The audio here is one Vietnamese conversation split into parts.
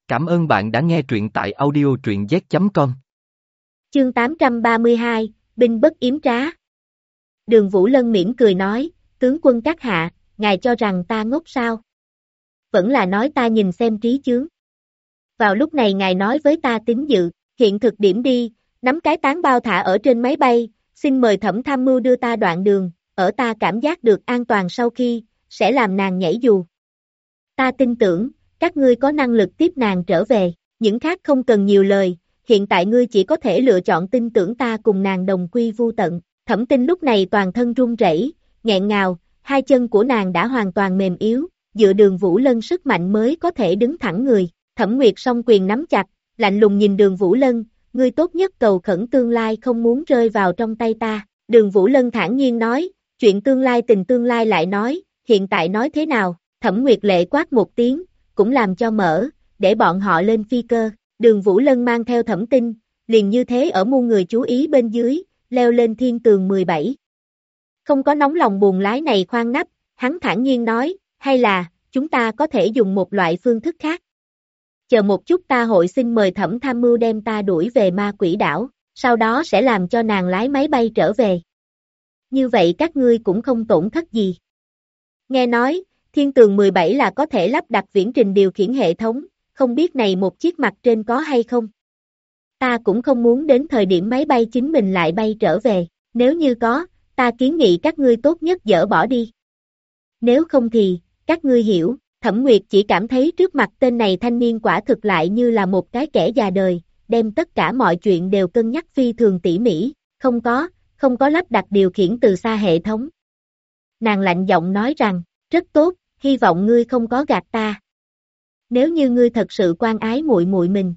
Cảm ơn bạn đã nghe truyện tại audio truyện z.com. Chương 832, binh bất yếm trá. Đường Vũ Lân mỉm cười nói, tướng quân các hạ, ngài cho rằng ta ngốc sao? Vẫn là nói ta nhìn xem trí chướng. Vào lúc này ngài nói với ta tín dự, hiện thực điểm đi, nắm cái tán bao thả ở trên máy bay, xin mời Thẩm tham mưu đưa ta đoạn đường, ở ta cảm giác được an toàn sau khi, sẽ làm nàng nhảy dù. Ta tin tưởng, các ngươi có năng lực tiếp nàng trở về, những khác không cần nhiều lời, hiện tại ngươi chỉ có thể lựa chọn tin tưởng ta cùng nàng đồng quy vu tận. Thẩm Tinh lúc này toàn thân run rẩy, nghẹn ngào, hai chân của nàng đã hoàn toàn mềm yếu, dựa Đường Vũ Lân sức mạnh mới có thể đứng thẳng người. Thẩm Nguyệt song quyền nắm chặt, lạnh lùng nhìn Đường Vũ Lân, ngươi tốt nhất cầu khẩn tương lai không muốn rơi vào trong tay ta. Đường Vũ Lân thản nhiên nói, chuyện tương lai tình tương lai lại nói, hiện tại nói thế nào? Thẩm Nguyệt lệ quát một tiếng, cũng làm cho mở, để bọn họ lên phi cơ. Đường Vũ Lân mang theo Thẩm Tinh, liền như thế ở muôn người chú ý bên dưới, leo lên thiên tường 17. Không có nóng lòng buồn lái này khoan nắp, hắn thản nhiên nói, hay là, chúng ta có thể dùng một loại phương thức khác. Chờ một chút ta hội xin mời Thẩm tham mưu đem ta đuổi về Ma Quỷ đảo, sau đó sẽ làm cho nàng lái máy bay trở về. Như vậy các ngươi cũng không tổn thất gì. Nghe nói, thiên tường 17 là có thể lắp đặt viễn trình điều khiển hệ thống, không biết này một chiếc mặt trên có hay không. Ta cũng không muốn đến thời điểm máy bay chính mình lại bay trở về, nếu như có, ta kiến nghị các ngươi tốt nhất dỡ bỏ đi. Nếu không thì, các ngươi hiểu, Thẩm Nguyệt chỉ cảm thấy trước mặt tên này thanh niên quả thực lại như là một cái kẻ già đời, đem tất cả mọi chuyện đều cân nhắc phi thường tỉ mỉ, không có lắp đặt điều khiển từ xa hệ thống. Nàng lạnh giọng nói rằng, rất tốt, hy vọng ngươi không có gạt ta. Nếu như ngươi thật sự quan ái muội muội mình.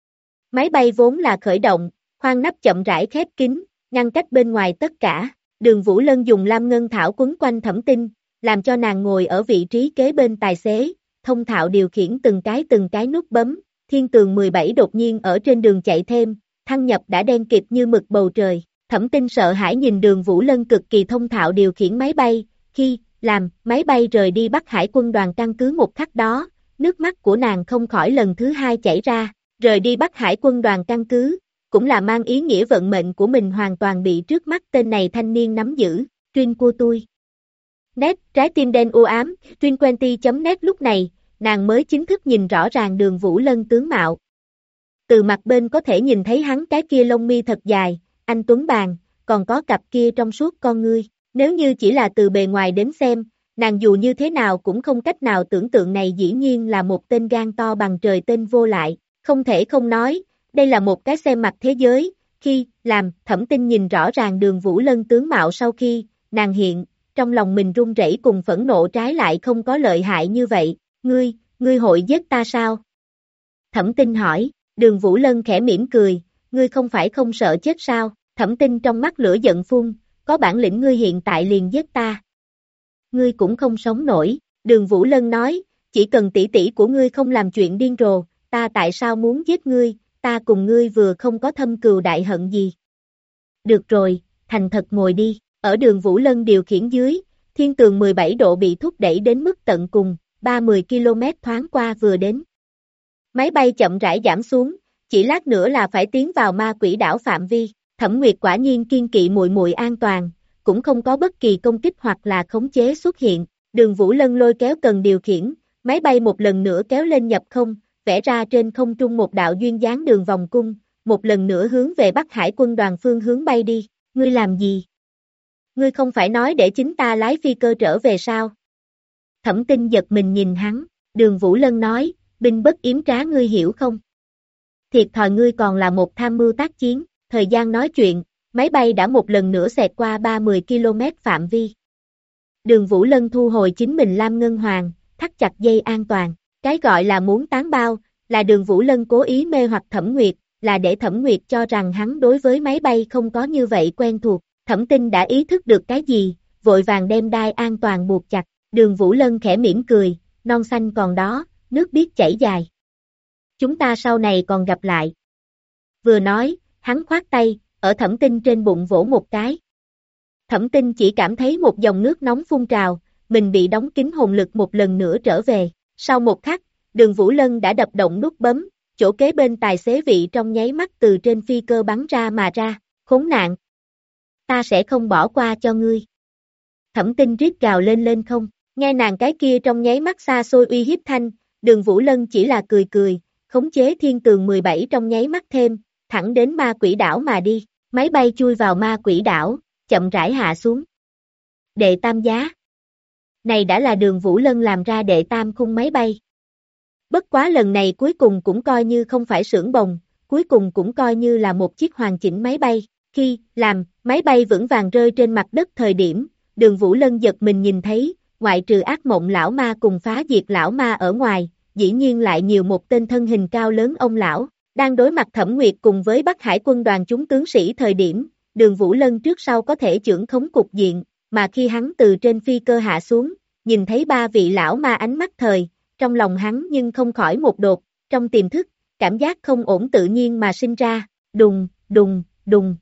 Máy bay vốn là khởi động, khoang nắp chậm rãi khép kín, ngăn cách bên ngoài tất cả. Đường Vũ Lân dùng lam ngân thảo quấn quanh Thẩm Tinh, làm cho nàng ngồi ở vị trí kế bên tài xế, thông thạo điều khiển từng cái nút bấm. Thiên tường 17 đột nhiên ở trên đường chạy thêm, thăng nhập đã đen kịt như mực bầu trời. Thẩm Tinh sợ hãi nhìn Đường Vũ Lân cực kỳ thông thạo điều khiển máy bay, khi làm máy bay rời đi Bắc Hải quân đoàn căn cứ một khắc đó, nước mắt của nàng không khỏi lần thứ hai chảy ra. Rời đi Bắc Hải quân đoàn căn cứ, cũng là mang ý nghĩa vận mệnh của mình hoàn toàn bị trước mắt tên này thanh niên nắm giữ. Truyên của tôi. Net, trái tim đen u ám, Truyên20.net lúc này, nàng mới chính thức nhìn rõ ràng Đường Vũ Lân tướng mạo. Từ mặt bên có thể nhìn thấy hắn cái kia lông mi thật dài, anh tuấn bàn, còn có cặp kia trong suốt con ngươi. Nếu như chỉ là từ bề ngoài đến xem, nàng dù như thế nào cũng không cách nào tưởng tượng này dĩ nhiên là một tên gan to bằng trời tên vô lại. Không thể không nói, đây là một cái xem mặt thế giới. Khi làm Thẩm Tinh nhìn rõ ràng Đường Vũ Lân tướng mạo sau khi nàng hiện, trong lòng mình run rẩy cùng phẫn nộ trái lại không có lợi hại như vậy. Ngươi hội giết ta sao? Thẩm Tinh hỏi. Đường Vũ Lân khẽ mỉm cười, ngươi không phải không sợ chết sao? Thẩm Tinh trong mắt lửa giận phun, có bản lĩnh ngươi hiện tại liền giết ta. Ngươi cũng không sống nổi. Đường Vũ Lân nói, chỉ cần tỷ tỷ của ngươi không làm chuyện điên rồ, ta tại sao muốn giết ngươi, ta cùng ngươi vừa không có thâm cừu đại hận gì. Được rồi, thành thật ngồi đi. Ở Đường Vũ Lân điều khiển dưới, thiên tường 17 độ bị thúc đẩy đến mức tận cùng, 30 km thoáng qua vừa đến. Máy bay chậm rãi giảm xuống, chỉ lát nữa là phải tiến vào Ma Quỷ đảo phạm vi. Thẩm Nguyệt quả nhiên kiên kỵ muội muội an toàn, cũng không có bất kỳ công kích hoặc là khống chế xuất hiện. Đường Vũ Lân lôi kéo cần điều khiển, máy bay một lần nữa kéo lên nhập không, vẽ ra trên không trung một đạo duyên dáng đường vòng cung, một lần nữa hướng về Bắc Hải quân đoàn phương hướng bay đi. Ngươi làm gì? Ngươi không phải nói để chính ta lái phi cơ trở về sao? Thẩm Tinh giật mình nhìn hắn. Đường Vũ Lân nói, binh bất yếm trá ngươi hiểu không? Thiệt thòi ngươi còn là một tham mưu tác chiến. Thời gian nói chuyện, máy bay đã một lần nữa xẹt qua 30 km phạm vi. Đường Vũ Lân thu hồi chính mình lam ngân hoàng, thắt chặt dây an toàn. Cái gọi là muốn tán bao, là Đường Vũ Lân cố ý mê hoặc Thẩm Nguyệt, là để Thẩm Nguyệt cho rằng hắn đối với máy bay không có như vậy quen thuộc. Thẩm Tinh đã ý thức được cái gì, vội vàng đem đai an toàn buộc chặt. Đường Vũ Lân khẽ mỉm cười, non xanh còn đó, nước biết chảy dài. Chúng ta sau này còn gặp lại. Vừa nói, hắn khoát tay, ở Thẩm Tinh trên bụng vỗ một cái. Thẩm Tinh chỉ cảm thấy một dòng nước nóng phun trào, mình bị đóng kín hồn lực một lần nữa trở về. Sau một khắc, Đường Vũ Lân đã đập động nút bấm, chỗ kế bên tài xế vị trong nháy mắt từ trên phi cơ bắn ra mà ra, khốn nạn. Ta sẽ không bỏ qua cho ngươi. Thẩm Tinh rít gào lên không, nghe nàng cái kia trong nháy mắt xa xôi uy hiếp thanh, Đường Vũ Lân chỉ là cười, khống chế thiên tường 17 trong nháy mắt thêm, thẳng đến ma quỷ đảo mà đi, máy bay chui vào ma quỷ đảo, chậm rãi hạ xuống. Đệ tam giá. Này đã là Đường Vũ Lân làm ra đệ tam khung máy bay. Bất quá lần này cuối cùng cũng coi như không phải xưởng bồng, cuối cùng cũng coi như là một chiếc hoàn chỉnh máy bay. Khi làm máy bay vững vàng rơi trên mặt đất thời điểm, Đường Vũ Lân giật mình nhìn thấy, ngoại trừ ác mộng lão ma cùng phá diệt lão ma ở ngoài, dĩ nhiên lại nhiều một tên thân hình cao lớn ông lão, đang đối mặt Thẩm Nguyệt cùng với Bắc Hải quân đoàn chúng tướng sĩ thời điểm, Đường Vũ Lân trước sau có thể chưởng khống cục diện, mà khi hắn từ trên phi cơ hạ xuống, nhìn thấy ba vị lão ma ánh mắt thời, trong lòng hắn nhưng không khỏi một đột, trong tiềm thức, cảm giác không ổn tự nhiên mà sinh ra, đùng, đùng, đùng.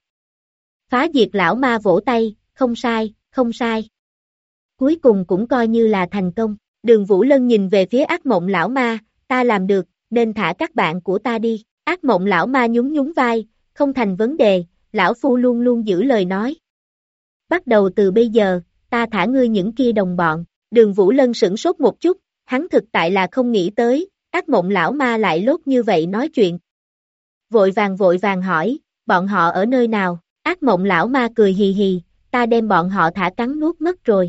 Phá diệt lão ma vỗ tay, không sai, không sai. Cuối cùng cũng coi như là thành công. Đường Vũ Lân nhìn về phía ác mộng lão ma, ta làm được, nên thả các bạn của ta đi. Ác mộng lão ma nhún vai, không thành vấn đề, lão phu luôn luôn giữ lời nói. Bắt đầu từ bây giờ, ta thả ngươi những kia đồng bọn. Đường Vũ Lân sửng sốt một chút, hắn thực tại là không nghĩ tới, ác mộng lão ma lại lốt như vậy nói chuyện. Vội vàng hỏi, bọn họ ở nơi nào? Ác mộng lão ma cười hì hì, ta đem bọn họ thả cắn nuốt mất rồi.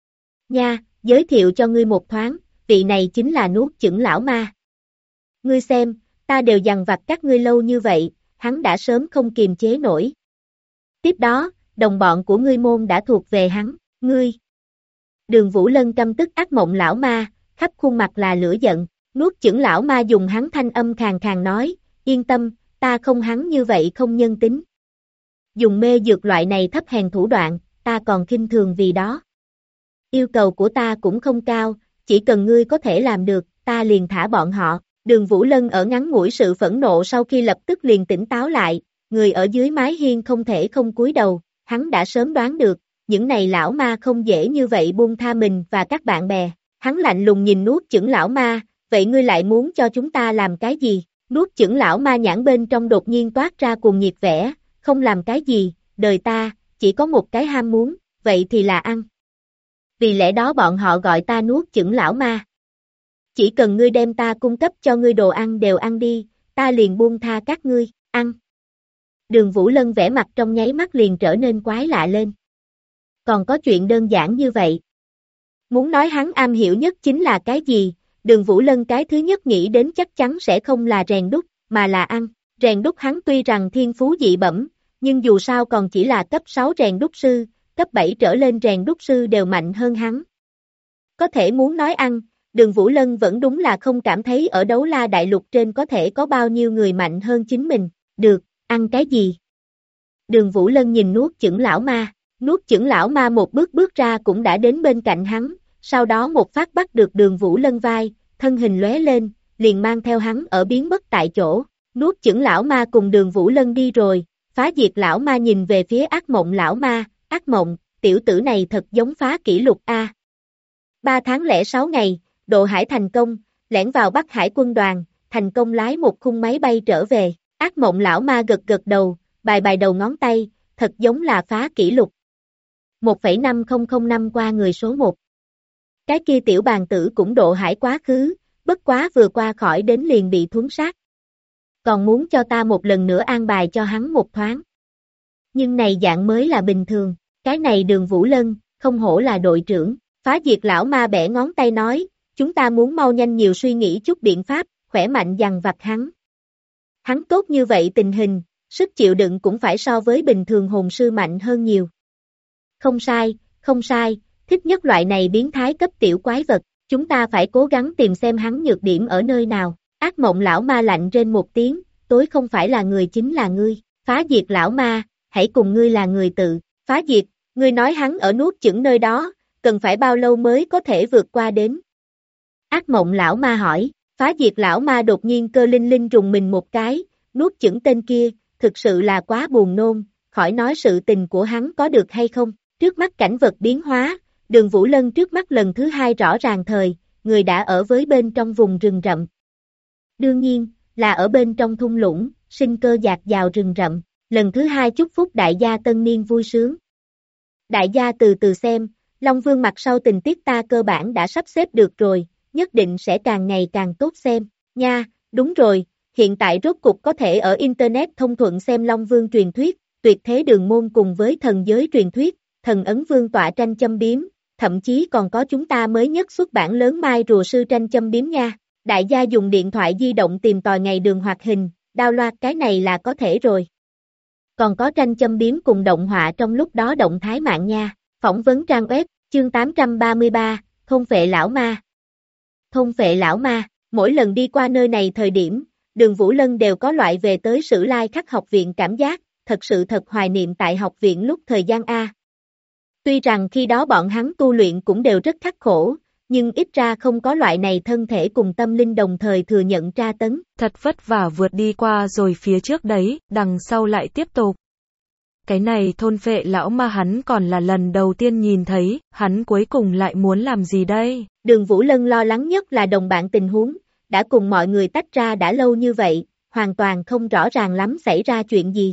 Nha, giới thiệu cho ngươi một thoáng, vị này chính là nuốt chửng lão ma. Ngươi xem, ta đều dằn vặt các ngươi lâu như vậy, hắn đã sớm không kiềm chế nổi. Tiếp đó, đồng bọn của ngươi môn đã thuộc về hắn, ngươi. Đường Vũ Lân căm tức ác mộng lão ma, khắp khuôn mặt là lửa giận, nuốt chửng lão ma dùng hắn thanh âm khàn nói, yên tâm, ta không hắn như vậy không nhân tính. Dùng mê dược loại này thấp hèn thủ đoạn, ta còn khinh thường vì đó. Yêu cầu của ta cũng không cao, chỉ cần ngươi có thể làm được, ta liền thả bọn họ. Đường Vũ Lân ở ngắn ngủi sự phẫn nộ sau khi lập tức liền tỉnh táo lại, người ở dưới mái hiên không thể không cúi đầu, hắn đã sớm đoán được, những này lão ma không dễ như vậy buông tha mình và các bạn bè. Hắn lạnh lùng nhìn nuốt chửng lão ma, vậy ngươi lại muốn cho chúng ta làm cái gì? Nuốt chửng lão ma nhãn bên trong đột nhiên toát ra cuồng nhiệt vẻ, không làm cái gì, đời ta, chỉ có một cái ham muốn, vậy thì là ăn. Vì lẽ đó bọn họ gọi ta nuốt chửng lão ma. Chỉ cần ngươi đem ta cung cấp cho ngươi đồ ăn đều ăn đi, ta liền buông tha các ngươi, ăn. Đường Vũ Lân vẻ mặt trong nháy mắt liền trở nên quái lạ lên. Còn có chuyện đơn giản như vậy. Muốn nói hắn am hiểu nhất chính là cái gì, Đường Vũ Lân cái thứ nhất nghĩ đến chắc chắn sẽ không là rèn đúc, mà là ăn. Rèn đúc hắn tuy rằng thiên phú dị bẩm, nhưng dù sao còn chỉ là cấp 6 rèn đúc sư, cấp 7 trở lên rèn đúc sư đều mạnh hơn hắn. Có thể muốn nói ăn, Đường Vũ Lân vẫn đúng là không cảm thấy ở Đấu La Đại Lục trên có thể có bao nhiêu người mạnh hơn chính mình. Được, ăn cái gì? Đường Vũ Lân nhìn nuốt chửng lão ma. Nuốt chửng lão ma một bước ra cũng đã đến bên cạnh hắn, sau đó một phát bắt được Đường Vũ Lân vai, thân hình lóe lên, liền mang theo hắn ở biến mất tại chỗ. Nuốt chửng lão ma cùng Đường Vũ Lân đi rồi, phá diệt lão ma nhìn về phía ác mộng lão ma, ác mộng, tiểu tử này thật giống phá kỷ lục A. 3 tháng lẻ 6 ngày, độ hải thành công, lẻn vào Bắc Hải quân đoàn, thành công lái một khung máy bay trở về, ác mộng lão ma gật đầu, bài đầu ngón tay, thật giống là phá kỷ lục. 1,5005 qua người số 1. Cái kia tiểu bàn tử cũng độ hải quá khứ, bất quá vừa qua khỏi đến liền bị thuấn sát. Còn muốn cho ta một lần nữa an bài cho hắn một thoáng. Nhưng này dạng mới là bình thường, cái này Đường Vũ Lân, không hổ là đội trưởng, phá diệt lão ma bẻ ngón tay nói, chúng ta muốn mau nhanh nhiều suy nghĩ chút biện pháp, khỏe mạnh dằn vặt hắn. Hắn tốt như vậy tình hình, sức chịu đựng cũng phải so với bình thường hồn sư mạnh hơn nhiều. Không sai, thích nhất loại này biến thái cấp tiểu quái vật, chúng ta phải cố gắng tìm xem hắn nhược điểm ở nơi nào. Ác mộng lão ma lạnh rên một tiếng, tối không phải là người chính là ngươi, phá diệt lão ma, hãy cùng ngươi là người tự, phá diệt, ngươi nói hắn ở nuốt chửng nơi đó, cần phải bao lâu mới có thể vượt qua đến. Ác mộng lão ma hỏi, phá diệt lão ma đột nhiên cơ linh rùng mình một cái, nuốt chửng tên kia, thực sự là quá buồn nôn, khỏi nói sự tình của hắn có được hay không, trước mắt cảnh vật biến hóa, Đường Vũ Lân trước mắt lần thứ hai rõ ràng thời, người đã ở với bên trong vùng rừng rậm. Đương nhiên, là ở bên trong thung lũng, sinh cơ dạt dào rừng rậm. Lần thứ hai chúc phúc đại gia tân niên vui sướng. Đại gia từ từ xem, Long Vương mặt sau tình tiết ta cơ bản đã sắp xếp được rồi, nhất định sẽ càng ngày càng tốt xem, nha, đúng rồi, hiện tại rốt cục có thể ở Internet thông thuận xem Long Vương truyền thuyết, tuyệt thế đường môn cùng với thần giới truyền thuyết, thần ấn vương tọa tranh châm biếm, thậm chí còn có chúng ta mới nhất xuất bản lớn Mai Rùa Sư tranh châm biếm nha. Đại gia dùng điện thoại di động tìm tòi ngày đường hoạt hình, download cái này là có thể rồi. Còn có tranh châm biếm cùng động họa trong lúc đó động thái mạng nha. Phỏng vấn trang web, chương 833, thôn phệ lão ma. Thôn phệ lão ma, mỗi lần đi qua nơi này thời điểm, Đường Vũ Lân đều có loại về tới Sử Lai Khắc học viện cảm giác, thật sự thật hoài niệm tại học viện lúc thời gian A. Tuy rằng khi đó bọn hắn tu luyện cũng đều rất khắc khổ, nhưng ít ra không có loại này thân thể cùng tâm linh đồng thời thừa nhận tra tấn. Thật vất vả vượt đi qua rồi phía trước đấy, đằng sau lại tiếp tục. Cái này thôn phệ lão ma hắn còn là lần đầu tiên nhìn thấy, hắn cuối cùng lại muốn làm gì đây? Đường Vũ Lân lo lắng nhất là đồng bạn tình huống, đã cùng mọi người tách ra đã lâu như vậy, hoàn toàn không rõ ràng lắm xảy ra chuyện gì.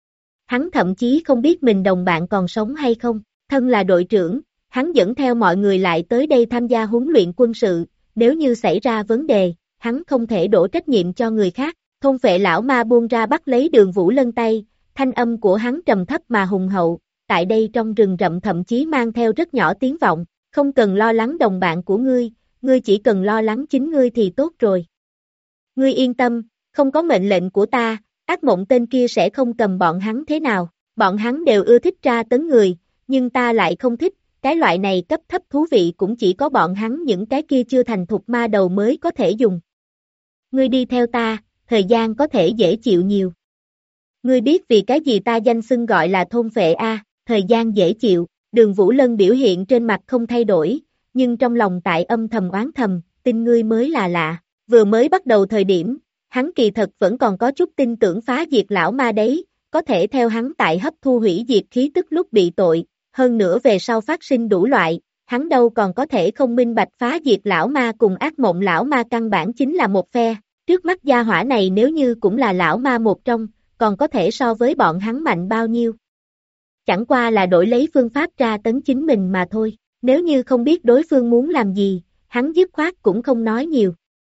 Hắn thậm chí không biết mình đồng bạn còn sống hay không, thân là đội trưởng, hắn dẫn theo mọi người lại tới đây tham gia huấn luyện quân sự, nếu như xảy ra vấn đề, hắn không thể đổ trách nhiệm cho người khác. Thôn phệ lão ma buông ra bắt lấy Đường Vũ Lân tay, thanh âm của hắn trầm thấp mà hùng hậu, tại đây trong rừng rậm thậm chí mang theo rất nhỏ tiếng vọng, không cần lo lắng đồng bạn của ngươi chỉ cần lo lắng chính ngươi thì tốt rồi. Ngươi yên tâm, không có mệnh lệnh của ta, ác mộng tên kia sẽ không cầm bọn hắn thế nào, bọn hắn đều ưa thích tra tấn người, nhưng ta lại không thích, cái loại này cấp thấp thú vị cũng chỉ có bọn hắn những cái kia chưa thành thục ma đầu mới có thể dùng. Ngươi đi theo ta, thời gian có thể dễ chịu nhiều. Ngươi biết vì cái gì ta danh xưng gọi là thôn phệ a, thời gian dễ chịu, Đường Vũ Lân biểu hiện trên mặt không thay đổi, nhưng trong lòng tại âm thầm oán thầm, tin ngươi mới là lạ, vừa mới bắt đầu thời điểm, hắn kỳ thật vẫn còn có chút tin tưởng phá diệt lão ma đấy, có thể theo hắn tại hấp thu hủy diệt khí tức lúc bị tội, hơn nữa về sau phát sinh đủ loại, hắn đâu còn có thể không minh bạch phá diệt lão ma cùng ác mộng lão ma căn bản chính là một phe, trước mắt gia hỏa này nếu như cũng là lão ma một trong, còn có thể so với bọn hắn mạnh bao nhiêu. Chẳng qua là đổi lấy phương pháp tra tấn chính mình mà thôi, nếu như không biết đối phương muốn làm gì, hắn dứt khoát cũng không nói nhiều.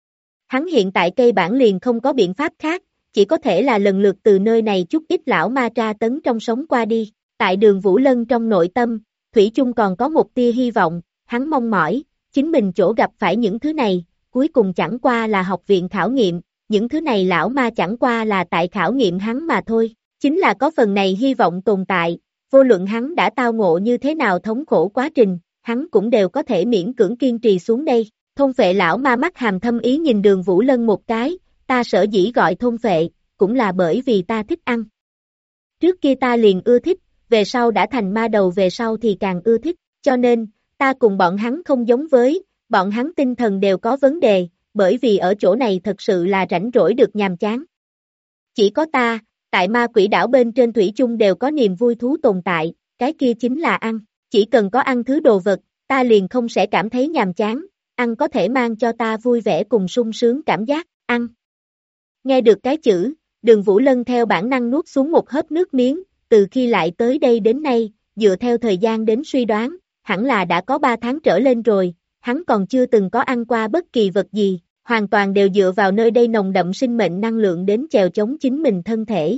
Hắn hiện tại cây bản liền không có biện pháp khác, chỉ có thể là lần lượt từ nơi này chút ít lão ma tra tấn trong sống qua đi. Tại Đường Vũ Lân trong nội tâm, thủy chung còn có một tia hy vọng, hắn mong mỏi, chính mình chỗ gặp phải những thứ này, cuối cùng chẳng qua là học viện khảo nghiệm, những thứ này lão ma chẳng qua là tại khảo nghiệm hắn mà thôi, chính là có phần này hy vọng tồn tại, vô luận hắn đã tao ngộ như thế nào thống khổ quá trình, hắn cũng đều có thể miễn cưỡng kiên trì xuống đây. Thôn phệ lão ma mắt hàm thâm ý nhìn Đường Vũ Lân một cái, ta sở dĩ gọi thôn phệ, cũng là bởi vì ta thích ăn. Trước kia ta liền ưa thích, về sau đã thành ma đầu về sau thì càng ưa thích, cho nên, ta cùng bọn hắn không giống với, bọn hắn tinh thần đều có vấn đề, bởi vì ở chỗ này thật sự là rảnh rỗi được nhàm chán. Chỉ có ta, tại ma quỷ đảo bên trên thủy chung đều có niềm vui thú tồn tại, cái kia chính là ăn, chỉ cần có ăn thứ đồ vật, ta liền không sẽ cảm thấy nhàm chán, ăn có thể mang cho ta vui vẻ cùng sung sướng cảm giác, ăn. Nghe được cái chữ, Đường Vũ Lân theo bản năng nuốt xuống một hớp nước miếng, từ khi lại tới đây đến nay, dựa theo thời gian đến suy đoán, hẳn là đã có 3 tháng trở lên rồi, hắn còn chưa từng có ăn qua bất kỳ vật gì, hoàn toàn đều dựa vào nơi đây nồng đậm sinh mệnh năng lượng đến chèo chống chính mình thân thể.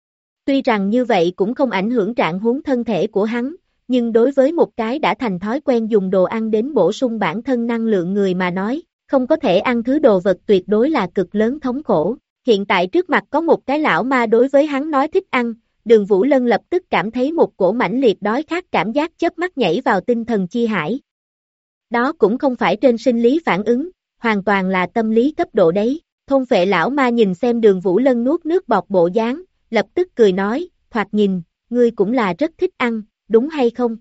Tuy rằng như vậy cũng không ảnh hưởng trạng huống thân thể của hắn, nhưng đối với một cái đã thành thói quen dùng đồ ăn đến bổ sung bản thân năng lượng người mà nói, không có thể ăn thứ đồ vật tuyệt đối là cực lớn thống khổ. Hiện tại trước mặt có một cái lão ma đối với hắn nói thích ăn, Đường Vũ Lân lập tức cảm thấy một cổ mãnh liệt đói khát cảm giác chớp mắt nhảy vào tinh thần chi hải. Đó cũng không phải trên sinh lý phản ứng, hoàn toàn là tâm lý cấp độ đấy. Thôn phệ lão ma nhìn xem Đường Vũ Lân nuốt nước bọt bộ dáng, lập tức cười nói, thoạt nhìn, ngươi cũng là rất thích ăn, đúng hay không?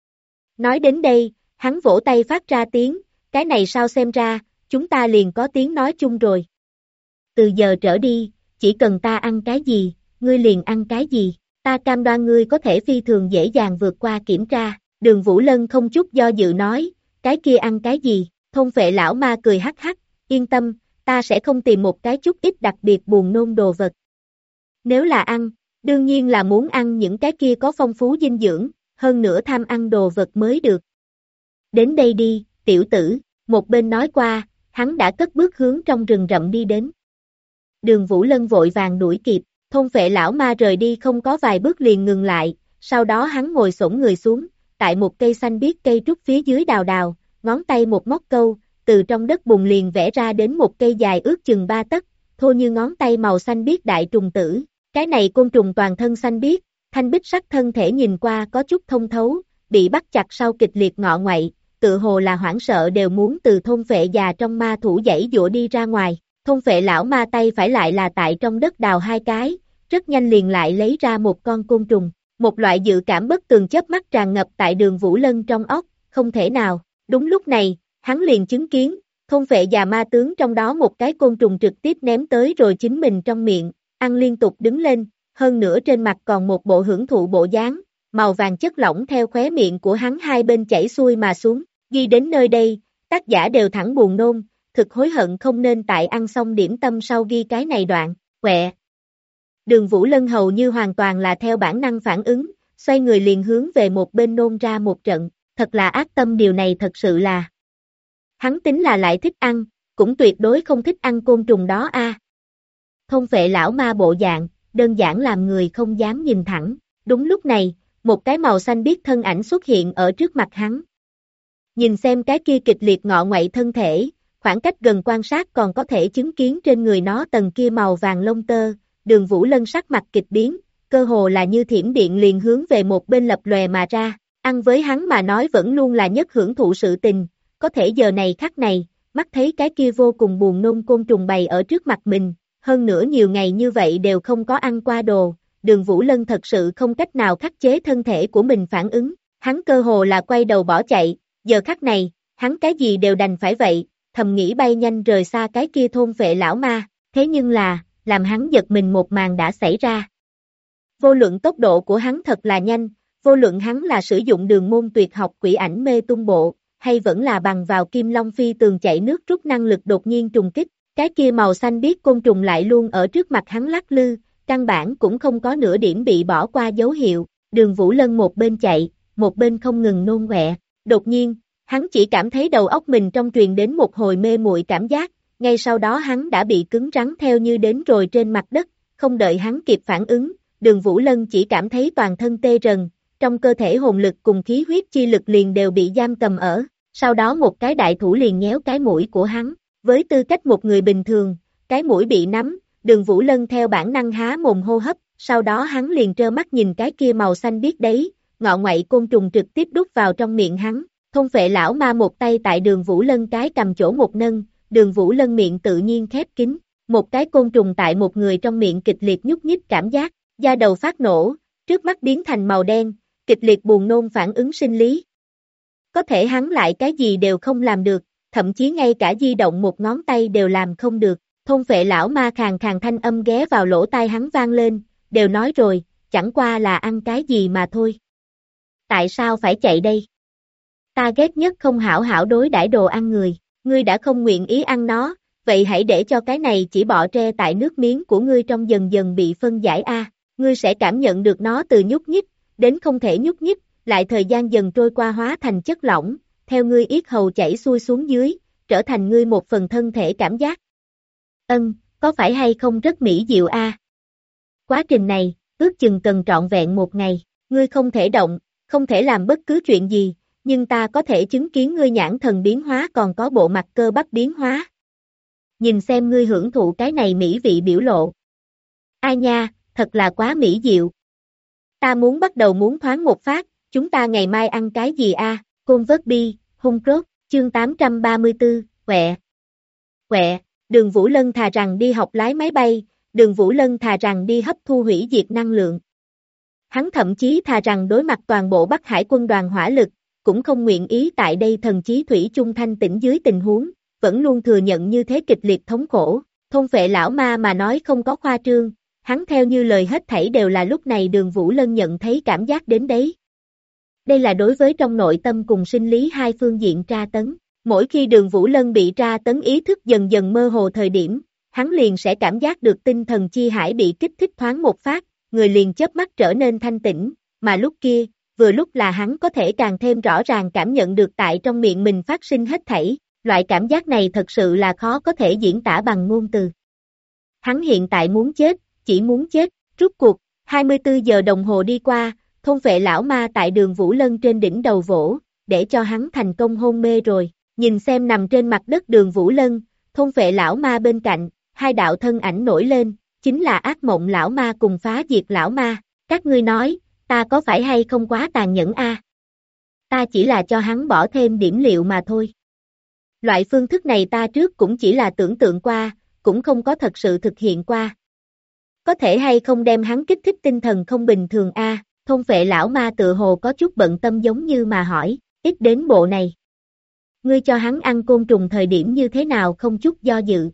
Nói đến đây, hắn vỗ tay phát ra tiếng, cái này sao xem ra, chúng ta liền có tiếng nói chung rồi. Từ giờ trở đi, chỉ cần ta ăn cái gì, ngươi liền ăn cái gì, ta cam đoan ngươi có thể phi thường dễ dàng vượt qua kiểm tra. Đường Vũ Lân không chút do dự nói, cái kia ăn cái gì, Thôn Phệ lão ma cười hắc hắc, yên tâm, ta sẽ không tìm một cái chút ít đặc biệt buồn nôn đồ vật. Nếu là ăn, đương nhiên là muốn ăn những cái kia có phong phú dinh dưỡng, hơn nữa tham ăn đồ vật mới được. Đến đây đi, tiểu tử, một bên nói qua, hắn đã cất bước hướng trong rừng rậm đi đến. Đường Vũ Lân vội vàng đuổi kịp, Thôn Phệ lão ma rời đi không có vài bước liền ngừng lại, sau đó hắn ngồi xổm người xuống, tại một cây xanh biếc cây trúc phía dưới đào đào, ngón tay một móc câu, từ trong đất bùn liền vẽ ra đến một cây dài ước chừng 3 tấc, thô như ngón tay màu xanh biếc đại trùng tử. Cái này côn trùng toàn thân xanh biếc, thanh bích sắc thân thể nhìn qua có chút thông thấu, bị bắt chặt sau kịch liệt ngọ ngoậy, tự hồ là hoảng sợ đều muốn từ Thôn Phệ già trong ma thủ giãy giụa đi ra ngoài. Thôn Phệ lão ma tay phải lại là tại trong đất đào 2 cái, rất nhanh liền lại lấy ra một con côn trùng. Một loại dự cảm bất tường chớp mắt tràn ngập tại Đường Vũ Lân trong óc, không thể nào. Đúng lúc này, hắn liền chứng kiến, Thôn Phệ già ma tướng trong đó một cái côn trùng trực tiếp ném tới rồi chính mình trong miệng, ăn liên tục đứng lên, hơn nữa trên mặt còn một bộ hưởng thụ bộ dáng, màu vàng chất lỏng theo khóe miệng của hắn hai bên chảy xuôi mà xuống. Ghi đến nơi đây, tác giả đều thẳng buồn nôn, thực hối hận không nên tại ăn xong điểm tâm sau ghi cái này đoạn, quẹ. Đường Vũ Lân hầu như hoàn toàn là theo bản năng phản ứng, xoay người liền hướng về một bên nôn ra một trận, thật là ác tâm, điều này thật sự là. Hắn tính là lại thích ăn, cũng tuyệt đối không thích ăn côn trùng đó a. Thôn Phệ lão ma bộ dạng, đơn giản làm người không dám nhìn thẳng. Đúng lúc này, một cái màu xanh biếc thân ảnh xuất hiện ở trước mặt hắn. Nhìn xem cái kia kịch liệt ngọ nguậy thân thể, khoảng cách gần quan sát còn có thể chứng kiến trên người nó tầng kia màu vàng lông tơ, Đường Vũ Lân sắc mặt kịch biến, cơ hồ là như thiểm điện liền hướng về một bên lập lòe mà ra, ăn với hắn mà nói vẫn luôn là nhất hưởng thụ sự tình, có thể giờ này khắc này, mắt thấy cái kia vô cùng buồn nôn côn trùng bày ở trước mặt mình, hơn nữa nhiều ngày như vậy đều không có ăn qua đồ, Đường Vũ Lân thật sự không cách nào khắc chế thân thể của mình phản ứng, hắn cơ hồ là quay đầu bỏ chạy, giờ khắc này, hắn cái gì đều đành phải vậy, thầm nghĩ bay nhanh rời xa cái kia Thôn Phệ lão ma, thế nhưng là, làm hắn giật mình một màn đã xảy ra. Vô luận tốc độ của hắn thật là nhanh, vô luận hắn là sử dụng đường môn tuyệt học quỷ ảnh mê tung bộ, hay vẫn là bằng vào Kim Long Phi tường chạy nước rút năng lực đột nhiên trùng kích, cái kia màu xanh biếc côn trùng lại luôn ở trước mặt hắn lắc lư, căn bản cũng không có nửa điểm bị bỏ qua dấu hiệu, Đường Vũ Lân một bên chạy, một bên không ngừng nôn ọe. Đột nhiên, hắn chỉ cảm thấy đầu óc mình trong truyền đến một hồi mê muội cảm giác, ngay sau đó hắn đã bị cứng rắn theo như đến rồi trên mặt đất, không đợi hắn kịp phản ứng, Đường Vũ Lân chỉ cảm thấy toàn thân tê rần, trong cơ thể hồn lực cùng khí huyết chi lực liền đều bị giam cầm ở, sau đó một cái đại thủ liền nhéo cái mũi của hắn, với tư cách một người bình thường, cái mũi bị nắm, Đường Vũ Lân theo bản năng há mồm hô hấp, sau đó hắn liền trơ mắt nhìn cái kia màu xanh biếc đấy, ngọ nguậy côn trùng trực tiếp đút vào trong miệng hắn. Thôn Phệ lão ma một tay tại Đường Vũ Lân cái cầm chỗ một nâng, Đường Vũ Lân miệng tự nhiên khép kín, một cái côn trùng tại một người trong miệng kịch liệt nhúc nhích cảm giác, da đầu phát nổ, trước mắt biến thành màu đen, kịch liệt buồn nôn phản ứng sinh lý. Có thể hắn lại cái gì đều không làm được, thậm chí ngay cả di động một ngón tay đều làm không được. Thôn Phệ lão ma khàn khàn thanh âm ghé vào lỗ tai hắn vang lên, đều nói rồi, chẳng qua là ăn cái gì mà thôi. Tại sao phải chạy đây? Ta ghét nhất không hảo hảo đối đãi đồ ăn người, ngươi đã không nguyện ý ăn nó, vậy hãy để cho cái này chỉ bọ tre tại nước miếng của ngươi trong dần dần bị phân giải a, ngươi sẽ cảm nhận được nó từ nhúc nhích, đến không thể nhúc nhích, lại thời gian dần trôi qua hóa thành chất lỏng, theo ngươi yết hầu chảy xuôi xuống dưới, trở thành ngươi một phần thân thể cảm giác. Có phải hay không rất mỹ diệu a? Quá trình này, ước chừng cần trọn vẹn 1 ngày, ngươi không thể động, không thể làm bất cứ chuyện gì, nhưng ta có thể chứng kiến ngươi nhãn thần biến hóa còn có bộ mặt cơ bắp biến hóa. Nhìn xem ngươi hưởng thụ cái này mỹ vị biểu lộ. Ai nha, thật là quá mỹ diệu. Ta muốn bắt đầu muốn thoáng một phát, chúng ta ngày mai ăn cái gì a? Côn vớt bi, hung crốt, chương 834, quẹ. Quẹ, Đường Vũ Lân thà rằng đi học lái máy bay, Đường Vũ Lân thà rằng đi hấp thu hủy diệt năng lượng. Hắn thậm chí thà rằng đối mặt toàn bộ Bắc Hải quân đoàn hỏa lực, cũng không nguyện ý tại đây thần chí thủy chung thanh tĩnh dưới tình huống, vẫn luôn thừa nhận như thế kịch liệt thống khổ. Thôn Phệ lão ma mà nói không có khoa trương, hắn theo như lời hết thảy đều là lúc này Đường Vũ Lân nhận thấy cảm giác đến đấy. Đây là đối với trong nội tâm cùng sinh lý hai phương diện tra tấn. Mỗi khi Đường Vũ Lân bị tra tấn ý thức dần dần mơ hồ thời điểm, hắn liền sẽ cảm giác được tinh thần chi hải bị kích thích thoáng một phát, người liền chớp mắt trở nên thanh tĩnh, mà lúc kia, vừa lúc là hắn có thể càng thêm rõ ràng cảm nhận được tại trong miệng mình phát sinh hết thảy, loại cảm giác này thật sự là khó có thể diễn tả bằng ngôn từ. Hắn hiện tại muốn chết, chỉ muốn chết, rút cuộc, 24 giờ đồng hồ đi qua, thôn vệ lão ma tại Đường Vũ Lân trên đỉnh đầu vỗ, để cho hắn thành công hôn mê rồi, nhìn xem nằm trên mặt đất Đường Vũ Lân, thôn vệ lão ma bên cạnh, hai đạo thân ảnh nổi lên, chính là ác mộng lão ma cùng phá diệt lão ma, các ngươi nói, ta có phải hay không quá tàn nhẫn a? Ta chỉ là cho hắn bỏ thêm điểm liệu mà thôi. Loại phương thức này ta trước cũng chỉ là tưởng tượng qua, cũng không có thật sự thực hiện qua. Có thể hay không đem hắn kích thích tinh thần không bình thường a? Thôn vệ lão ma tự hồ có chút bận tâm giống như mà hỏi, ít đến bộ này. Ngươi cho hắn ăn côn trùng thời điểm như thế nào không chút do dự.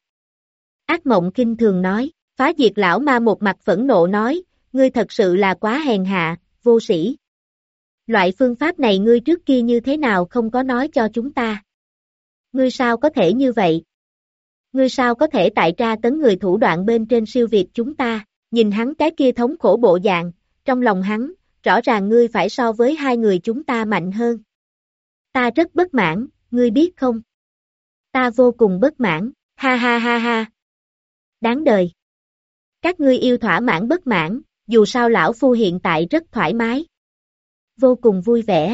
Ác mộng kinh thường nói, phá diệt lão ma một mặt phẫn nộ nói, ngươi thật sự là quá hèn hạ, vô sĩ. Loại phương pháp này ngươi trước kia như thế nào không có nói cho chúng ta. Ngươi sao có thể như vậy? Ngươi sao có thể tại tra tấn người thủ đoạn bên trên siêu việt chúng ta, nhìn hắn cái kia thống khổ bộ dạng, trong lòng hắn, rõ ràng ngươi phải so với hai người chúng ta mạnh hơn. Ta rất bất mãn, ngươi biết không? Ta vô cùng bất mãn, ha ha ha ha. Đáng đời. Các ngươi yêu thỏa mãn bất mãn, dù sao lão phu hiện tại rất thoải mái. Vô cùng vui vẻ.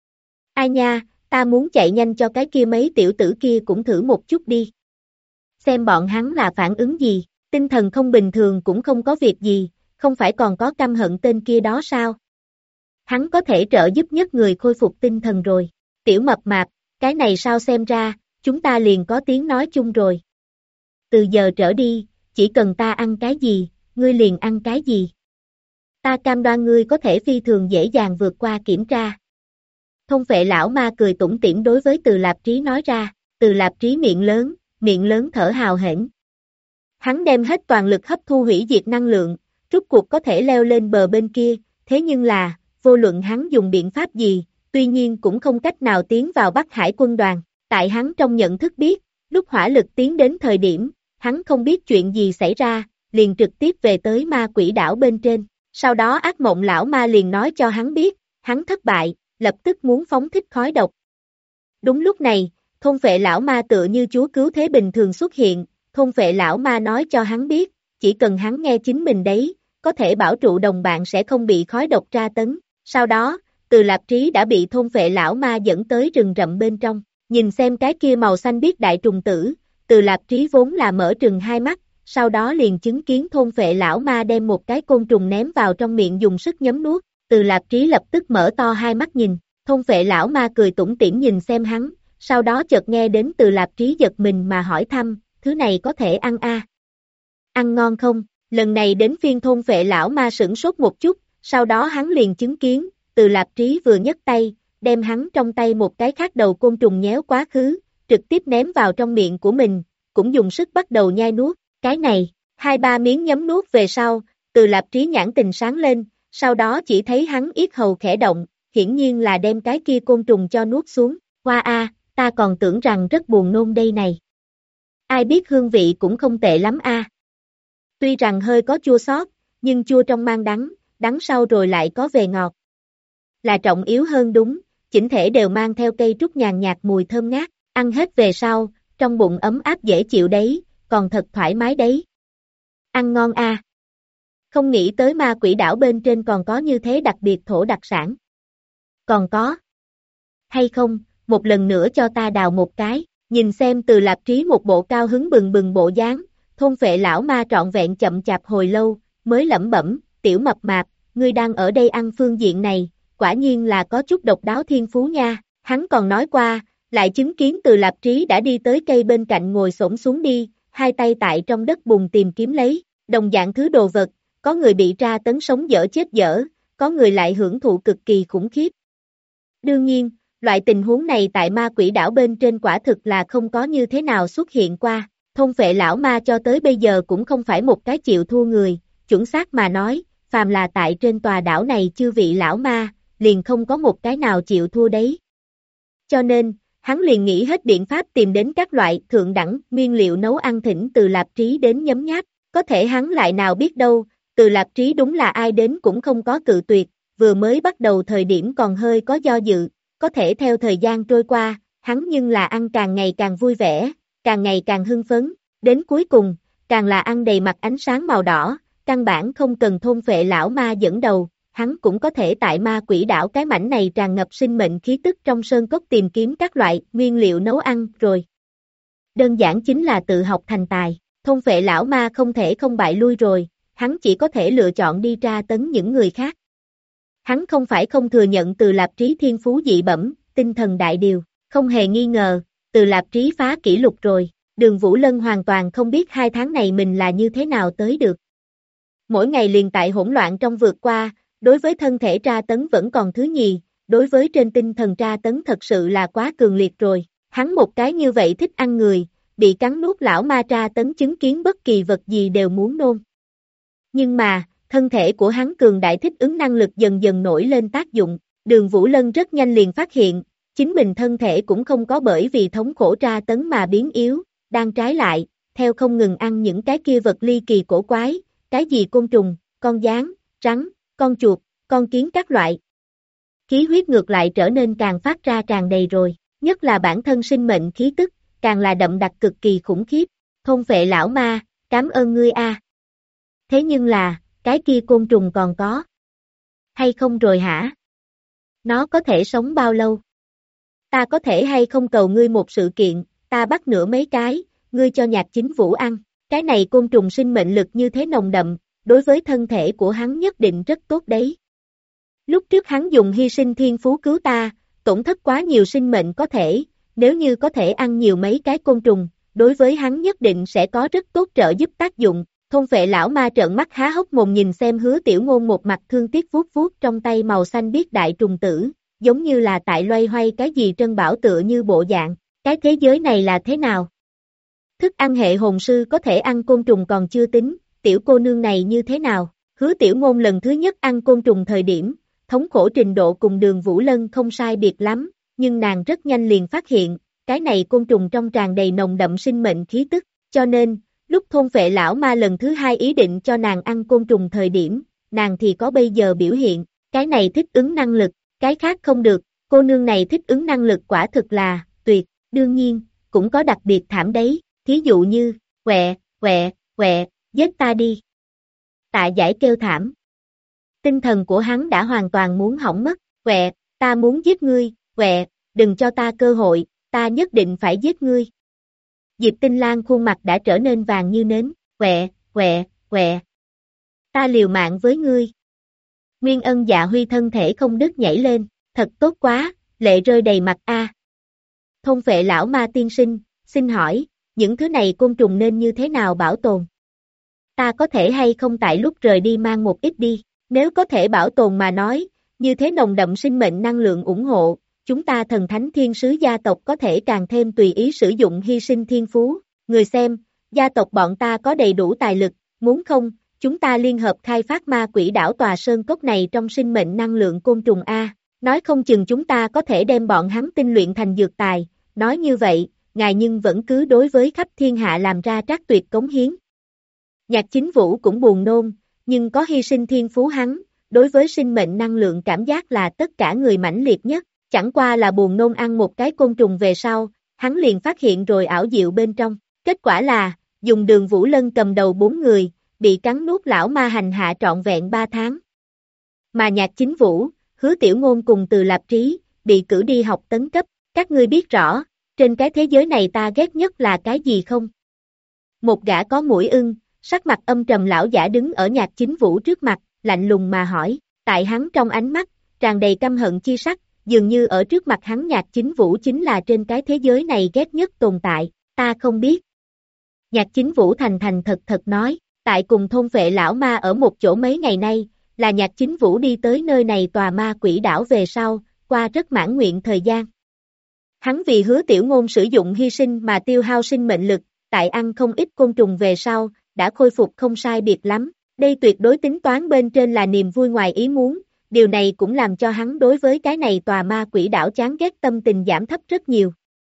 Ai nha, ta muốn chạy nhanh cho cái kia mấy tiểu tử kia cũng thử một chút đi. Xem bọn hắn là phản ứng gì, tinh thần không bình thường cũng không có việc gì, không phải còn có căm hận tên kia đó sao? Hắn có thể trợ giúp nhất người khôi phục tinh thần rồi. Tiểu mập mạp, cái này sao xem ra, chúng ta liền có tiếng nói chung rồi. Từ giờ trở đi, chỉ cần ta ăn cái gì, ngươi liền ăn cái gì. Ta cam đoan ngươi có thể phi thường dễ dàng vượt qua kiểm tra. Thôn vệ lão ma cười tủm tỉm đối với Từ Lạp Trí nói ra, Từ Lạp Trí miệng lớn thở hào hển. Hắn đem hết toàn lực hấp thu hủy diệt năng lượng, rút cuộc có thể leo lên bờ bên kia, thế nhưng là, vô luận hắn dùng biện pháp gì, tuy nhiên cũng không cách nào tiến vào Bắc Hải quân đoàn, tại hắn trong nhận thức biết, lúc hỏa lực tiến đến thời điểm, hắn không biết chuyện gì xảy ra, liền trực tiếp về tới ma quỷ đảo bên trên, sau đó ác mộng lão ma liền nói cho hắn biết, hắn thất bại, lập tức muốn phóng thích khói độc. Đúng lúc này, thôn vệ lão ma tựa như chúa cứu thế bình thường xuất hiện, thôn vệ lão ma nói cho hắn biết, chỉ cần hắn nghe chính mình đấy, có thể bảo trụ đồng bạn sẽ không bị khói độc tra tấn. Sau đó, Từ Lạp Trí đã bị thôn vệ lão ma dẫn tới rừng rậm bên trong, nhìn xem cái kia màu xanh biếc đại trùng tử, Từ Lạp Trí vốn là mở trừng hai mắt, sau đó liền chứng kiến thôn vệ lão ma đem một cái côn trùng ném vào trong miệng dùng sức nhấm nuốt, Từ Lạp Trí lập tức mở to hai mắt nhìn, thôn vệ lão ma cười tủm tỉm nhìn xem hắn, sau đó chợt nghe đến Từ Lạp Trí giật mình mà hỏi thăm, thứ này có thể ăn a? Ăn ngon không? Lần này đến phiên thôn vệ lão ma sửng sốt một chút, sau đó hắn liền chứng kiến, Từ Lạp Trí vừa nhấc tay, đem hắn trong tay một cái khác đầu côn trùng nhéo quá khứ, trực tiếp ném vào trong miệng của mình, cũng dùng sức bắt đầu nhai nuốt, cái này, 2-3 miếng nhấm nuốt về sau, Từ Lạp Trí nhãn tình sáng lên, sau đó chỉ thấy hắn yết hầu khẽ động, hiển nhiên là đem cái kia côn trùng cho nuốt xuống, hoa a, ta còn tưởng rằng rất buồn nôn đây này. Ai biết hương vị cũng không tệ lắm a. Tuy rằng hơi có chua xót, nhưng chua trong mang đắng, đắng sau rồi lại có về ngọt. Là trọng yếu hơn đúng, chỉnh thể đều mang theo cây trúc nhàn nhạt mùi thơm ngát, ăn hết về sau, trong bụng ấm áp dễ chịu đấy, còn thật thoải mái đấy. Ăn ngon a. Không nghĩ tới ma quỷ đảo bên trên còn có như thế đặc biệt thổ đặc sản. Còn có. Hay không, một lần nữa cho ta đào một cái, nhìn xem Từ Lạp Trí một bộ cao hứng bừng bừng bộ dáng, thôn vệ lão ma trọn vẹn chậm chạp hồi lâu, mới lẩm bẩm, tiểu mập mạp, ngươi đang ở đây ăn phương diện này, quả nhiên là có chút độc đáo thiên phú nha, hắn còn nói qua, lại chứng kiến Từ Lạp Trí đã đi tới cây bên cạnh ngồi xổm xuống đi, hai tay tại trong đất bùn tìm kiếm lấy, đồng dạng thứ đồ vật, có người bị tra tấn sống dở chết dở, có người lại hưởng thụ cực kỳ khủng khiếp. Đương nhiên, loại tình huống này tại ma quỷ đảo bên trên quả thực là không có như thế nào xuất hiện qua, thôn vệ lão ma cho tới bây giờ cũng không phải một cái chịu thua người, chuẩn xác mà nói, phàm là tại trên tòa đảo này chư vị lão ma, liền không có một cái nào chịu thua đấy. Cho nên, hắn liền nghĩ hết biện pháp tìm đến các loại thượng đẳng nguyên liệu nấu ăn thỉnh Từ Lạp Trí đến nhấm nháp, có thể hắn lại nào biết đâu, Từ Lạp Trí đúng là ai đến cũng không có cự tuyệt, vừa mới bắt đầu thời điểm còn hơi có do dự, có thể theo thời gian trôi qua, hắn nhưng là ăn càng ngày càng vui vẻ, càng ngày càng hưng phấn, đến cuối cùng, càng là ăn đầy mặt ánh sáng màu đỏ, căn bản không cần thôn phệ lão ma dẫn đầu, hắn cũng có thể tại ma quỷ đảo cái mảnh này tràn ngập sinh mệnh khí tức trong sơn cốc tìm kiếm các loại nguyên liệu nấu ăn rồi. Đơn giản chính là tự học thành tài, thôn phệ lão ma không thể không bại lui rồi, hắn chỉ có thể lựa chọn đi tra tấn những người khác. Hắn không phải không thừa nhận Từ Lạp Trí thiên phú dị bẩm, tinh thần đại điều, không hề nghi ngờ, Từ Lạp Trí phá kỷ lục rồi, Đường Vũ Lân hoàn toàn không biết 2 tháng này mình là như thế nào tới được. Mỗi ngày liền tại hỗn loạn trong vượt qua, đối với thân thể tra tấn vẫn còn thứ nhì, đối với trên tinh thần tra tấn thật sự là quá cường liệt rồi, hắn một cái như vậy thích ăn người, bị cắn nuốt lão ma tra tấn chứng kiến bất kỳ vật gì đều muốn nôn. Nhưng mà, thân thể của hắn cường đại thích ứng năng lực dần dần nổi lên tác dụng, Đường Vũ Lân rất nhanh liền phát hiện, chính mình thân thể cũng không có bởi vì thống khổ tra tấn mà biến yếu, đang trái lại, theo không ngừng ăn những cái kia vật ly kỳ cổ quái, cái gì côn trùng, con gián, rắn, con chuột, con kiến các loại. Khí huyết ngược lại trở nên càng phát ra tràn đầy rồi, nhất là bản thân sinh mệnh khí tức, càng là đậm đặc cực kỳ khủng khiếp, thôn phệ lão ma, cảm ơn ngươi a. Thế nhưng là, cái kia côn trùng còn có hay không rồi hả? Nó có thể sống bao lâu? Ta có thể hay không cầu ngươi một sự kiện, ta bắt nửa mấy cái, ngươi cho Nhạc Chính Vũ ăn, cái này côn trùng sinh mệnh lực như thế nồng đậm, đối với thân thể của hắn nhất định rất tốt đấy. Lúc trước hắn dùng hy sinh thiên phú cứu ta, tổn thất quá nhiều sinh mệnh có thể, nếu như có thể ăn nhiều mấy cái côn trùng, đối với hắn nhất định sẽ có rất tốt trợ giúp tác dụng. Thôn phệ lão ma trợn mắt há hốc mồm nhìn xem Hứa Tiểu Ngôn một mặt thương tiếc vuốt vuốt trong tay màu xanh biếc đại trùng tử, giống như là tại loay hoay cái gì trân bảo tựa như bộ dạng, cái thế giới này là thế nào? Thức ăn hệ hồn sư có thể ăn côn trùng còn chưa tính, tiểu cô nương này như thế nào? Hứa Tiểu Ngôn lần thứ nhất ăn côn trùng thời điểm, thống khổ trình độ cùng Đường Vũ Lân không sai biệt lắm, nhưng nàng rất nhanh liền phát hiện, cái này côn trùng trong tràn đầy nồng đậm sinh mệnh khí tức, cho nên, lúc thôn phệ lão ma lần thứ 2 ý định cho nàng ăn côn trùng thời điểm, nàng thì có bây giờ biểu hiện, cái này thích ứng năng lực, cái khác không được, cô nương này thích ứng năng lực quả thực là, tuyệt, đương nhiên, cũng có đặc biệt thảm đấy, thí dụ như, giết ta đi. Tạ Giải kêu thảm. Tinh thần của hắn đã hoàn toàn muốn hỏng mất, ta muốn giết ngươi, đừng cho ta cơ hội, ta nhất định phải giết ngươi. Diệp Tinh Lan khuôn mặt đã trở nên vàng như nến, ta liều mạng với ngươi. Nguyên Ân Dạ Huy thân thể không đứt nhảy lên, thật tốt quá, lệ rơi đầy mặt a. Thôn phệ lão ma tiên sinh, xin hỏi, những thứ này côn trùng nên như thế nào bảo tồn? Ta có thể hay không tại lúc rời đi mang một ít đi, nếu có thể bảo tồn mà nói, như thế nồng đậm sinh mệnh năng lượng ủng hộ, chúng ta thần thánh thiên sứ gia tộc có thể càng thêm tùy ý sử dụng hy sinh thiên phú, người xem, gia tộc bọn ta có đầy đủ tài lực, muốn không, chúng ta liên hợp khai phát ma quỷ đảo tòa sơn cốc này trong sinh mệnh năng lượng côn trùng A, nói không chừng chúng ta có thể đem bọn hắn tinh luyện thành dược tài, nói như vậy, ngài nhưng vẫn cứ đối với khắp thiên hạ làm ra trác tuyệt cống hiến. Nhạc Chính Vũ cũng buồn nôn, nhưng có hy sinh thiên phú hắn, đối với sinh mệnh năng lượng cảm giác là tất cả người mãnh liệt nhất, chẳng qua là buồn nôn ăn một cái côn trùng về sau, hắn liền phát hiện rồi ảo diệu bên trong, kết quả là, dùng Đường Vũ Lân cầm đầu 4 người, bị cắn nuốt lão ma hành hạ trọn vẹn 3 tháng. Mà Nhạc Chính Vũ, Hứa Tiểu Ngôn cùng Từ Lạp Trí, bị cử đi học tấn cấp, các ngươi biết rõ, trên cái thế giới này ta ghét nhất là cái gì không? Một gã có mũi ưng, sắc mặt âm trầm lão giả đứng ở Nhạc Chính Vũ trước mặt, lạnh lùng mà hỏi, tại hắn trong ánh mắt, tràn đầy căm hận chi sắc, dường như ở trước mặt hắn Nhạc Chính Vũ chính là trên cái thế giới này ghét nhất tồn tại, ta không biết. Nhạc Chính Vũ thành thành thật nói, tại cùng thôn phệ lão ma ở một chỗ mấy ngày nay, là Nhạc Chính Vũ đi tới nơi này tòa ma quỷ đảo về sau, qua rất mãn nguyện thời gian. Hắn vì Hứa Tiểu Ngôn sử dụng hy sinh mà tiêu hao sinh mệnh lực, tại ăn không ít côn trùng về sau, đã khôi phục không sai biệt lắm, đây tuyệt đối tính toán bên trên là niềm vui ngoài ý muốn, điều này cũng làm cho hắn đối với cái này tòa ma quỷ đảo chán ghét tâm tình giảm thấp rất nhiều.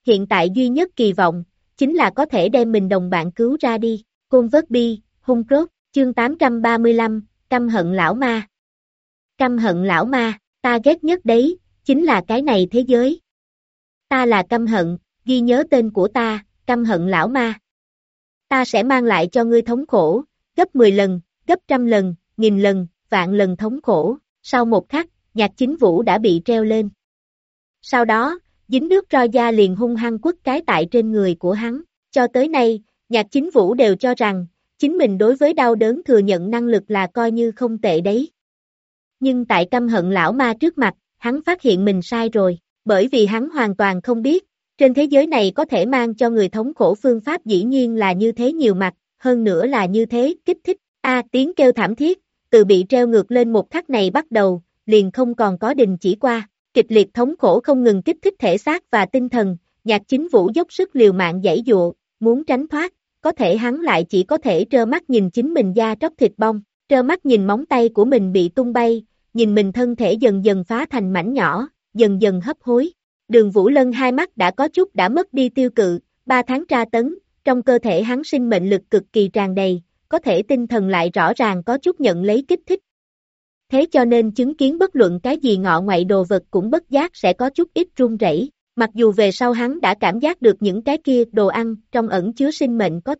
hiện tại duy nhất kỳ vọng, chính là có thể đem mình đồng bạn cứu ra đi. Côn vớt bi, hung cốt, chương 835, căm hận lão ma. Căm hận lão ma, ta ghét nhất đấy, chính là cái này thế giới. Ta là căm hận, ghi nhớ tên của ta, căm hận lão ma. Ta sẽ mang lại cho ngươi thống khổ, gấp 10 lần, gấp 100 lần, 1000 lần, vạn lần thống khổ. Sau một khắc, Nhạc Chính Vũ đã bị treo lên. Sau đó, dính nước roi da liền hung hăng quất cái tại trên người của hắn. Cho tới nay, Nhạc Chính Vũ đều cho rằng, chính mình đối với đau đớn thừa nhận năng lực là coi như không tệ đấy. Nhưng tại căm hận lão ma trước mặt, hắn phát hiện mình sai rồi, bởi vì hắn hoàn toàn không biết, trên thế giới này có thể mang cho người thống khổ phương pháp dĩ nhiên là như thế nhiều mặt, hơn nữa là như thế kích thích. Tiếng kêu thảm thiết, từ bị treo ngược lên một khắc này bắt đầu, liền không còn có đình chỉ qua, kịch liệt thống khổ không ngừng kích thích thể xác và tinh thần, Nhạc Chính Vũ dốc sức liều mạng giãy giụa, muốn tránh thoát, có thể hắn lại chỉ có thể trơ mắt nhìn chính mình da tróc thịt bong, trơ mắt nhìn móng tay của mình bị tung bay, nhìn mình thân thể dần dần phá thành mảnh nhỏ, dần dần hấp hối. Đường Vũ Lân hai mắt đã có chút đã mất đi tiêu cự, 3 tháng tra tấn, trong cơ thể hắn sinh mệnh lực cực kỳ tràn đầy, có thể tinh thần lại rõ ràng có chút nhận lấy kích thích. Thế cho nên chứng kiến bất luận cái gì ngọ ngoại đồ vật cũng bất giác sẽ có chút ít run rẩy. Mặc dù về sau hắn đã cảm giác được những cái kia đồ ăn trong ẩn chứa sinh mệnh có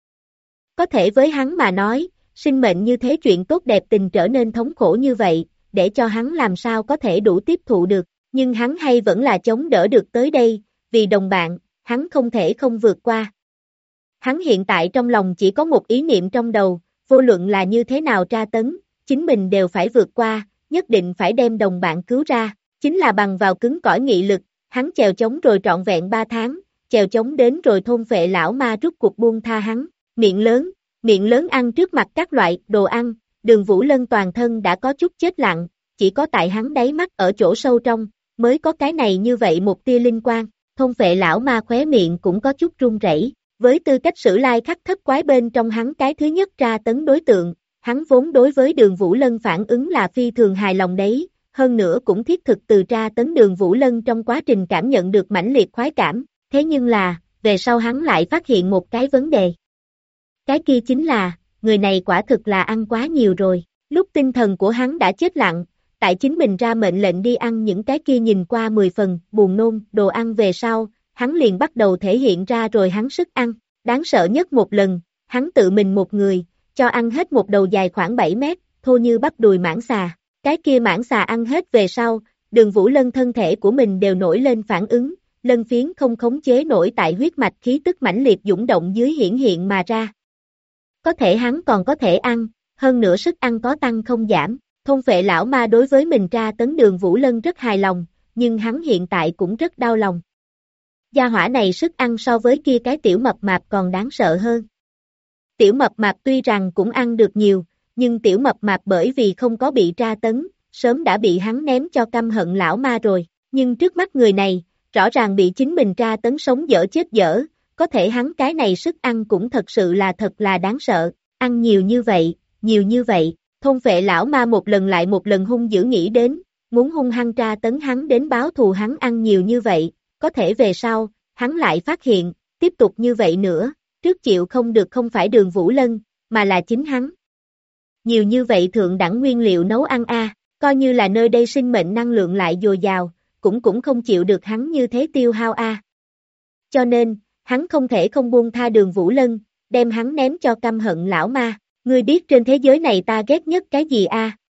thể với hắn mà nói, sinh mệnh như thế chuyện tốt đẹp tình trở nên thống khổ như vậy, để cho hắn làm sao có thể đủ tiếp thụ được, nhưng hắn hay vẫn là chống đỡ được tới đây, vì đồng bạn, hắn không thể không vượt qua. Hắn hiện tại trong lòng chỉ có một ý niệm trong đầu, vô luận là như thế nào tra tấn, chính mình đều phải vượt qua, nhất định phải đem đồng bạn cứu ra, chính là bằng vào cứng cỏi nghị lực, hắn chèo chống rồi trọn vẹn 3 tháng, chèo chống đến rồi thôn phệ lão ma rút cuộc buông tha hắn, miệng lớn ăn trước mặt các loại đồ ăn, Đường Vũ Lân toàn thân đã có chút chết lặng, chỉ có tại hắn đáy mắt ở chỗ sâu trong, mới có cái này như vậy một tia linh quang, thôn phệ lão ma khóe miệng cũng có chút run rẩy. Với tư cách sử lai khắc thất quái bên trong hắn cái thứ nhất tra tấn đối tượng, hắn vốn đối với Đường Vũ Lân phản ứng là phi thường hài lòng đấy, hơn nữa cũng thiết thực từ tra tấn Đường Vũ Lân trong quá trình cảm nhận được mãnh liệt khoái cảm, thế nhưng là, về sau hắn lại phát hiện một cái vấn đề. Cái kia chính là, người này quả thực là ăn quá nhiều rồi, lúc tinh thần của hắn đã chết lặng, tại chính mình ra mệnh lệnh đi ăn những cái kia nhìn qua 10 phần, buồn nôn, đồ ăn về sau, hắn liền bắt đầu thể hiện ra rồi hắn sức ăn, đáng sợ nhất một lần, hắn tự mình một người, cho ăn hết một đầu dài khoảng 7 mét, thô như bắp đùi mãng xà, cái kia mãng xà ăn hết về sau, Đường Vũ Lân thân thể của mình đều nổi lên phản ứng, lân phiến không khống chế nổi tại huyết mạch khí tức mãnh liệt dũng động dưới hiển hiện mà ra. Có thể hắn còn có thể ăn, hơn nữa sức ăn có tăng không giảm, thôn phệ lão ma đối với mình tra tấn Đường Vũ Lân rất hài lòng, nhưng hắn hiện tại cũng rất đau lòng. Gia hỏa này sức ăn so với kia cái tiểu mập mạp còn đáng sợ hơn. Tiểu mập mạp tuy rằng cũng ăn được nhiều, nhưng tiểu mập mạp bởi vì không có bị tra tấn, sớm đã bị hắn ném cho căm hận lão ma rồi, nhưng trước mắt người này, rõ ràng bị chính mình tra tấn sống dở chết dở, có thể hắn cái này sức ăn cũng thật sự là thật là đáng sợ, ăn nhiều như vậy, thôn phệ lão ma một lần lại một lần hung dữ nghĩ đến, muốn hung hăng tra tấn hắn đến báo thù hắn ăn nhiều như vậy, có thể về sau, hắn lại phát hiện, tiếp tục như vậy nữa, trước chịu không được không phải Đường Vũ Lân, mà là chính hắn. Nhiều như vậy thượng đẳng nguyên liệu nấu ăn coi như là nơi đây sinh mệnh năng lượng lại dồi dào, cũng không chịu được hắn như thế tiêu hao Cho nên, hắn không thể không buông tha Đường Vũ Lân, đem hắn ném cho căm hận lão ma, ngươi biết trên thế giới này ta ghét nhất cái gì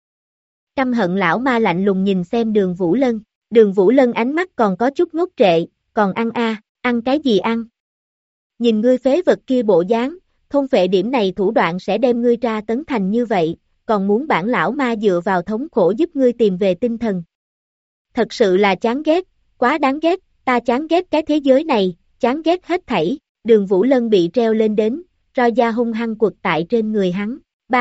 Căm hận lão ma lạnh lùng nhìn xem Đường Vũ Lân ánh mắt còn có chút ngốc trệ, còn ăn ăn cái gì ăn? Nhìn ngươi phế vật kia bộ dáng, thôn phệ điểm này thủ đoạn sẽ đem ngươi tra tấn thành như vậy, còn muốn bản lão ma dựa vào thống khổ giúp ngươi tìm về tinh thần. Thật sự là chán ghét, quá đáng ghét, ta chán ghét cái thế giới này, chán ghét hết thảy, Đường Vũ Lân bị treo lên đến, roi da hung hăng quật tại trên người hắn,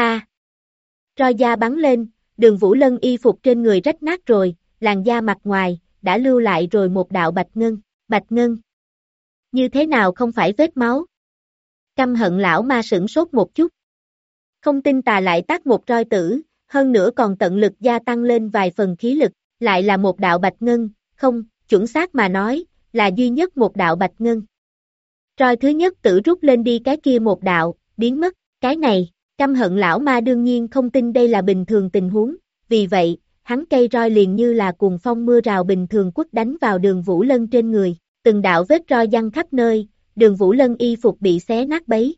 roi da bắn lên, Đường Vũ Lân y phục trên người rách nát rồi, làn da mặt ngoài, đã lưu lại rồi một đạo bạch ngân. Như thế nào không phải vết máu? Căm hận lão ma sửng sốt một chút. Không tin tà lại tác một roi tử, hơn nữa còn tận lực gia tăng lên vài phần khí lực, lại là một đạo bạch ngân, không, chuẩn xác mà nói, là duy nhất một đạo bạch ngân. Roi thứ nhất tử rút lên đi cái kia một đạo, biến mất, cái này, căm hận lão ma đương nhiên không tin đây là bình thường tình huống, vì vậy, hắn cây roi liền như là cuồng phong mưa rào bình thường quất đánh vào Đường Vũ Lân trên người, từng đạo vết roi giăng khắp nơi, Đường Vũ Lân y phục bị xé nát bấy.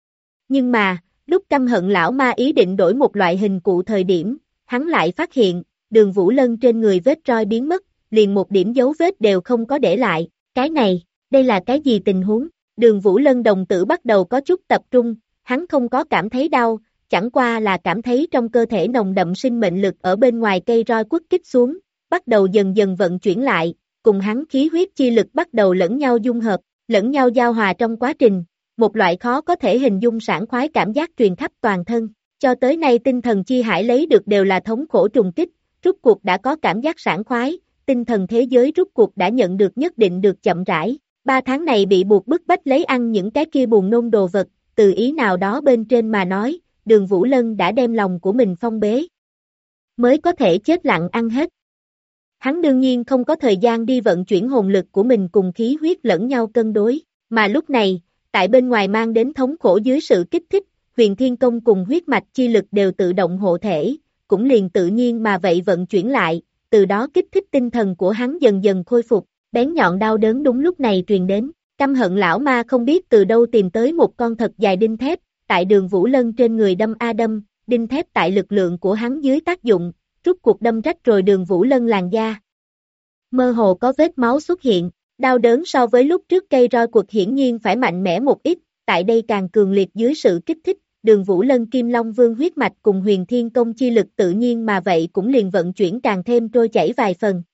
Nhưng mà, lúc căm hận lão ma ý định đổi một loại hình cụ thời điểm, hắn lại phát hiện, Đường Vũ Lân trên người vết roi biến mất, liền một điểm dấu vết đều không có để lại, cái này, đây là cái gì tình huống? Đường Vũ Lân đồng tử bắt đầu có chút tập trung, hắn không có cảm thấy đau, chẳng qua là cảm thấy trong cơ thể nồng đậm sinh mệnh lực ở bên ngoài cây roi quất kích xuống, bắt đầu dần dần vận chuyển lại, cùng hắn khí huyết chi lực bắt đầu lẫn nhau dung hợp, lẫn nhau giao hòa trong quá trình, một loại khó có thể hình dung sảng khoái cảm giác truyền khắp toàn thân, cho tới nay tinh thần chi hải lấy được đều là thống khổ trùng kích, rút cuộc đã có cảm giác sảng khoái, tinh thần thế giới rút cuộc đã nhận được nhất định được chậm rãi. 3 tháng này bị buộc bức bách lấy ăn những cái kia buồn nôn đồ vật, từ ý nào đó bên trên mà nói, Đường Vũ Lân đã đem lòng của mình phong bế. Mới có thể chết lặng ăn hết. Hắn đương nhiên không có thời gian đi vận chuyển hồn lực của mình cùng khí huyết lẫn nhau cân đối, mà lúc này, tại bên ngoài mang đến thống khổ dưới sự kích thích, Huyền Thiên Công cùng huyết mạch chi lực đều tự động hộ thể, cũng liền tự nhiên mà vậy vận chuyển lại, từ đó kích thích tinh thần của hắn dần dần khôi phục. Bén nhọn đau đớn đúng lúc này truyền đến, căm hận lão ma không biết từ đâu tìm tới một con thật dài đinh thép, tại Đường Vũ Lân trên người đâm a đâm, đinh thép tại lực lượng của hắn dưới tác dụng, rút cuộc đâm rách rồi Đường Vũ Lân làn da. Mơ hồ có vết máu xuất hiện, đau đớn so với lúc trước cây roi quật hiển nhiên phải mạnh mẽ một ít, tại đây càng cường liệt dưới sự kích thích, Đường Vũ Lân Kim Long Vương huyết mạch cùng Huyền Thiên Công chi lực tự nhiên mà vậy cũng liền vận chuyển càng thêm trôi chảy vài phần.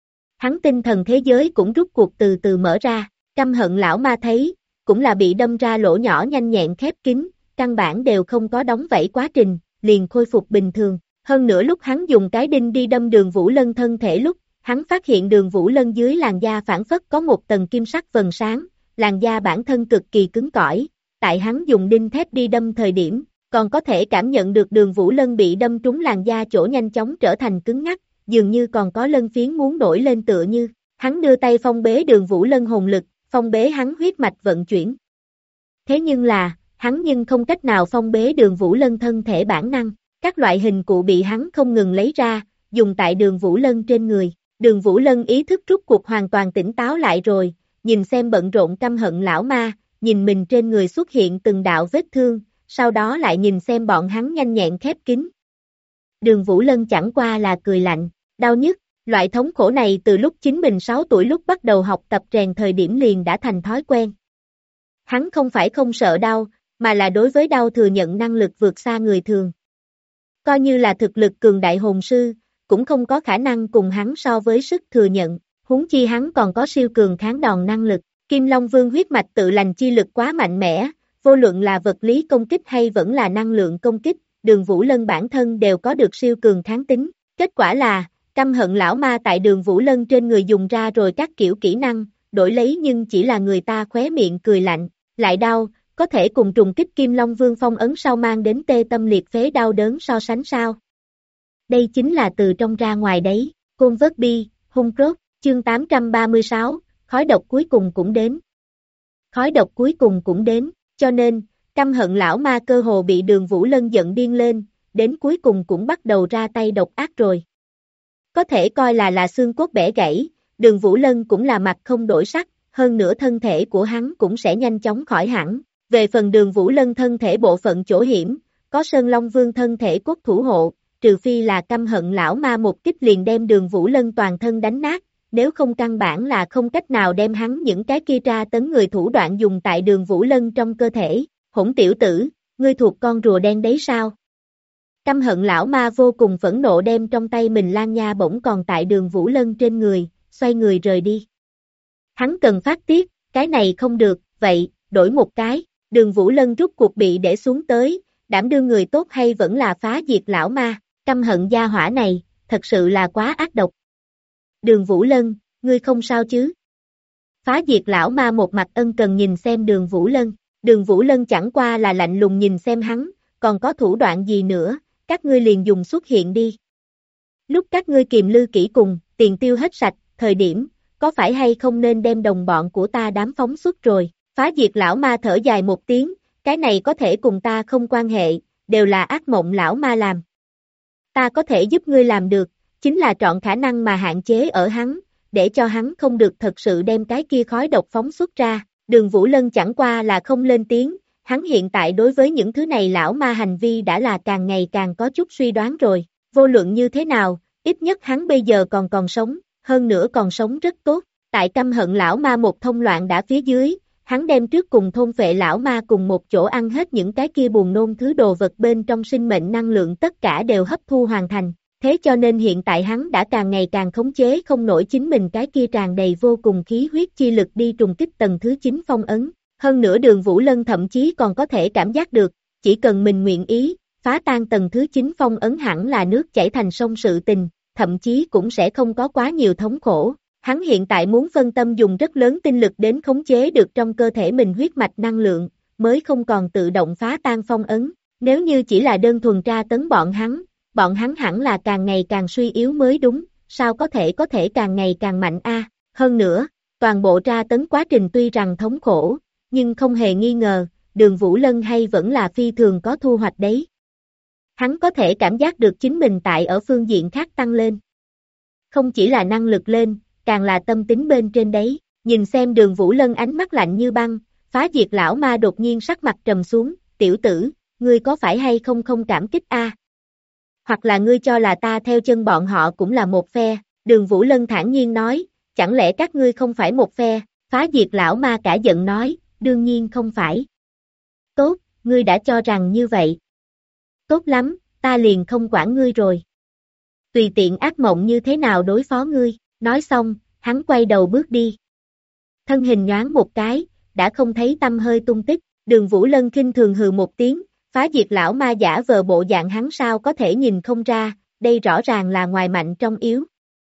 Hắn tinh thần thế giới cũng rút cuộc từ từ mở ra, căm hận lão ma thấy, cũng là bị đâm ra lỗ nhỏ nhanh nhẹn khép kín, căn bản đều không có đóng vảy quá trình, liền khôi phục bình thường. Hơn nữa lúc hắn dùng cái đinh đi đâm Đường Vũ Lân thân thể lúc, hắn phát hiện Đường Vũ Lân dưới làn da phản phất có một tầng kim sắc vầng sáng, làn da bản thân cực kỳ cứng cỏi, tại hắn dùng đinh thép đi đâm thời điểm, còn có thể cảm nhận được Đường Vũ Lân bị đâm trúng làn da chỗ nhanh chóng trở thành cứng ngắc, dường như còn có lân phiến muốn nổi lên tựa như, hắn đưa tay phong bế Đường Vũ Lân hồn lực, phong bế hắn huyết mạch vận chuyển. Thế nhưng là, hắn nhưng không cách nào phong bế Đường Vũ Lân thân thể bản năng, các loại hình cụ bị hắn không ngừng lấy ra, dùng tại Đường Vũ Lân trên người. Đường Vũ Lân ý thức rút cuộc hoàn toàn tỉnh táo lại rồi, nhìn xem bận rộn căm hận lão ma, nhìn mình trên người xuất hiện từng đạo vết thương, sau đó lại nhìn xem bọn hắn nhanh nhẹn khép kín. Đường Vũ Lân chẳng qua là cười lạnh, đau nhức, loại thống khổ này từ lúc chính mình 6 tuổi lúc bắt đầu học tập rèn thời điểm liền đã thành thói quen. Hắn không phải không sợ đau, mà là đối với đau thừa nhận năng lực vượt xa người thường. Coi như là thực lực cường đại hồn sư, cũng không có khả năng cùng hắn so với sức thừa nhận, huống chi hắn còn có siêu cường kháng đòn năng lực. Kim Long Vương huyết mạch tự lành chi lực quá mạnh mẽ, vô luận là vật lý công kích hay vẫn là năng lượng công kích, Đường Vũ Lân bản thân đều có được siêu cường kháng tính. Kết quả là, căm hận lão ma tại Đường Vũ Lân trên người dùng ra rồi các kiểu kỹ năng, đổi lấy nhưng chỉ là người ta khóe miệng cười lạnh, lại đau, có thể cùng trùng kích Kim Long Vương phong ấn sau mang đến tê tâm liệt phế đau đớn so sánh sao. Đây chính là từ trong ra ngoài đấy, Côn Vớt Bi, Hung Crốt, chương 836, khói độc cuối cùng cũng đến. Khói độc cuối cùng cũng đến, cho nên, căm hận lão ma cơ hồ bị Đường Vũ Lân giận điên lên, đến cuối cùng cũng bắt đầu ra tay độc ác rồi. Có thể coi là xương cốt bẻ gãy, Đường Vũ Lân cũng là mặt không đổi sắc, hơn nữa thân thể của hắn cũng sẽ nhanh chóng khỏi hẳn. Về phần Đường Vũ Lân thân thể bộ phận chỗ hiểm, có Sơn Long Vương thân thể cốt thủ hộ, trừ phi là căm hận lão ma một kích liền đem Đường Vũ Lân toàn thân đánh nát, nếu không căn bản là không cách nào đem hắn những cái kia tra tấn người thủ đoạn dùng tại Đường Vũ Lân trong cơ thể. Hỗn tiểu tử, ngươi thuộc con rùa đen đấy sao? Căm hận lão ma vô cùng phẫn nộ đem trong tay mình lan nha bổng còn tại Đường Vũ Lân trên người, xoay người rời đi. Hắn cần phát tiết, cái này không được, vậy, đổi một cái, Đường Vũ Lân rút cuộc bị để xuống tới, đảm đương người tốt hay vẫn là phá diệt lão ma, căm hận gia hỏa này, thật sự là quá ác độc. Đường Vũ Lân, ngươi không sao chứ? Phá diệt lão ma một mặt ân cần nhìn xem Đường Vũ Lân, Đường Vũ Lân chẳng qua là lạnh lùng nhìn xem hắn, còn có thủ đoạn gì nữa, các ngươi liền dùng xuất hiện đi. Lúc các ngươi kiềm lư kỹ cùng, tiền tiêu hết sạch, thời điểm, có phải hay không nên đem đồng bọn của ta đám phóng xuất rồi, phá diệt lão ma thở dài một tiếng, cái này có thể cùng ta không quan hệ, đều là ác mộng lão ma làm. Ta có thể giúp ngươi làm được, chính là trọn khả năng mà hạn chế ở hắn, để cho hắn không được thật sự đem cái kia khói độc phóng xuất ra. Đường Vũ Lân chẳng qua là không lên tiếng, hắn hiện tại đối với những thứ này lão ma hành vi đã là càng ngày càng có chút suy đoán rồi, vô luận như thế nào, ít nhất hắn bây giờ còn sống, hơn nữa còn sống rất tốt, tại căm hận lão ma một thông loạn đã phía dưới, hắn đem trước cùng thôn phệ lão ma cùng một chỗ ăn hết những cái kia buồn nôn thứ đồ vật bên trong sinh mệnh năng lượng tất cả đều hấp thu hoàn thành, thế cho nên hiện tại hắn đã càng ngày càng khống chế không nổi chính mình cái kia tràn đầy vô cùng khí huyết chi lực đi trùng kích tầng thứ 9 phong ấn. Hơn nữa Đường Vũ Lân thậm chí còn có thể cảm giác được, chỉ cần mình nguyện ý, phá tan tầng thứ 9 phong ấn hẳn là nước chảy thành sông sự tình, thậm chí cũng sẽ không có quá nhiều thống khổ. Hắn hiện tại muốn phân tâm dùng rất lớn tinh lực đến khống chế được trong cơ thể mình huyết mạch năng lượng, mới không còn tự động phá tan phong ấn. Nếu như chỉ là đơn thuần tra tấn bọn hắn hẳn là càng ngày càng suy yếu mới đúng, sao có thể càng ngày càng mạnh a? Hơn nữa, toàn bộ tra tấn quá trình tuy rằng thống khổ, nhưng không hề nghi ngờ, Đường Vũ Lân hay vẫn là phi thường có thu hoạch đấy. Hắn có thể cảm giác được chính mình tại ở phương diện khác tăng lên. Không chỉ là năng lực lên, càng là tâm tính bên trên đấy, nhìn xem Đường Vũ Lân ánh mắt lạnh như băng, phá diệt lão ma đột nhiên sắc mặt trầm xuống, tiểu tử, ngươi có phải hay không cảm kích a? Hoặc là ngươi cho là ta theo chân bọn họ cũng là một phe, Đường Vũ Lân thản nhiên nói, chẳng lẽ các ngươi không phải một phe, phá diệt lão ma cả giận nói, đương nhiên không phải. Tốt, ngươi đã cho rằng như vậy. Tốt lắm, ta liền không quản ngươi rồi. Tùy tiện ác mộng như thế nào đối phó ngươi, nói xong, hắn quay đầu bước đi. Thân hình nhoáng một cái, đã không thấy tăm hơi tung tích, Đường Vũ Lân khinh thường hừ một tiếng, phá diệt lão ma giả vờ bộ dạng hắn sao có thể nhìn không ra, đây rõ ràng là ngoài mạnh trong yếu.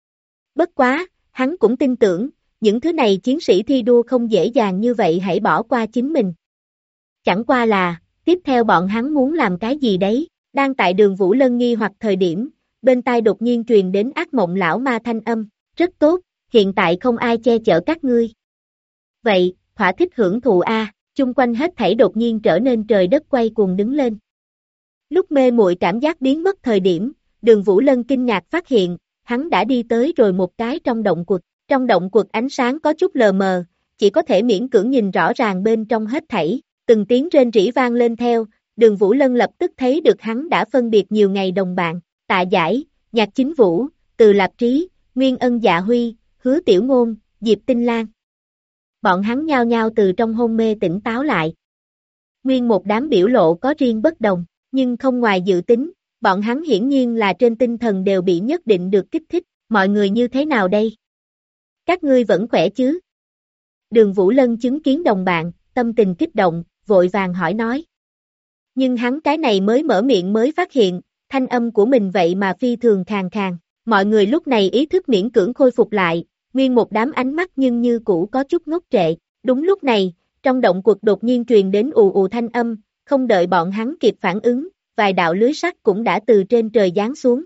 Bất quá, hắn cũng tin tưởng, những thứ này chiến sĩ thi đua không dễ dàng như vậy hãy bỏ qua chính mình. Chẳng qua là, tiếp theo bọn hắn muốn làm cái gì đấy, đang tại Đường Vũ Lân nghi hoặc thời điểm, bên tai đột nhiên truyền đến ác mộng lão ma thanh âm, rất tốt, hiện tại không ai che chở các ngươi. Vậy, thỏa thích hưởng thụ a, chung quanh hết thảy đột nhiên trở nên trời đất quay cuồng đứng lên. Lúc mê muội cảm giác biến mất thời điểm, Đường Vũ Lân kinh ngạc phát hiện, hắn đã đi tới rồi một cái trong động quật. Trong động quật ánh sáng có chút lờ mờ, chỉ có thể miễn cưỡng nhìn rõ ràng bên trong hết thảy, từng tiếng rên rỉ vang lên theo, Đường Vũ Lân lập tức thấy được hắn đã phân biệt nhiều ngày đồng bạn, Tạ Giải, Nhạc Chính Vũ, Từ Lạp Trí, Nguyên Ân Dạ Huy, Hứa Tiểu Ngôn, Diệp Tinh Lan. Bọn hắn nhao nhao từ trong hôn mê tỉnh táo lại. Nguyên một đám biểu lộ có riêng bất đồng, nhưng không ngoài dự tính, bọn hắn hiển nhiên là trên tinh thần đều bị nhất định được kích thích, mọi người như thế nào đây? Các ngươi vẫn khỏe chứ? Đường Vũ Lân chứng kiến đồng bạn, tâm tình kích động, vội vàng hỏi nói. Nhưng hắn cái này mới mở miệng mới phát hiện, thanh âm của mình vậy mà phi thường khàn khàn. Mọi người lúc này ý thức miễn cưỡng khôi phục lại, nguyên một đám ánh mắt nhưng như cũ có chút ngốc trệ. Đúng lúc này, trong động quật đột nhiên truyền đến ù ù thanh âm, không đợi bọn hắn kịp phản ứng, vài đạo lưới sắt cũng đã từ trên trời giáng xuống.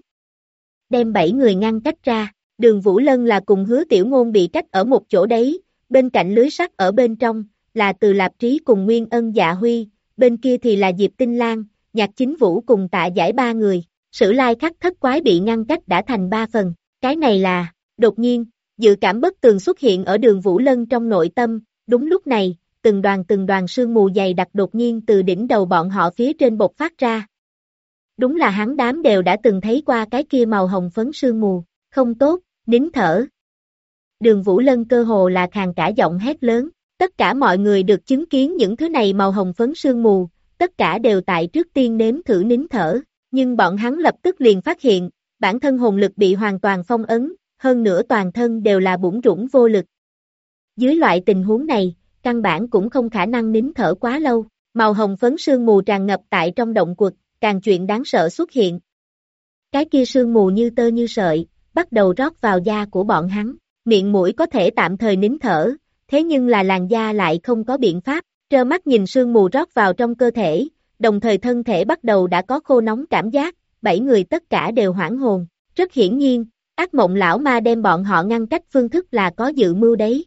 Đem 7 người ngăn cách ra. Đường Vũ Lân là cùng Hứa Tiểu Ngôn bị cách ở một chỗ đấy, bên cạnh lưới sắt ở bên trong, là Từ Lạp Trí cùng Nguyên Ân Dạ Huy, bên kia thì là Diệp Tinh Lan, Nhạc Chính Vũ cùng Tạ Giải 3 người, Sử Lai Khắc Thất Quái bị ngăn cách đã thành 3 phần, cái này là, đột nhiên, dự cảm bất tường xuất hiện ở Đường Vũ Lân trong nội tâm, đúng lúc này, từng đoàn sương mù dày đặc đột nhiên từ đỉnh đầu bọn họ phía trên bộc phát ra. Đúng là hắn đám đều đã từng thấy qua cái kia màu hồng phấn sương mù, không tốt. Nín thở. Đường Vũ Lân cơ hồ là khàn cả giọng hét lớn, tất cả mọi người được chứng kiến những thứ này màu hồng phấn sương mù, tất cả đều tại trước tiên nếm thử nín thở, nhưng bọn hắn lập tức liền phát hiện, bản thân hồn lực bị hoàn toàn phong ấn, hơn nữa toàn thân đều là bủn rủn vô lực. Dưới loại tình huống này, căn bản cũng không khả năng nín thở quá lâu, màu hồng phấn sương mù tràn ngập tại trong động quật, càng chuyện đáng sợ xuất hiện. Cái kia sương mù như tơ như sợi, bắt đầu rót vào da của bọn hắn, miệng mũi có thể tạm thời nín thở, thế nhưng là làn da lại không có biện pháp, trơ mắt nhìn sương mù rót vào trong cơ thể, đồng thời thân thể bắt đầu đã có khô nóng cảm giác, 7 người tất cả đều hoảng hồn, rất hiển nhiên, Ác mộng lão ma đem bọn họ ngăn cách phương thức là có dự mưu đấy.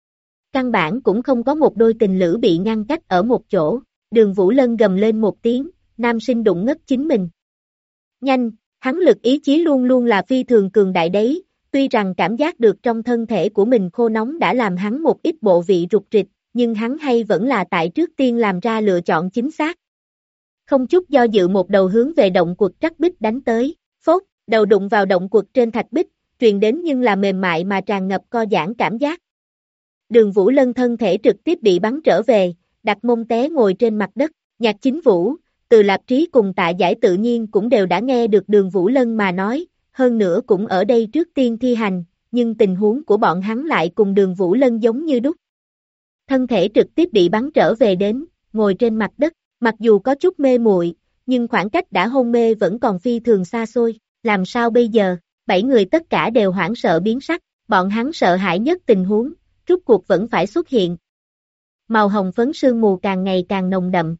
Căn bản cũng không có một đôi tình lữ bị ngăn cách ở một chỗ. Đường Vũ Lân gầm lên một tiếng, nam sinh đụng ngất chính mình. Nhanh, hắn lực ý chí luôn luôn là phi thường cường đại đấy, tuy rằng cảm giác được trong thân thể của mình khô nóng đã làm hắn một ít bộ vị rục rịch, nhưng hắn hay vẫn là tại trước tiên làm ra lựa chọn chính xác. Không chút do dự một đầu hướng về động quật trắc bích đánh tới, phốt, đầu đụng vào động quật trên thạch bích, truyền đến nhưng là mềm mại mà tràn ngập co giãn cảm giác. Đường Vũ Lân thân thể trực tiếp bị bắn trở về, đặt mông té ngồi trên mặt đất, Nhạc Chính Vũ, Từ Lạp Trí cùng Tạ Giải tự nhiên cũng đều đã nghe được Đường Vũ Lân mà nói, hơn nữa cũng ở đây trước tiên thi hành, nhưng tình huống của bọn hắn lại cùng Đường Vũ Lân giống như đúc. Thân thể trực tiếp bị bắn trở về đến, ngồi trên mặt đất, mặc dù có chút mê muội, nhưng khoảng cách đã hôn mê vẫn còn phi thường xa xôi, làm sao bây giờ? 7 người tất cả đều hoảng sợ biến sắc, bọn hắn sợ hãi nhất tình huống, rốt cuộc vẫn phải xuất hiện. Màu hồng phấn sương mù càng ngày càng nồng đậm.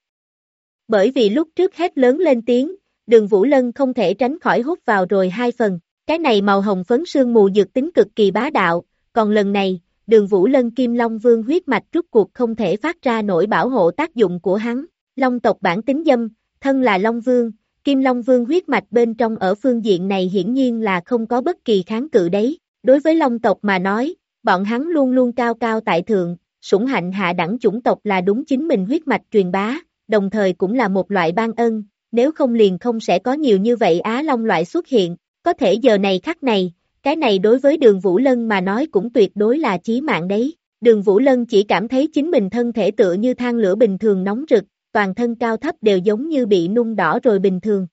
Bởi vì lúc trước hét lớn lên tiếng, Đường Vũ Lân không thể tránh khỏi hút vào rồi 2 phần, cái này màu hồng phấn sương mù dược tính cực kỳ bá đạo, còn lần này, Đường Vũ Lân Kim Long Vương huyết mạch rốt cuộc không thể phát ra nổi bảo hộ tác dụng của hắn, Long tộc bản tính dâm, thân là Long Vương, Kim Long Vương huyết mạch bên trong ở phương diện này hiển nhiên là không có bất kỳ kháng cự đấy, đối với Long tộc mà nói, bọn hắn luôn luôn cao cao tại thượng, sủng hạnh hạ đẳng chủng tộc là đúng chính mình huyết mạch truyền bá, đồng thời cũng là một loại ban ân, nếu không liền không sẽ có nhiều như vậy Á Long loại xuất hiện, có thể giờ này khắc này, cái này đối với Đường Vũ Lân mà nói cũng tuyệt đối là chí mạng đấy, Đường Vũ Lân chỉ cảm thấy chính mình thân thể tựa như than lửa bình thường nóng rực, toàn thân cao thấp đều giống như bị nung đỏ rồi bình thường.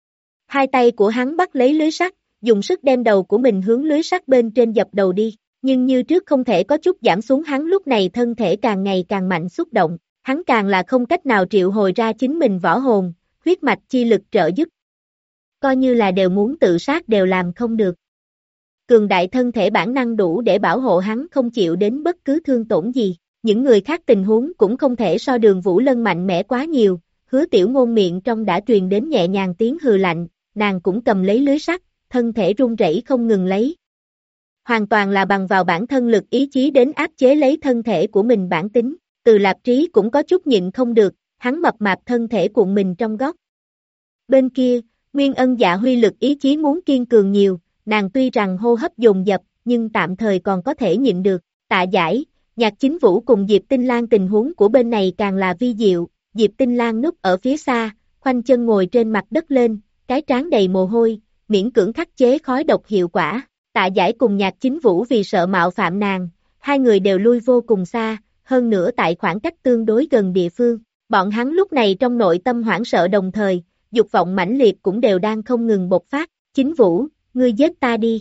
Hai tay của hắn bắt lấy lưới sắt, dùng sức đem đầu của mình hướng lưới sắt bên trên dập đầu đi, nhưng như trước không thể có chút giảm xuống, hắn lúc này thân thể càng ngày càng mạnh xúc động, hắn càng là không cách nào triệu hồi ra chính mình võ hồn, huyết mạch chi lực trợ giúp. Coi như là đều muốn tự sát đều làm không được. Cường đại thân thể bản năng đủ để bảo hộ hắn không chịu đến bất cứ thương tổn gì, những người khác tình huống cũng không thể so Đường Vũ Lân mạnh mẽ quá nhiều, Hứa Tiểu Ngôn miệng trong đã truyền đến nhẹ nhàng tiếng hừ lạnh, nàng cũng cầm lấy lưới sắt, thân thể run rẩy không ngừng lấy. Hoàn toàn là bằng vào bản thân lực ý chí đến áp chế lấy thân thể của mình bản tính, Từ Lạp Trí cũng có chút nhịn không được, hắn mập mạp thân thể cuộn mình trong góc. Bên kia, Nguyên Ân Dạ Huy lực ý chí muốn kiên cường nhiều, nàng tuy rằng hô hấp dồn dập, nhưng tạm thời còn có thể nhịn được, Tạ Giải, Nhạc Chính Vũ cùng Diệp Tinh Lan tình huống của bên này càng là vi diệu, Diệp Tinh Lan núp ở phía xa, khoanh chân ngồi trên mặt đất lên, cái trán đầy mồ hôi, miễn cưỡng khắc chế khói độc hiệu quả, Tạ Giải cùng Nhạc Chính Vũ vì sợ mạo phạm nàng, hai người đều lui vô cùng xa, hơn nữa tại khoảng cách tương đối gần địa phương, bọn hắn lúc này trong nội tâm hoảng sợ đồng thời, dục vọng mãnh liệt cũng đều đang không ngừng bộc phát, Chính Vũ, ngươi giết ta đi.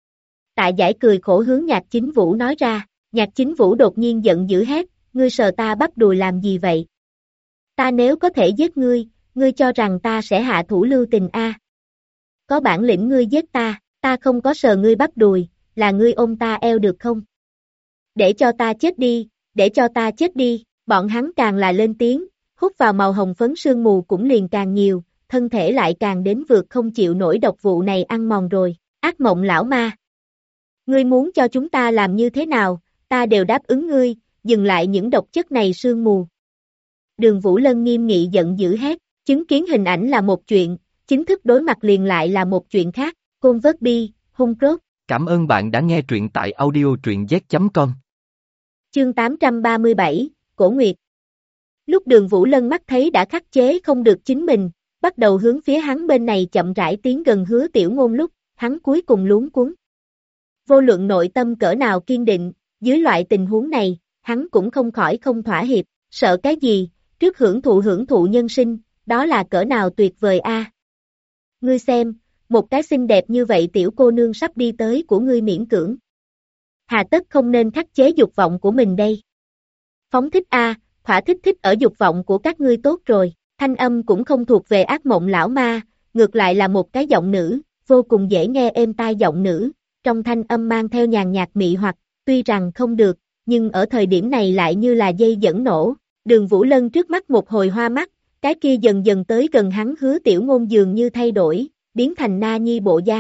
Tạ Giải cười khổ hướng Nhạc Chính Vũ nói ra, Nhạc Chính Vũ đột nhiên giận dữ hét, ngươi sờ ta bắp đùi làm gì vậy? Ta nếu có thể giết ngươi, ngươi cho rằng ta sẽ hạ thủ lưu tình a? Có bản lĩnh ngươi giết ta, ta không có sờ ngươi bắp đùi, là ngươi ôm ta eo được không? Để cho ta chết đi, để cho ta chết đi, bọn hắn càng là lên tiếng, hút vào màu hồng phấn sương mù cũng liền càng nhiều, thân thể lại càng đến vượt không chịu nổi độc vụ này ăn mòn rồi, ác mộng lão ma. Ngươi muốn cho chúng ta làm như thế nào, ta đều đáp ứng ngươi, dừng lại những độc chất này sương mù. Đường Vũ Lân nghiêm nghị giận dữ hét, chứng kiến hình ảnh là một chuyện, chính thức đối mặt liền lại là một chuyện khác, Côn Vớt Bi, hung cốt. Cảm ơn bạn đã nghe truyện tại audio truyện z.com. Chương 837, Cổ Nguyệt. Lúc Đường Vũ Lân mắt thấy đã khắc chế không được chính mình, bắt đầu hướng phía hắn bên này chậm rãi tiến gần Hứa Tiểu Ngôn lúc, hắn cuối cùng luống cuống. Vô luận nội tâm cỡ nào kiên định, dưới loại tình huống này, hắn cũng không khỏi không thỏa hiệp, sợ cái gì, trước hưởng thụ nhân sinh, đó là cỡ nào tuyệt vời a. Ngươi xem, một cái xinh đẹp như vậy tiểu cô nương sắp đi tới của ngươi miễn cưỡng. Hà tất không nên khắc chế dục vọng của mình đây. Phóng thích a, thỏa thích ở dục vọng của các ngươi tốt rồi, thanh âm cũng không thuộc về ác mộng lão ma, ngược lại là một cái giọng nữ, vô cùng dễ nghe êm tai giọng nữ, trong thanh âm mang theo nhàn nhạt mị hoặc, tuy rằng không được, nhưng ở thời điểm này lại như là dây dẫn nổ, Đường Vũ Lân trước mắt một hồi hoa mắt, cái kia dần dần tới gần hắn Hứa Tiểu Ngôn dường như thay đổi, biến thành na nhi bộ dáng,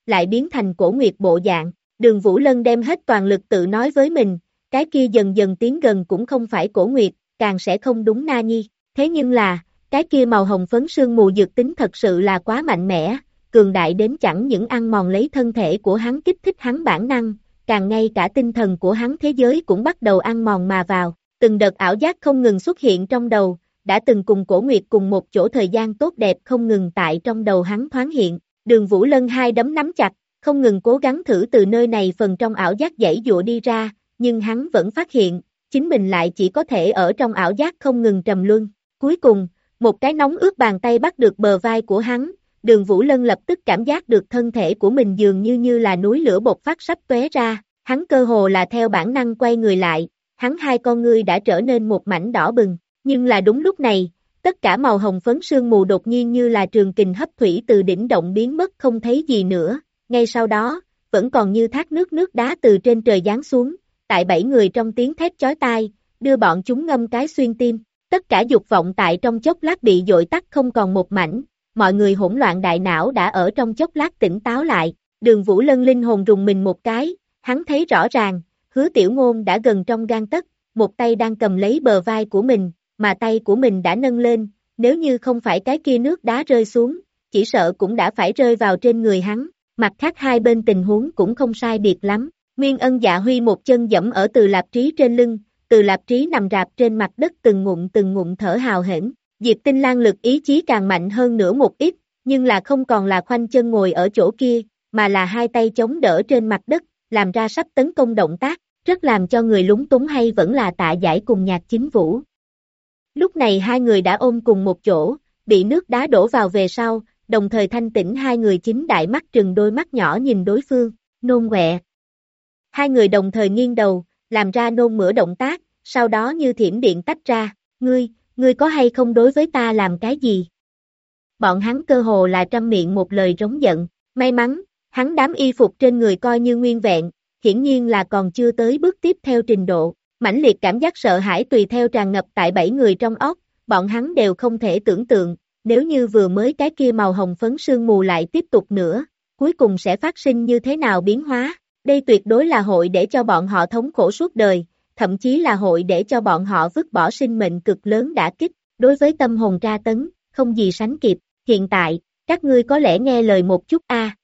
lại biến thành Cổ Nguyệt bộ dạng. Đường Vũ Lân đem hết toàn lực tự nói với mình, cái kia dần dần tiến gần cũng không phải Cổ Nguyệt, càng sẽ không đúng Na Nhi. Thế nhưng là, cái kia màu hồng phấn sương mù dược tính thật sự là quá mạnh mẽ, cường đại đến chẳng những ăn mòn lấy thân thể của hắn kích thích hắn bản năng, càng ngay cả tinh thần của hắn thế giới cũng bắt đầu ăn mòn mà vào. Từng đợt ảo giác không ngừng xuất hiện trong đầu, đã từng cùng Cổ Nguyệt cùng một chỗ thời gian tốt đẹp không ngừng tại trong đầu hắn thoáng hiện. Đường Vũ Lân hai đấm nắm chặt, không ngừng cố gắng thử từ nơi này phần trong ảo giác giãy giụa đi ra, nhưng hắn vẫn phát hiện, chính mình lại chỉ có thể ở trong ảo giác không ngừng trầm luân. Cuối cùng, một cái nóng ướt bàn tay bắt được bờ vai của hắn, Đường Vũ Lân lập tức cảm giác được thân thể của mình dường như là núi lửa bộc phát sắp tóe ra, hắn cơ hồ là theo bản năng quay người lại, hắn hai con ngươi đã trở nên một mảnh đỏ bừng, nhưng là đúng lúc này, tất cả màu hồng phấn sương mù đột nhiên như là trường kình hấp thủy từ đỉnh động biến mất không thấy gì nữa, ngay sau đó, vẫn còn như thác nước đá từ trên trời giáng xuống, tại 7 người trong tiếng thét chói tai, đưa bọn chúng ngâm cái xuyên tim, tất cả dục vọng tại trong chốc lát bị dội tắt không còn một mảnh, mọi người hỗn loạn đại não đã ở trong chốc lát tỉnh táo lại, Đường Vũ Lân linh hồn rùng mình một cái, hắn thấy rõ ràng, Hứa Tiểu Ngôn đã gần trong gang tấc, một tay đang cầm lấy bờ vai của mình, mà tay của mình đã nâng lên, nếu như không phải cái kia nước đá rơi xuống, chỉ sợ cũng đã phải rơi vào trên người hắn, mặt khác hai bên tình huống cũng không sai biệt lắm. Nguyên Ân Dạ Huy một chân dẫm ở Từ Lạp Trí trên lưng, Từ Lạp Trí nằm rạp trên mặt đất từng ngụm thở hào hển. Diệp Tinh Lan lực ý chí càng mạnh hơn nữa một ít, nhưng là không còn là khoanh chân ngồi ở chỗ kia, mà là hai tay chống đỡ trên mặt đất, làm ra sắp tấn công động tác, rất làm cho người lúng túng hay vẫn là Tạ Giải cùng Nhạc Chính Vũ. Lúc này hai người đã ôm cùng một chỗ, bị nước đá đổ vào về sau, đồng thời thanh tỉnh hai người chính đại mắt trừng đôi mắt nhỏ nhìn đối phương, nôn quẹ. Hai người đồng thời nghiêng đầu, làm ra nôn mửa động tác, sau đó như thiểm điện tách ra, ngươi có hay không đối với ta làm cái gì? Bọn hắn cơ hồ là trăm miệng một lời rống giận, may mắn, hắn đám y phục trên người coi như nguyên vẹn, hiển nhiên là còn chưa tới bước tiếp theo trình độ, mãnh liệt cảm giác sợ hãi tùy theo tràn ngập tại 7 người trong óc, bọn hắn đều không thể tưởng tượng, nếu như vừa mới cái kia màu hồng phấn sương mù lại tiếp tục nữa, cuối cùng sẽ phát sinh như thế nào biến hóa, đây tuyệt đối là hội để cho bọn họ thống khổ suốt đời, thậm chí là hội để cho bọn họ vứt bỏ sinh mệnh cực lớn đả kích, đối với tâm hồn tra tấn, không gì sánh kịp, hiện tại, các ngươi có lẽ nghe lời một chút a.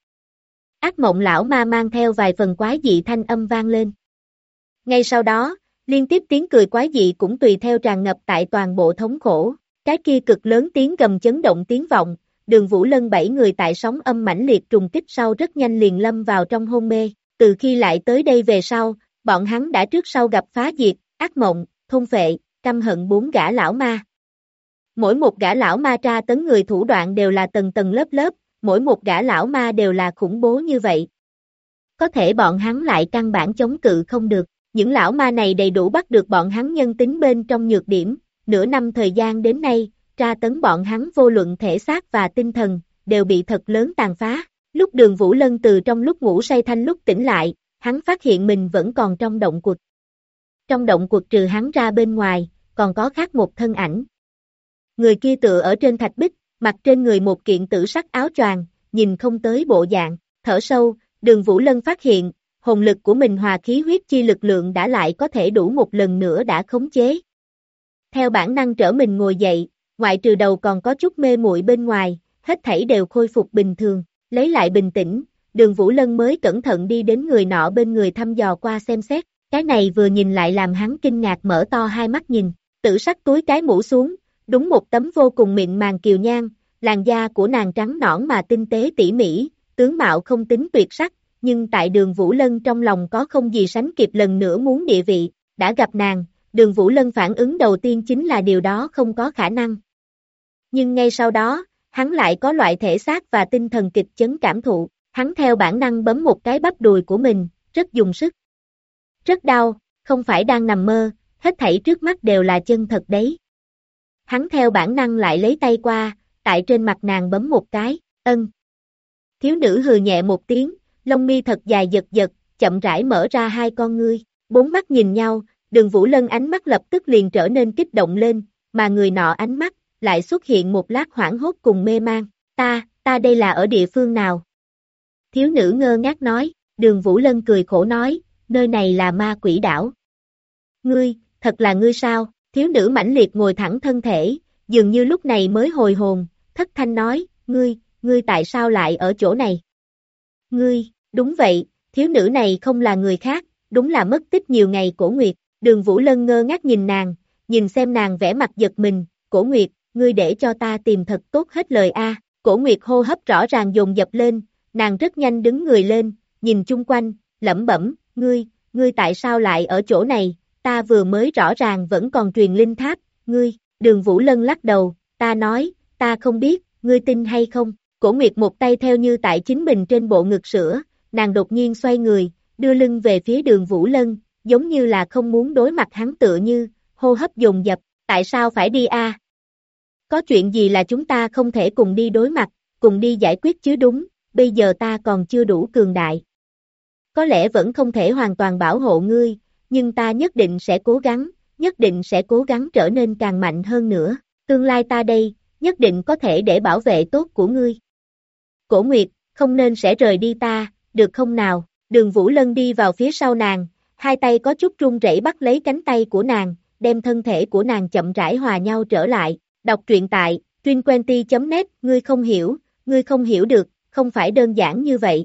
Ác mộng lão ma mang theo vài phần quái dị thanh âm vang lên. Ngay sau đó, liên tiếp tiếng cười quái dị cũng tùy theo tràn ngập tại toàn bộ thống khổ, cái kia cực lớn tiếng gầm chấn động tiếng vọng, Đường Vũ Lân 7 người tại sóng âm mãnh liệt trùng kích sau rất nhanh liền lâm vào trong hôn mê, từ khi lại tới đây về sau, bọn hắn đã trước sau gặp phá diệt, ác mộng, thôn phệ, căm hận 4 gã lão ma. Mỗi một gã lão ma tra tấn người thủ đoạn đều là tầng tầng lớp, mỗi một gã lão ma đều là khủng bố như vậy. Có thể bọn hắn lại căn bản chống cự không được, những lão ma này đầy đủ bắt được bọn hắn nhân tính bên trong nhược điểm, nửa năm thời gian đến nay, tra tấn bọn hắn vô luận thể xác và tinh thần, đều bị thật lớn tàn phá. Lúc Đường Vũ Lân từ trong lúc ngủ say thanh lúc tỉnh lại, hắn phát hiện mình vẫn còn trong động quật. Trong động quật trừ hắn ra bên ngoài, còn có khác một thân ảnh. Người kia tựa ở trên thạch bích, mặc trên người một kiện tử sắc áo choàng, nhìn không tới bộ dạng, thở sâu, Đường Vũ Lân phát hiện, hồn lực của mình hòa khí huyết chi lực lượng đã lại có thể đủ một lần nữa đã khống chế. Theo bản năng trở mình ngồi dậy, ngoại trừ đầu còn có chút mê muội bên ngoài, hết thảy đều khôi phục bình thường, lấy lại bình tĩnh, Đường Vũ Lân mới cẩn thận đi đến người nọ bên người thăm dò qua xem xét, cái này vừa nhìn lại làm hắn kinh ngạc mở to hai mắt nhìn, tử sắc túi cái mũ xuống, đúng một tấm vô cùng mịn màng kiều nhan, làn da của nàng trắng nõn mà tinh tế tỉ mỉ, tướng mạo không tính tuyệt sắc, nhưng tại Đường Vũ Lân trong lòng có không gì sánh kịp lần nữa muốn địa vị, đã gặp nàng, Đường Vũ Lân phản ứng đầu tiên chính là điều đó không có khả năng. Nhưng ngay sau đó, hắn lại có loại thể xác và tinh thần kịch chấn cảm thụ, hắn theo bản năng bấm một cái bắp đùi của mình, rất dùng sức. Rất đau, không phải đang nằm mơ, hết thảy trước mắt đều là chân thật đấy. Hắn theo bản năng lại lấy tay qua, tại trên mặt nàng bấm một cái, ân. Thiếu nữ hừ nhẹ một tiếng, lông mi thật dài giật giật, chậm rãi mở ra hai con ngươi, bốn mắt nhìn nhau, Đường Vũ Lân ánh mắt lập tức liền trở nên kích động lên, mà người nọ ánh mắt, lại xuất hiện một lát hoảng hốt cùng mê mang, ta đây là ở địa phương nào? Thiếu nữ ngơ ngác nói, Đường Vũ Lân cười khổ nói, nơi này là ma quỷ đảo. Ngươi, thật là ngươi sao? Thiếu nữ mãnh liệt ngồi thẳng thân thể, dường như lúc này mới hồi hồn, thất thanh nói, ngươi tại sao lại ở chỗ này? Ngươi, đúng vậy, thiếu nữ này không là người khác, đúng là mất tích nhiều ngày Cổ Nguyệt. Đường Vũ Lân ngơ ngác nhìn nàng, nhìn xem nàng vẻ mặt giật mình, Cổ Nguyệt, ngươi để cho ta tìm thật tốt hết lời a. Cổ Nguyệt hô hấp rõ ràng dồn dập lên, nàng rất nhanh đứng người lên, nhìn chung quanh, lẩm bẩm, ngươi tại sao lại ở chỗ này, ta vừa mới rõ ràng vẫn còn truyền linh tháp, Đường Vũ Lân lắc đầu, ta nói, ta không biết, ngươi tin hay không? Cổ Nguyệt một tay theo như tại chính mình trên bộ ngực sữa, nàng đột nhiên xoay người, đưa lưng về phía Đường Vũ Lân, giống như là không muốn đối mặt hắn tựa như, hô hấp dồn dập, tại sao phải đi a? Có chuyện gì là chúng ta không thể cùng đi đối mặt, cùng đi giải quyết chứ đúng, bây giờ ta còn chưa đủ cường đại. Có lẽ vẫn không thể hoàn toàn bảo hộ ngươi, nhưng ta nhất định sẽ cố gắng trở nên càng mạnh hơn nữa, tương lai ta đây, nhất định có thể để bảo vệ tốt của ngươi. Cổ Nguyệt, không nên sẽ rời đi ta, được không nào? Đường Vũ Lân đi vào phía sau nàng, hai tay có chút run rẩy bắt lấy cánh tay của nàng, đem thân thể của nàng chậm rãi hòa nhau trở lại. Đọc truyện tại truyệnquenti.net, ngươi không hiểu được, không phải đơn giản như vậy.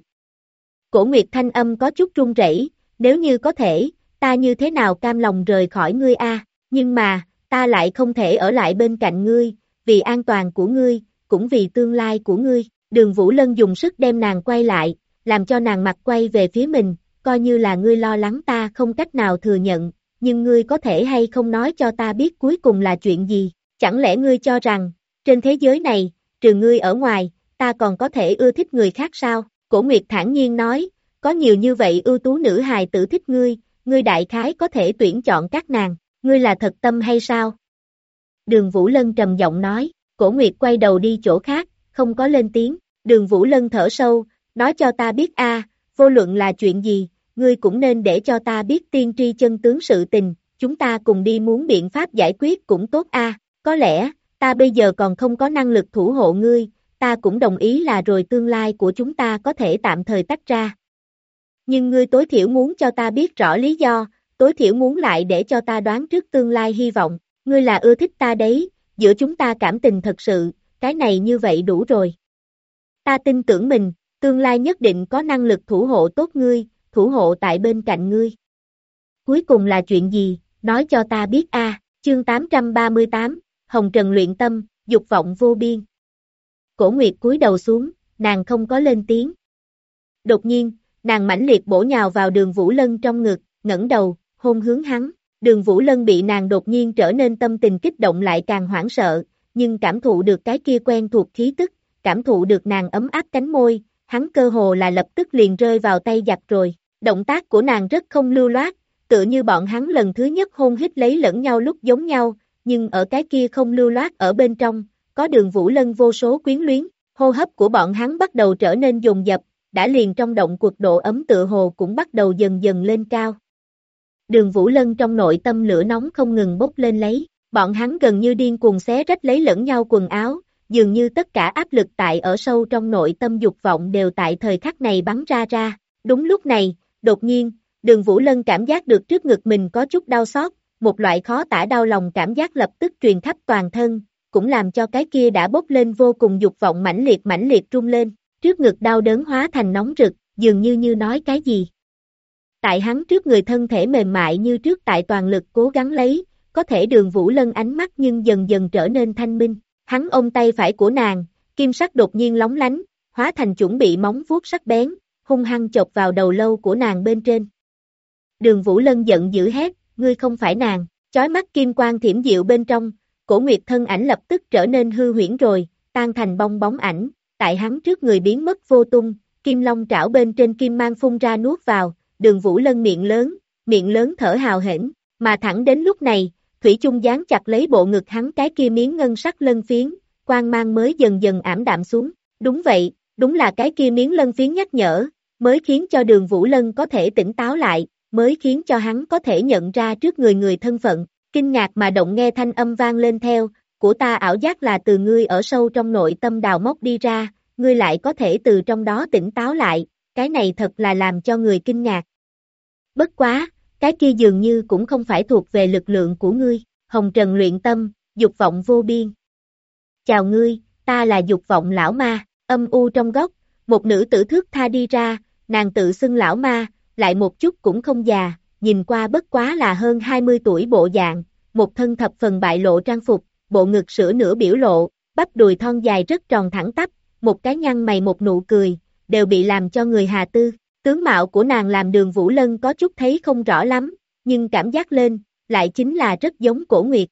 Cổ Nguyệt thanh âm có chút run rẩy, nếu như có thể, ta như thế nào cam lòng rời khỏi ngươi a, nhưng mà, ta lại không thể ở lại bên cạnh ngươi, vì an toàn của ngươi, cũng vì tương lai của ngươi. Đường Vũ Lân dùng sức đem nàng quay lại, làm cho nàng mặt quay về phía mình, coi như là ngươi lo lắng ta không cách nào thừa nhận, nhưng ngươi có thể hay không nói cho ta biết cuối cùng là chuyện gì? Chẳng lẽ ngươi cho rằng, trên thế giới này, trừ ngươi ở ngoài, ta còn có thể ưa thích người khác sao? Cổ Nguyệt thản nhiên nói, có nhiều như vậy ưu tú nữ hài tử thích ngươi đại khái có thể tuyển chọn các nàng, ngươi là thật tâm hay sao? Đường Vũ Lân trầm giọng nói, Cổ Nguyệt quay đầu đi chỗ khác, không có lên tiếng. Đường Vũ Lân thở sâu, nói cho ta biết a, vô luận là chuyện gì, ngươi cũng nên để cho ta biết tiên tri chân tướng sự tình, chúng ta cùng đi muốn biện pháp giải quyết cũng tốt a. Có lẽ, ta bây giờ còn không có năng lực thủ hộ ngươi, ta cũng đồng ý là rồi tương lai của chúng ta có thể tạm thời tách ra. Nhưng ngươi tối thiểu muốn cho ta biết rõ lý do, tối thiểu muốn lại để cho ta đoán trước tương lai hy vọng, ngươi là ưa thích ta đấy, giữa chúng ta cảm tình thật sự, cái này như vậy đủ rồi. Ta tin tưởng mình, tương lai nhất định có năng lực thủ hộ tốt ngươi, thủ hộ tại bên cạnh ngươi. Cuối cùng là chuyện gì, nói cho ta biết a. Chương 838, Hồng Trần luyện tâm, dục vọng vô biên. Cổ Nguyệt cúi đầu xuống, nàng không có lên tiếng. Đột nhiên, nàng mãnh liệt bổ nhào vào Đường Vũ Lân trong ngực, ngẩng đầu, hôn hướng hắn. Đường Vũ Lân bị nàng đột nhiên trở nên tâm tình kích động lại càng hoảng sợ, nhưng cảm thụ được cái kia quen thuộc khí tức, cảm thụ được nàng ấm áp cánh môi, hắn cơ hồ là lập tức liền rơi vào tay giặc rồi. Động tác của nàng rất không lưu loát, tựa như bọn hắn lần thứ nhất hôn hít lấy lẫn nhau lúc giống nhau, nhưng ở cái kia không lưu loát ở bên trong, có Đường Vũ Lân vô số quyến luyến, hô hấp của bọn hắn bắt đầu trở nên dồn dập, đã liền trong động cuộc độ ấm tựa hồ cũng bắt đầu dần dần lên cao. Đường Vũ Lân trong nội tâm lửa nóng không ngừng bốc lên lấy, bọn hắn gần như điên cuồng xé rách lấy lẫn nhau quần áo, dường như tất cả áp lực tại ở sâu trong nội tâm dục vọng đều tại thời khắc này bắn ra. Đúng lúc này, đột nhiên, Đường Vũ Lân cảm giác được trước ngực mình có chút đau xót, một loại khó tả đau lòng cảm giác lập tức truyền khắp toàn thân, cũng làm cho cái kia đã bốc lên vô cùng dục vọng mãnh liệt rung lên, trước ngực đau đớn hóa thành nóng rực, dường như nói cái gì. Tại hắn trước người thân thể mềm mại như trước tại toàn lực cố gắng lấy, có thể Đường Vũ Lân ánh mắt nhưng dần dần trở nên thanh minh, hắn ôm tay phải của nàng, kim sắc đột nhiên lóng lánh, hóa thành chuẩn bị móng vuốt sắc bén, hung hăng chộp vào đầu lâu của nàng bên trên. Đường Vũ Lân giận dữ hét, ngươi không phải nàng, chói mắt kim quang thiểm diệu bên trong, Cổ Nguyệt thân ảnh lập tức trở nên hư huyễn rồi, tan thành bong bóng ảnh, tại hắn trước người biến mất vô tung, kim long trảo bên trên kim mang phun ra nuốt vào, Đường Vũ Lân miệng lớn thở hào hển, mà thẳng đến lúc này, thủy chung dán chặt lấy bộ ngực hắn cái kia miếng ngân sắc lân phiến, quang mang mới dần dần ảm đạm xuống. Đúng vậy, đúng là cái kia miếng lân phiến nhắc nhở, mới khiến cho Đường Vũ Lân có thể tỉnh táo lại, mới khiến cho hắn có thể nhận ra trước người thân phận. Kinh ngạc mà động nghe thanh âm vang lên theo, của ta ảo giác là từ ngươi ở sâu trong nội tâm đào móc đi ra, ngươi lại có thể từ trong đó tỉnh táo lại, cái này thật là làm cho người kinh ngạc. Bất quá, cái kia dường như cũng không phải thuộc về lực lượng của ngươi, hồng trần luyện tâm, dục vọng vô biên. Chào ngươi, ta là dục vọng lão ma, âm u trong góc, một nữ tử thước tha đi ra, nàng tự xưng lão ma, lại một chút cũng không già, nhìn qua bất quá là hơn 20 tuổi bộ dạng, một thân thập phần bại lộ trang phục, bộ ngực sữa nửa biểu lộ, bắp đùi thon dài rất tròn thẳng tắp, một cái nhăn mày một nụ cười, đều bị làm cho người hà tư. Tướng mạo của nàng làm Đường Vũ Lân có chút thấy không rõ lắm, nhưng cảm giác lên, lại chính là rất giống Cổ Nguyệt.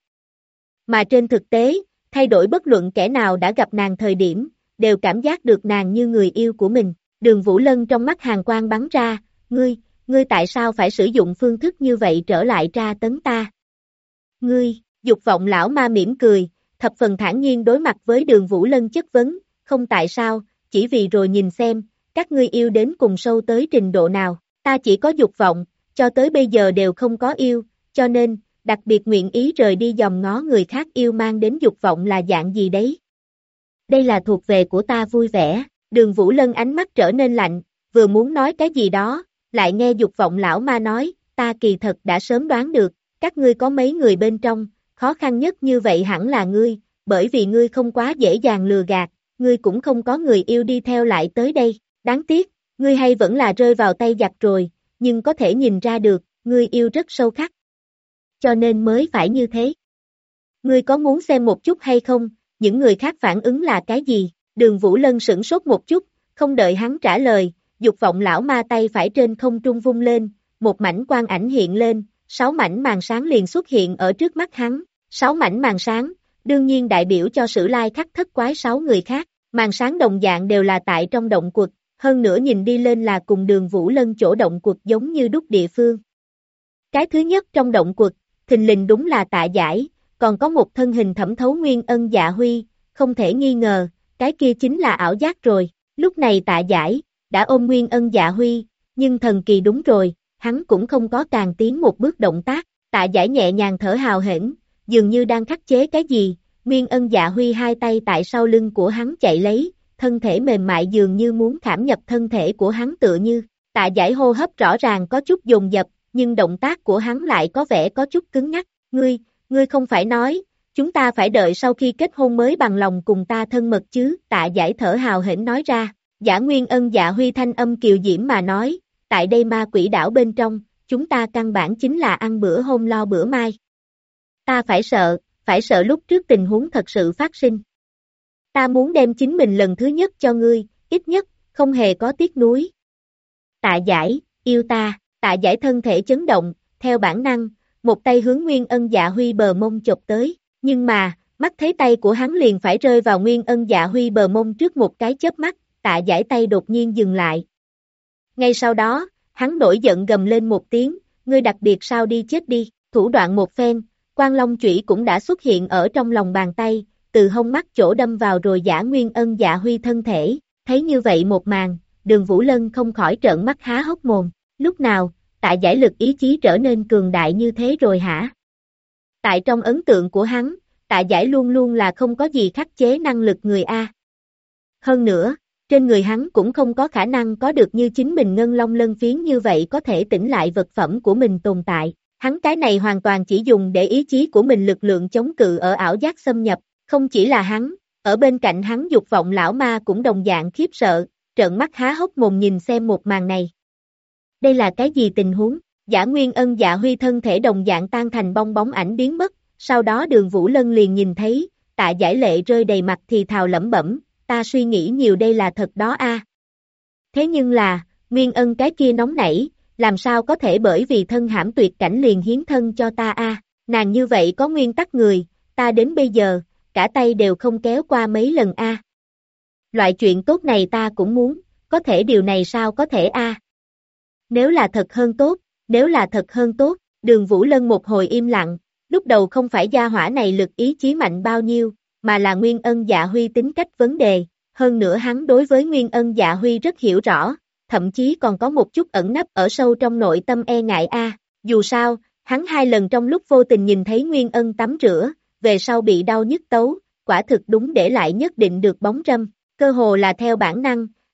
Mà trên thực tế, thay đổi bất luận kẻ nào đã gặp nàng thời điểm, đều cảm giác được nàng như người yêu của mình. Đường Vũ Lân trong mắt hàn quang bắn ra, ngươi tại sao phải sử dụng phương thức như vậy trở lại tra tấn ta? Ngươi, dục vọng lão ma mỉm cười, thập phần thản nhiên đối mặt với Đường Vũ Lân chất vấn, không tại sao, chỉ vì rồi nhìn xem, các ngươi yêu đến cùng sâu tới trình độ nào, ta chỉ có dục vọng, cho tới bây giờ đều không có yêu, cho nên, đặc biệt nguyện ý rời đi dòm ngó người khác yêu mang đến dục vọng là dạng gì đấy. Đây là thuộc về của ta vui vẻ, Đường Vũ Lân ánh mắt trở nên lạnh, vừa muốn nói cái gì đó, lại nghe dục vọng lão ma nói, ta kỳ thật đã sớm đoán được, các ngươi có mấy người bên trong, khó khăn nhất như vậy hẳn là ngươi, bởi vì ngươi không quá dễ dàng lừa gạt, ngươi cũng không có người yêu đi theo lại tới đây. Đáng tiếc, ngươi hay vẫn là rơi vào tay giặc rồi, nhưng có thể nhìn ra được, ngươi yêu rất sâu khắc. Cho nên mới phải như thế. Ngươi có muốn xem một chút hay không, những người khác phản ứng là cái gì? Đường Vũ Lân sửng sốt một chút, không đợi hắn trả lời, dục vọng lão ma tay phải trên không trung vung lên, một mảnh quang ảnh hiện lên, 6 mảnh màn sáng liền xuất hiện ở trước mắt hắn, 6 mảnh màn sáng, đương nhiên đại biểu cho Sử Lai Khắc Thất Quái 6 người khác, màn sáng đồng dạng đều là tại trong động quật. Hơn nữa nhìn đi lên là cùng Đường Vũ Lân chỗ động quật giống như đúc địa phương. Cái thứ nhất trong động quật, thình lình đúng là Tạ Giải, còn có một thân hình thẩm thấu Nguyên Ân Dạ Huy, không thể nghi ngờ, cái kia chính là ảo giác rồi. Lúc này Tạ Giải, đã ôm Nguyên Ân Dạ Huy, nhưng thần kỳ đúng rồi, hắn cũng không có càng tiến một bước động tác, Tạ Giải nhẹ nhàng thở hào hển, dường như đang khắc chế cái gì, Nguyên Ân Dạ Huy hai tay tại sau lưng của hắn chạy lấy, thân thể mềm mại dường như muốn khảm nhập thân thể của hắn tựa như, Tạ Giải hô hấp rõ ràng có chút dồn dập, nhưng động tác của hắn lại có vẻ có chút cứng nhắc, ngươi không phải nói, chúng ta phải đợi sau khi kết hôn mới bằng lòng cùng ta thân mật chứ, Tạ Giải thở hào hển nói ra, Giả Nguyên Ân Dạ Huy thanh âm kiều diễm mà nói, tại đây ma quỷ đảo bên trong, chúng ta căn bản chính là ăn bữa hôm lo bữa mai. Ta phải sợ lúc trước tình huống thật sự phát sinh. Ta muốn đem chính mình lần thứ nhất cho ngươi, ít nhất, không hề có tiếc nuối. Tạ Giải, yêu ta, Tạ Giải thân thể chấn động, theo bản năng, một tay hướng Nguyên Ân Dạ Huy bờ mông chộp tới, nhưng mà, mắt thấy tay của hắn liền phải rơi vào Nguyên Ân Dạ Huy bờ mông trước một cái chớp mắt, Tạ Giải tay đột nhiên dừng lại. Ngay sau đó, hắn nổi giận gầm lên một tiếng, ngươi đặc biệt sao đi chết đi, thủ đoạn một phen, Quan Long chủy cũng đã xuất hiện ở trong lòng bàn tay, từ hông mắt chỗ đâm vào rồi Giả Nguyên Ân Dạ Huy thân thể, thấy như vậy một màn, Đường Vũ Lân không khỏi trợn mắt há hốc mồm, lúc nào, Tạ Giải lực ý chí trở nên cường đại như thế rồi hả? Tại trong ấn tượng của hắn, Tạ Giải luôn luôn là không có gì khắc chế năng lực người A. Hơn nữa, trên người hắn cũng không có khả năng có được như chính mình ngân long lân phiến như vậy có thể tỉnh lại vật phẩm của mình tồn tại, hắn cái này hoàn toàn chỉ dùng để ý chí của mình lực lượng chống cự ở ảo giác xâm nhập. Không chỉ là hắn, ở bên cạnh hắn dục vọng lão ma cũng đồng dạng khiếp sợ, trợn mắt há hốc mồm nhìn xem một màn này. Đây là cái gì tình huống? Giả Nguyên Ân Dạ Huy thân thể đồng dạng tan thành bong bóng ảnh biến mất, sau đó Đường Vũ Lân liền nhìn thấy, Tạ Giải lệ rơi đầy mặt thì thào lẩm bẩm, ta suy nghĩ nhiều đây là thật đó a. Thế nhưng là, Nguyên Ân cái kia nóng nảy, làm sao có thể bởi vì thân hãm tuyệt cảnh liền hiến thân cho ta a? Nàng như vậy có nguyên tắc người, ta đến bây giờ cả tay đều không kéo qua mấy lần a. Loại chuyện tốt này ta cũng muốn, có thể điều này sao có thể a? Nếu là thật hơn tốt, Đường Vũ Lân một hồi im lặng, lúc đầu không phải gia hỏa này lực ý chí mạnh bao nhiêu, mà là Nguyên Ân Dạ Huy tính cách vấn đề, hơn nữa hắn đối với Nguyên Ân Dạ Huy rất hiểu rõ, thậm chí còn có một chút ẩn nấp ở sâu trong nội tâm e ngại a. Dù sao, hắn 2 lần trong lúc vô tình nhìn thấy Nguyên Ân tắm rửa, về sau bị đau nhức tấu, quả thực đúng để lại nhất định được bóng râm, cơ hồ là theo bản năng,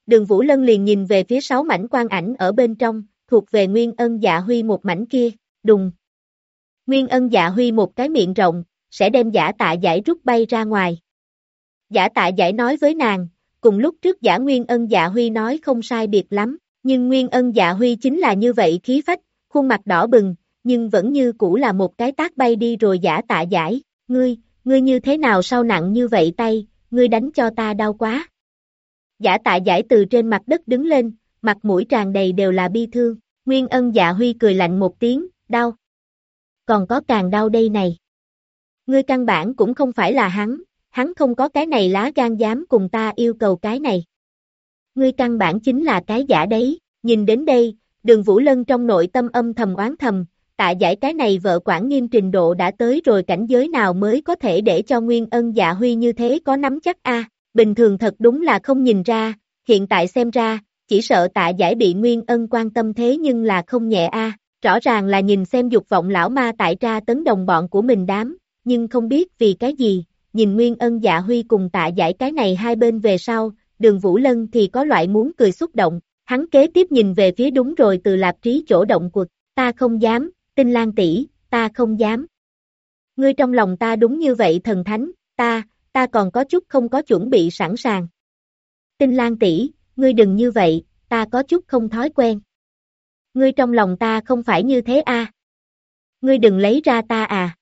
Đường Vũ Lân liền nhìn về phía 6 mảnh quang ảnh ở bên trong, thuộc về Nguyên Ân Dạ Huy một mảnh kia, đùng. Nguyên Ân Dạ Huy một cái miệng rộng, sẽ đem Giả Tạ Giải rút bay ra ngoài. Giả Tạ Giải nói với nàng, cùng lúc trước Giả Nguyên Ân Dạ Huy nói không sai biệt lắm, nhưng Nguyên Ân Dạ Huy chính là như vậy khí phách, khuôn mặt đỏ bừng, nhưng vẫn như cũ là một cái tát bay đi rồi. Giả Tạ Giải, ngươi như thế nào sao nặng như vậy tay, ngươi đánh cho ta đau quá. Giả Tạ Giải từ trên mặt đất đứng lên, mặt mũi tràn đầy đều là bi thương. Nguyên Ân Dạ Huy cười lạnh một tiếng, đau. Còn có càng đau đây này. Ngươi căn bản cũng không phải là hắn không có cái này lá gan dám cùng ta yêu cầu cái này. Ngươi căn bản chính là cái giả đấy. Nhìn đến đây, Đường Vũ Lân trong nội tâm âm thầm oán thầm, Tạ Giải cái này vợ quản nghiêm trình độ đã tới rồi cảnh giới nào mới có thể để cho Nguyên Ân Dạ Huy như thế có nắm chắc a? Bình thường thật đúng là không nhìn ra, hiện tại xem ra, chỉ sợ Tạ Giải bị Nguyên Ân quan tâm thế nhưng là không nhẹ a. Rõ ràng là nhìn xem dục vọng lão ma tại tra tấn đồng bọn của mình đám, nhưng không biết vì cái gì, nhìn Nguyên Ân Dạ Huy cùng Tạ Giải cái này hai bên về sau, Đường Vũ Lân thì có loại muốn cười xúc động, hắn kế tiếp nhìn về phía đúng rồi Từ Lạp Trí chỗ động quật, ta không dám, Tinh Lan tỷ, ta không dám. Ngươi trong lòng ta đúng như vậy thần thánh, ta còn có chút không có chuẩn bị sẵn sàng. Tinh Lan tỷ, ngươi đừng như vậy, ta có chút không thói quen. Ngươi trong lòng ta không phải như thế a. Ngươi đừng lấy ra ta à.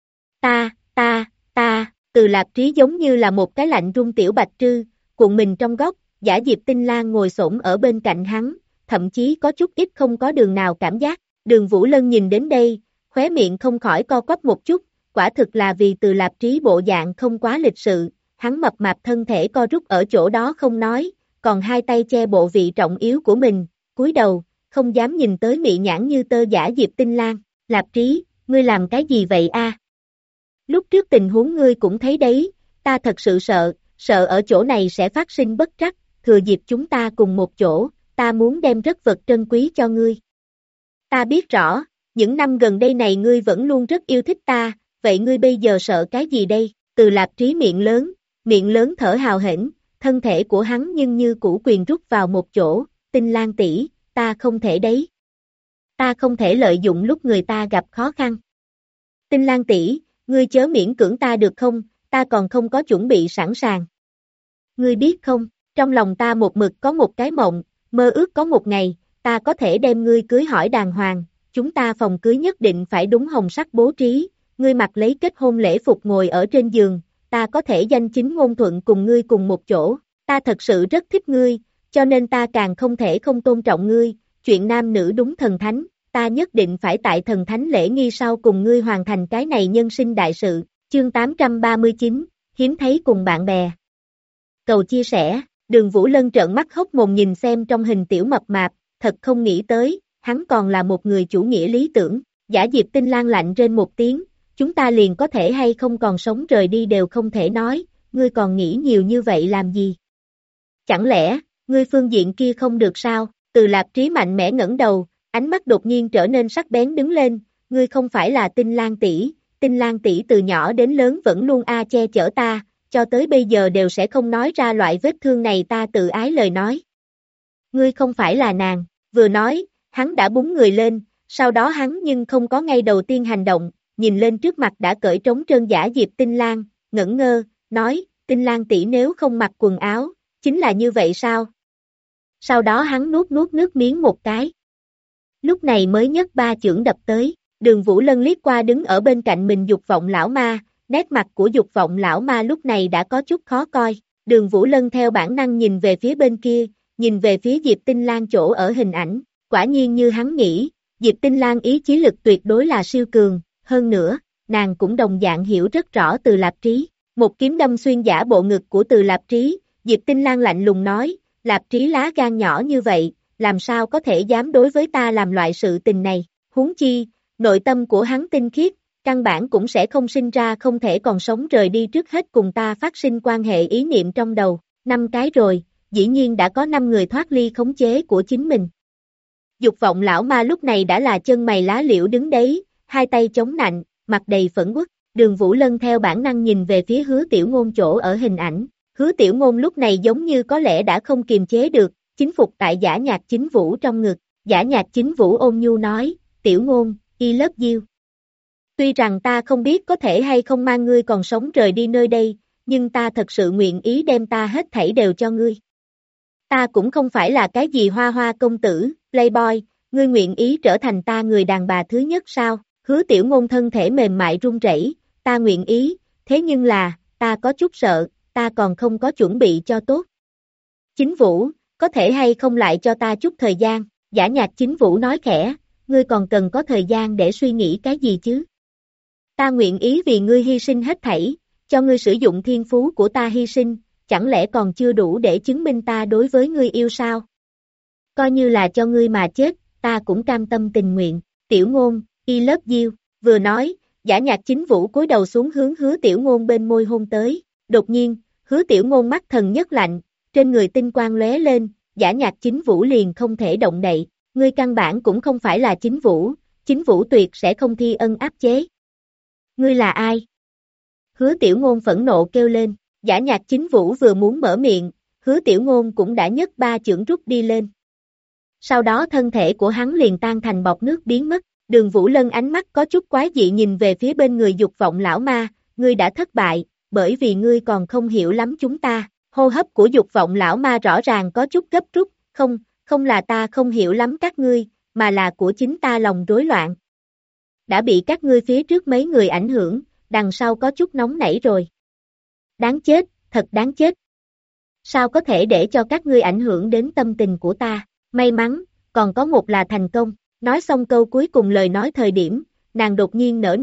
Ta, Từ Lạp Trí giống như là một cái lạnh run tiểu bạch trư, cuộn mình trong góc, Giả Diệp Tinh Lan ngồi xổm ở bên cạnh hắn, thậm chí có chút ít không có đường nào cảm giác. Đường Vũ Lân nhìn đến đây, khóe miệng không khỏi co quắp một chút, quả thực là vì Từ Lạp Trí bộ dạng không quá lịch sự, hắn mập mạp thân thể co rút ở chỗ đó không nói, còn hai tay che bộ vị trọng yếu của mình, cúi đầu, không dám nhìn tới mị nhãn như tơ Giả Diệp Tinh Lan. Lạp Trí, ngươi làm cái gì vậy a? Lúc trước tình huống ngươi cũng thấy đấy, ta thật sự sợ ở chỗ này sẽ phát sinh bất trắc, thừa dịp chúng ta cùng một chỗ, ta muốn đem rất vật trân quý cho ngươi. Ta biết rõ, những năm gần đây này ngươi vẫn luôn rất yêu thích ta, vậy ngươi bây giờ sợ cái gì đây? Từ Lạp Trí miệng lớn thở hào hển, thân thể của hắn nhưng như củ quyền rút vào một chỗ, Tinh Lan tỷ, ta không thể đấy. Ta không thể lợi dụng lúc người ta gặp khó khăn. Tinh Lan tỷ, ngươi chớ miễn cưỡng ta được không, ta còn không có chuẩn bị sẵn sàng. Ngươi biết không, trong lòng ta một mực có một cái mộng, mơ ước có một ngày, ta có thể đem ngươi cưới hỏi đàng hoàng, chúng ta phòng cưới nhất định phải đúng hồng sắc bố trí, ngươi mặc lấy kết hôn lễ phục ngồi ở trên giường, ta có thể danh chính ngôn thuận cùng ngươi cùng một chỗ, ta thật sự rất thích ngươi, cho nên ta càng không thể không tôn trọng ngươi, chuyện nam nữ đúng thần thánh, ta nhất định phải tại thần thánh lễ nghi sau cùng ngươi hoàn thành cái này nhân sinh đại sự. Chương 839, hiếm thấy cùng bạn bè. Cầu chia sẻ, Đường Vũ Lân trợn mắt hốc mồm nhìn xem trong hình tiểu mập mạp, thật không nghĩ tới, hắn còn là một người chủ nghĩa lý tưởng. Giả Diệp Tinh Lan lạnh rên một tiếng, chúng ta liền có thể hay không còn sống rời đi đều không thể nói, ngươi còn nghĩ nhiều như vậy làm gì? Chẳng lẽ, ngươi phương diện kia không được sao? Từ Lạp Trí mạnh mẽ ngẩng đầu, ánh mắt đột nhiên trở nên sắc bén đứng lên, ngươi không phải là Tinh Lan tỷ từ nhỏ đến lớn vẫn luôn che chở ta, cho tới bây giờ đều sẽ không nói ra loại vết thương này ta tự ái lời nói. Ngươi không phải là nàng, vừa nói, hắn đã búng người lên, sau đó hắn nhưng không có ngay đầu tiên hành động, nhìn lên trước mặt đã cởi trống trơn Giả Diệp Tinh Lan, ngẩn ngơ, nói, Tinh Lan tỷ nếu không mặc quần áo, chính là như vậy sao? Sau đó hắn nuốt nước miếng một cái. Lúc này mới nhấc ba chưởng đập tới, Đường Vũ Lân liếc qua đứng ở bên cạnh mình dục vọng lão ma, nét mặt của dục vọng lão ma lúc này đã có chút khó coi, Đường Vũ Lân theo bản năng nhìn về phía bên kia, nhìn về phía Diệp Tinh Lan chỗ ở hình ảnh, quả nhiên như hắn nghĩ, Diệp Tinh Lan ý chí lực tuyệt đối là siêu cường, hơn nữa, nàng cũng đồng dạng hiểu rất rõ Từ Lạp Trí, một kiếm đâm xuyên giả bộ ngực của Từ Lạp Trí, Diệp Tinh Lan lạnh lùng nói, Lạp Trí lá gan nhỏ như vậy, làm sao có thể dám đối với ta làm loại sự tình này, huống chi, nội tâm của hắn tinh khiết, căn bản cũng sẽ không sinh ra không thể còn sống rời đi trước hết cùng ta phát sinh quan hệ ý niệm trong đầu, 5 cái rồi, dĩ nhiên đã có 5 người thoát ly khống chế của chính mình. Dục vọng lão ma lúc này đã là chân mày lá liễu đứng đấy, hai tay chống nạnh, mặt đầy phẫn uất, Đường Vũ Lân theo bản năng nhìn về phía Hứa Tiểu Ngôn chỗ ở hình ảnh, Hứa Tiểu Ngôn lúc này giống như có lẽ đã không kiềm chế được, chính phục tại Giả Nhạc Chính Vũ trong ngực. Giả Nhạc Chính Vũ ôn nhu nói, Tiểu Ngôn, I love you. Tuy rằng ta không biết có thể hay không mang ngươi còn sống rời đi nơi đây, nhưng ta thật sự nguyện ý đem ta hết thảy đều cho ngươi. Ta cũng không phải là cái gì hoa hoa công tử, playboy, ngươi nguyện ý trở thành ta người đàn bà thứ nhất sao? Hứa Tiểu Ngôn thân thể mềm mại run rẩy, ta nguyện ý, thế nhưng là, ta có chút sợ, ta còn không có chuẩn bị cho tốt. Chính Vũ, có thể hay không lại cho ta chút thời gian? Giả Nhạc Chính Vũ nói khẽ, ngươi còn cần có thời gian để suy nghĩ cái gì chứ? Ta nguyện ý vì ngươi hy sinh hết thảy, cho ngươi sử dụng thiên phú của ta hy sinh, chẳng lẽ còn chưa đủ để chứng minh ta đối với ngươi yêu sao? Coi như là cho ngươi mà chết, ta cũng cam tâm tình nguyện. Tiểu Ngôn, I love you. Vừa nói, Giả Nhạc Chính Vũ cúi đầu xuống hướng Hứa Tiểu Ngôn bên môi hôn tới. Đột nhiên, Hứa Tiểu Ngôn mắt thần nhất lạnh, trên người tinh quang lóe lên, Giả Nhạc Chính Vũ liền không thể động đậy. Ngươi căn bản cũng không phải là Chính Vũ tuyệt sẽ không thi ân áp chế. Ngươi là ai? Hứa Tiểu Ngôn phẫn nộ kêu lên, Giả Nhạc Chính Vũ vừa muốn mở miệng, Hứa Tiểu Ngôn cũng đã nhấc ba chưởng rút đi lên. Sau đó thân thể của hắn liền tan thành bọt nước biến mất, Đường Vũ Lân ánh mắt có chút quái dị nhìn về phía bên người Dục Vọng lão ma, ngươi đã thất bại, bởi vì ngươi còn không hiểu lắm chúng ta. Hô hấp của Dục Vọng lão ma rõ ràng có chút gấp rút, không là ta không hiểu lắm các ngươi, mà là của chính ta lòng rối loạn. Đã bị các ngươi phía trước mấy người ảnh hưởng, đằng sau có chút nóng nảy rồi. Đáng chết, thật đáng chết. Sao có thể để cho các ngươi ảnh hưởng đến tâm tình của ta? May mắn, còn có một là thành công. Nói xong câu cuối cùng lời nói thời điểm, nàng đột nhiên nở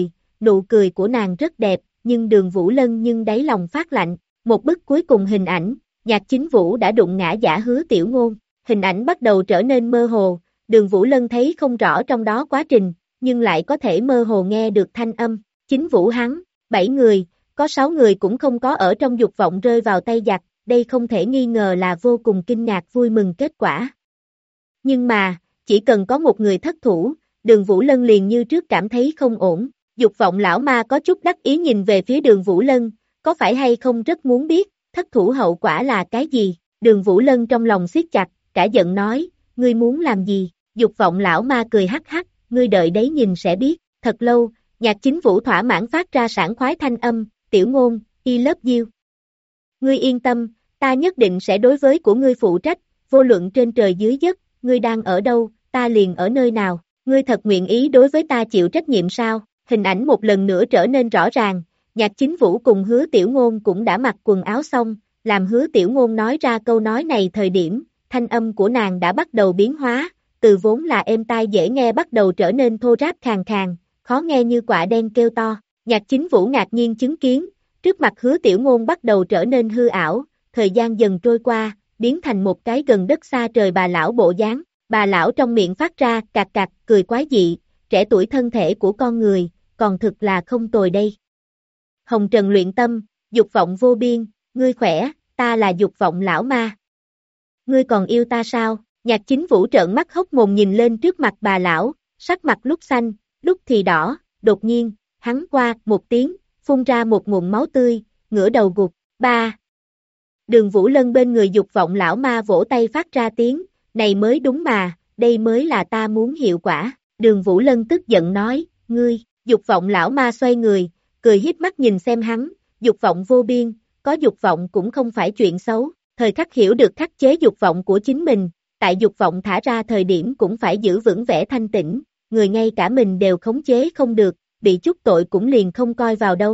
nụ cười của nàng rất đẹp, nhưng Đường Vũ Lân nhưng đáy lòng phát lạnh. Một bức cuối cùng hình ảnh, Nhạc Chính Vũ đã đụng ngã Giả Hứa Tiểu Ngôn. Hình ảnh bắt đầu trở nên mơ hồ, Đường Vũ Lân thấy không rõ trong đó quá trình, nhưng lại có thể mơ hồ nghe được thanh âm. Chính Vũ hắn, 7 người, có 6 người cũng không có ở trong Dục Vọng rơi vào tay giặc, đây không thể nghi ngờ là vô cùng kinh ngạc vui mừng kết quả. Nhưng mà, chỉ cần có một người thất thủ, Đường Vũ Lân liền như trước cảm thấy không ổn. Dục Vọng lão ma có chút đắc ý nhìn về phía Đường Vũ Lân, có phải hay không rất muốn biết, thất thủ hậu quả là cái gì? Đường Vũ Lân trong lòng siết chặt, cả giận nói, ngươi muốn làm gì? Dục Vọng lão ma cười hắc hắc, ngươi đợi đấy nhìn sẽ biết. Thật lâu, Nhạc Chính Vũ thỏa mãn phát ra sảng khoái thanh âm, Tiểu Ngôn, I love you. Ngươi yên tâm, ta nhất định sẽ đối với của ngươi phụ trách, vô luận trên trời dưới đất, ngươi đang ở đâu, ta liền ở nơi nào, ngươi thật nguyện ý đối với ta chịu trách nhiệm sao? Hình ảnh một lần nữa trở nên rõ ràng, Nhạc Chính Vũ cùng Hứa Tiểu Ngôn cũng đã mặc quần áo xong, làm Hứa Tiểu Ngôn nói ra câu nói này thời điểm, thanh âm của nàng đã bắt đầu biến hóa, từ vốn là êm tai dễ nghe bắt đầu trở nên thô ráp khàn khàn, khó nghe như quạ đen kêu to. Nhạc Chính Vũ ngạc nhiên chứng kiến, trước mặt Hứa Tiểu Ngôn bắt đầu trở nên hư ảo, thời gian dần trôi qua, biến thành một cái gần đất xa trời bà lão bộ dáng. Bà lão trong miệng phát ra cạc cạc cười quái dị, trẻ tuổi thân thể của con người, còn thực là không tồi đây. Hồng Trần luyện tâm, Dục Vọng vô biên, ngươi khỏe, ta là Dục Vọng lão ma. Ngươi còn yêu ta sao? Nhạc Chính Vũ trợn mắt hốc mồm nhìn lên trước mặt bà lão, sắc mặt lúc xanh, lúc thì đỏ, đột nhiên, hắn qua một tiếng, phun ra một ngụm máu tươi, ngửa đầu gục, ba. Đường Vũ Lân bên người Dục Vọng lão ma vỗ tay phát ra tiếng, này mới đúng mà, đây mới là ta muốn hiệu quả. Đường Vũ Lân tức giận nói, ngươi, Dục Vọng lão ma xoay người, cười híp mắt nhìn xem hắn, dục vọng vô biên, có dục vọng cũng không phải chuyện xấu, thời khắc hiểu được khắc chế dục vọng của chính mình, tại dục vọng thả ra thời điểm cũng phải giữ vững vẻ thanh tĩnh, người ngay cả mình đều khống chế không được, bị chút tội cũng liền không coi vào đâu.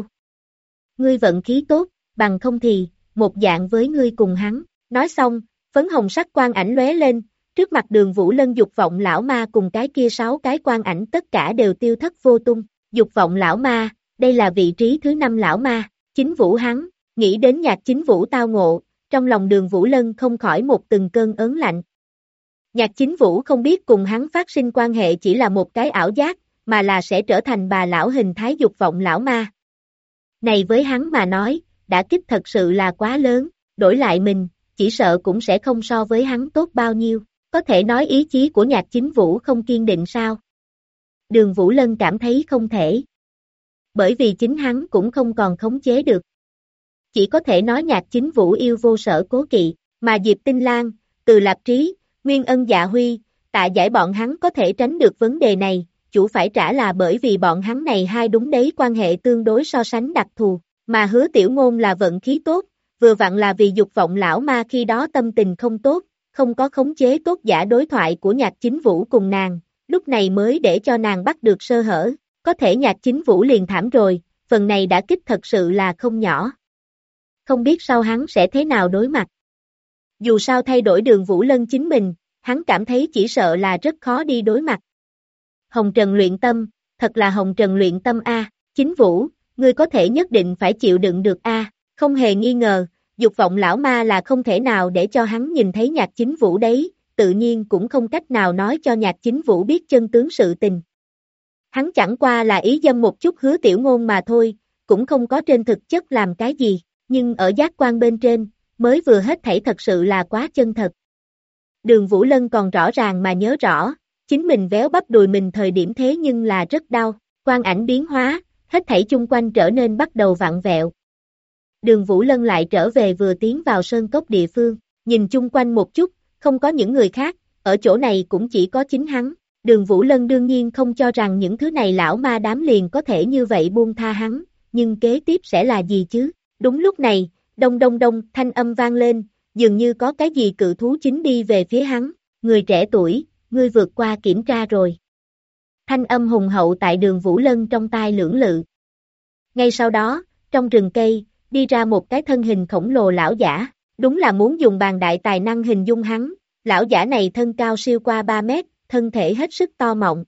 Ngươi vận khí tốt, bằng không thì, một dạng với ngươi cùng hắn, nói xong, phấn hồng sắc quang ảnh lóe lên, trước mặt Đường Vũ Lân dục vọng lão ma cùng cái kia 6 cái quang ảnh tất cả đều tiêu thất vô tung, dục vọng lão ma, đây là vị trí thứ 5 lão ma, Chính Vũ hắn, nghĩ đến Nhạc Chính Vũ tao ngộ, trong lòng Đường Vũ Lân không khỏi một từng cơn ớn lạnh. Nhạc Chính Vũ không biết cùng hắn phát sinh quan hệ chỉ là một cái ảo giác, mà là sẽ trở thành bà lão hình thái dục vọng lão ma. Này với hắn mà nói, đã kích thật sự là quá lớn, đổi lại mình, chỉ sợ cũng sẽ không so với hắn tốt bao nhiêu, có thể nói ý chí của Nhạc Chính Vũ không kiên định sao? Đường Vũ Lân cảm thấy không thể. Bởi vì chính hắn cũng không còn khống chế được. chỉ có thể nói Nhạc Chính Vũ yêu vô sở cố kỵ, mà Diệp Tinh Lan, Từ Lạp Trí, Nguyên Ân Dạ Huy, Tạ Giải bọn hắn có thể tránh được vấn đề này, chủ phải trả là bởi vì bọn hắn này hai đúng đấy quan hệ tương đối so sánh đặc thù, mà Hứa Tiểu Ngôn là vận khí tốt, vừa vặn là vì dục vọng lão ma khi đó tâm tình không tốt, không có khống chế tốt giả đối thoại của Nhạc Chính Vũ cùng nàng, lúc này mới để cho nàng bắt được sơ hở, có thể Nhạc Chính Vũ liền thảm rồi, phần này đã kích thật sự là không nhỏ. Không biết sau hắn sẽ thế nào đối mặt. Dù sao thay đổi Đường Vũ Lân chính mình, hắn cảm thấy chỉ sợ là rất khó đi đối mặt. Hồng Trần luyện tâm, thật là Hồng Trần luyện tâm a, Chính Vũ, ngươi có thể nhất định phải chịu đựng được a, không hề nghi ngờ, dục vọng lão ma là không thể nào để cho hắn nhìn thấy Nhạc Chính Vũ đấy, tự nhiên cũng không cách nào nói cho Nhạc Chính Vũ biết chân tướng sự tình. Hắn chẳng qua là ý dâm một chút Hứa Tiểu Ngôn mà thôi, cũng không có trên thực chất làm cái gì, nhưng ở giác quan bên trên, mới vừa hết thảy thật sự là quá chân thật. Đường Vũ Lân còn rõ ràng mà nhớ rõ, chính mình véo bắp đùi mình thời điểm thế nhưng là rất đau, quang ảnh biến hóa, hết thảy chung quanh trở nên bắt đầu vặn vẹo. Đường Vũ Lân lại trở về vừa tiến vào sơn cốc địa phương, nhìn chung quanh một chút, không có những người khác, ở chỗ này cũng chỉ có chính hắn. Đường Vũ Lân đương nhiên không cho rằng những thứ này lão ma đám liền có thể như vậy buông tha hắn, nhưng kế tiếp sẽ là gì chứ? Đúng lúc này, đông đông đông thanh âm vang lên, dường như có cái gì cự thú chính đi về phía hắn, người trẻ tuổi, ngươi vượt qua kiểm tra rồi. Thanh âm hùng hậu tại Đường Vũ Lân trong tai lưỡng lự. Ngay sau đó, trong rừng cây, đi ra một cái thân hình khổng lồ lão giả, đúng là muốn dùng bàn đại tài năng hình dung hắn, lão giả này thân cao siêu qua 3 mét, thân thể hết sức to mọng.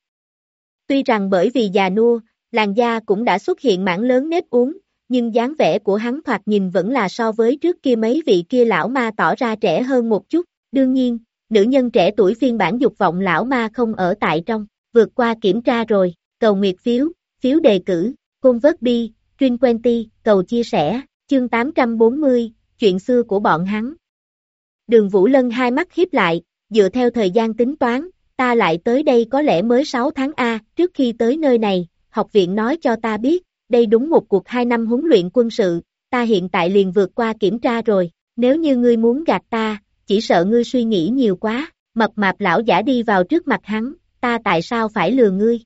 Tuy rằng bởi vì già nua, làn da cũng đã xuất hiện mảng lớn nếp uốn, nhưng dáng vẻ của hắn thoạt nhìn vẫn là so với trước kia mấy vị kia lão ma tỏ ra trẻ hơn một chút. Đương nhiên, nữ nhân trẻ tuổi phiên bản dục vọng lão ma không ở tại trong, vượt qua kiểm tra rồi, cầu nguyệt phiếu, phiếu đề cử, convert bi, Trin Quenty, cầu chia sẻ, chương 840, chuyện xưa của bọn hắn. Đường Vũ Lân hai mắt híp lại, dựa theo thời gian tính toán, ta lại tới đây có lẽ mới 6 tháng A, trước khi tới nơi này, học viện nói cho ta biết, đây đúng một cuộc 2 năm huấn luyện quân sự, ta hiện tại liền vượt qua kiểm tra rồi, nếu như ngươi muốn gạt ta, chỉ sợ ngươi suy nghĩ nhiều quá, mập mạp lão giả đi vào trước mặt hắn, ta tại sao phải lừa ngươi?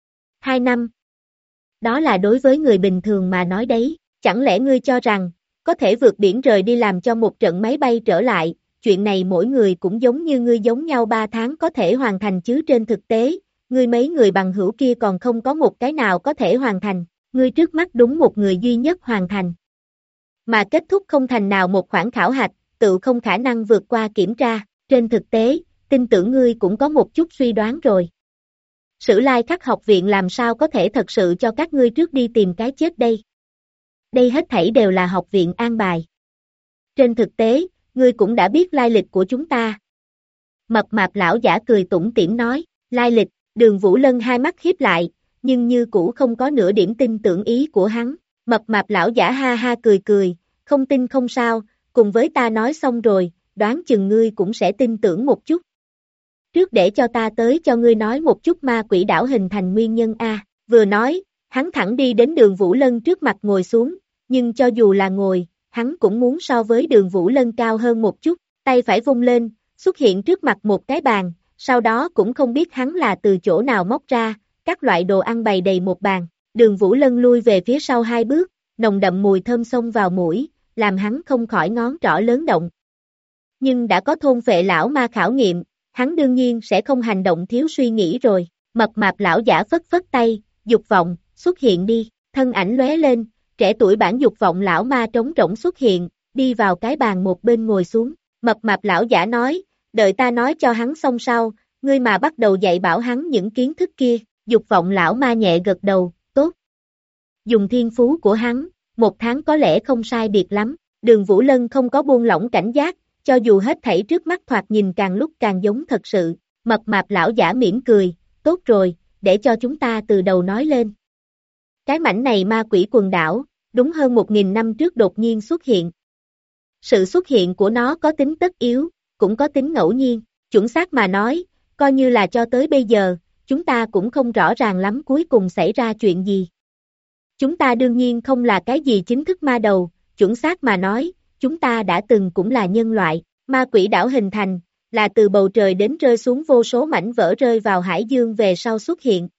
2 năm. Đó là đối với người bình thường mà nói đấy, chẳng lẽ ngươi cho rằng, có thể vượt biển rời đi làm cho một trận máy bay trở lại, chuyện này mỗi người cũng giống như ngươi giống nhau 3 tháng có thể hoàn thành chứ trên thực tế, ngươi mấy người bằng hữu kia còn không có một cái nào có thể hoàn thành, ngươi trước mắt đúng một người duy nhất hoàn thành. Mà kết thúc không thành nào một khoản khảo hạch, tự không khả năng vượt qua kiểm tra, trên thực tế, tin tưởng ngươi cũng có một chút suy đoán rồi. Sử Lai Khắc học viện làm sao có thể thật sự cho các ngươi trước đi tìm cái chết đây? Đây hết thảy đều là học viện an bài. Trên thực tế, ngươi cũng đã biết lai lịch của chúng ta. Mập mạp lão giả cười tủm tỉm nói, lai lịch, Đường Vũ Lân hai mắt híp lại, nhưng như cũ không có nửa điểm tin tưởng ý của hắn. Mập mạp lão giả ha ha cười cười, không tin không sao, cùng với ta nói xong rồi, đoán chừng ngươi cũng sẽ tin tưởng một chút. Trước để cho ta tới cho ngươi nói một chút ma quỷ đảo hình thành nguyên nhân A, vừa nói, hắn thẳng đi đến Đường Vũ Lân trước mặt ngồi xuống, nhưng cho dù là ngồi, hắn cũng muốn so với Đường Vũ Lân cao hơn một chút, tay phải vung lên, xuất hiện trước mặt một cái bàn, sau đó cũng không biết hắn là từ chỗ nào móc ra, các loại đồ ăn bày đầy một bàn, Đường Vũ Lân lui về phía sau 2 bước, nồng đậm mùi thơm xông vào mũi, làm hắn không khỏi ngón trỏ lớn động. Nhưng đã có thôn phệ lão ma khảo nghiệm, hắn đương nhiên sẽ không hành động thiếu suy nghĩ rồi, mập mạp lão giả phất phất tay, dục vọng, xuất hiện đi, thân ảnh lóe lên, trẻ tuổi bản dục vọng lão ma trống rỗng xuất hiện, đi vào cái bàn một bên ngồi xuống, mập mạp lão giả nói, đợi ta nói cho hắn xong sau, ngươi mà bắt đầu dạy bảo hắn những kiến thức kia, dục vọng lão ma nhẹ gật đầu, tốt. Dùng thiên phú của hắn, 1 tháng có lẽ không sai biệt lắm, Đường Vũ Lân không có buông lỏng cảnh giác, cho dù hết thảy trước mắt thoạt nhìn càng lúc càng giống thật sự, mập mạp lão giả mỉm cười, tốt rồi, để cho chúng ta từ đầu nói lên. Cái mảnh này ma quỷ quần đảo, đúng hơn 1.000 năm trước đột nhiên xuất hiện. Sự xuất hiện của nó có tính tất yếu, cũng có tính ngẫu nhiên, chuẩn xác mà nói, coi như là cho tới bây giờ, chúng ta cũng không rõ ràng lắm cuối cùng xảy ra chuyện gì. Chúng ta đương nhiên không là cái gì chính thức ma đầu, chuẩn xác mà nói, chúng ta đã từng cũng là nhân loại, ma quỷ đảo hình thành, là từ bầu trời đến rơi xuống vô số mảnh vỡ rơi vào hải dương về sau xuất hiện.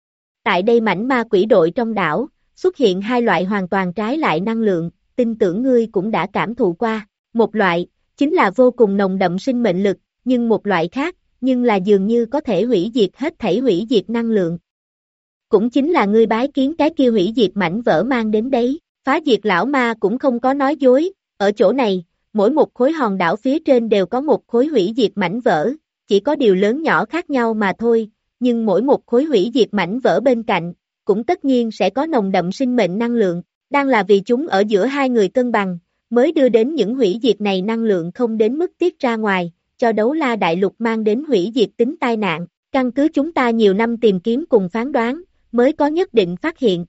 Tại đây mảnh ma quỷ đội trong đảo, xuất hiện hai loại hoàn toàn trái lại năng lượng, tin tưởng ngươi cũng đã cảm thụ qua. Một loại, chính là vô cùng nồng đậm sinh mệnh lực, nhưng một loại khác, nhưng là dường như có thể hủy diệt hết thảy hủy diệt năng lượng. Cũng chính là ngươi bái kiến cái kia hủy diệt mảnh vỡ mang đến đấy. Phá diệt lão ma cũng không có nói dối, ở chỗ này, mỗi một khối hòn đảo phía trên đều có một khối hủy diệt mảnh vỡ, chỉ có điều lớn nhỏ khác nhau mà thôi, nhưng mỗi một khối hủy diệt mảnh vỡ bên cạnh, cũng tất nhiên sẽ có nồng đậm sinh mệnh năng lượng, đang là vì chúng ở giữa hai người cân bằng, mới đưa đến những hủy diệt này năng lượng không đến mức tiết ra ngoài, cho đấu la đại lục mang đến hủy diệt tính tai nạn, căn cứ chúng ta nhiều năm tìm kiếm cùng phán đoán, mới có nhất định phát hiện.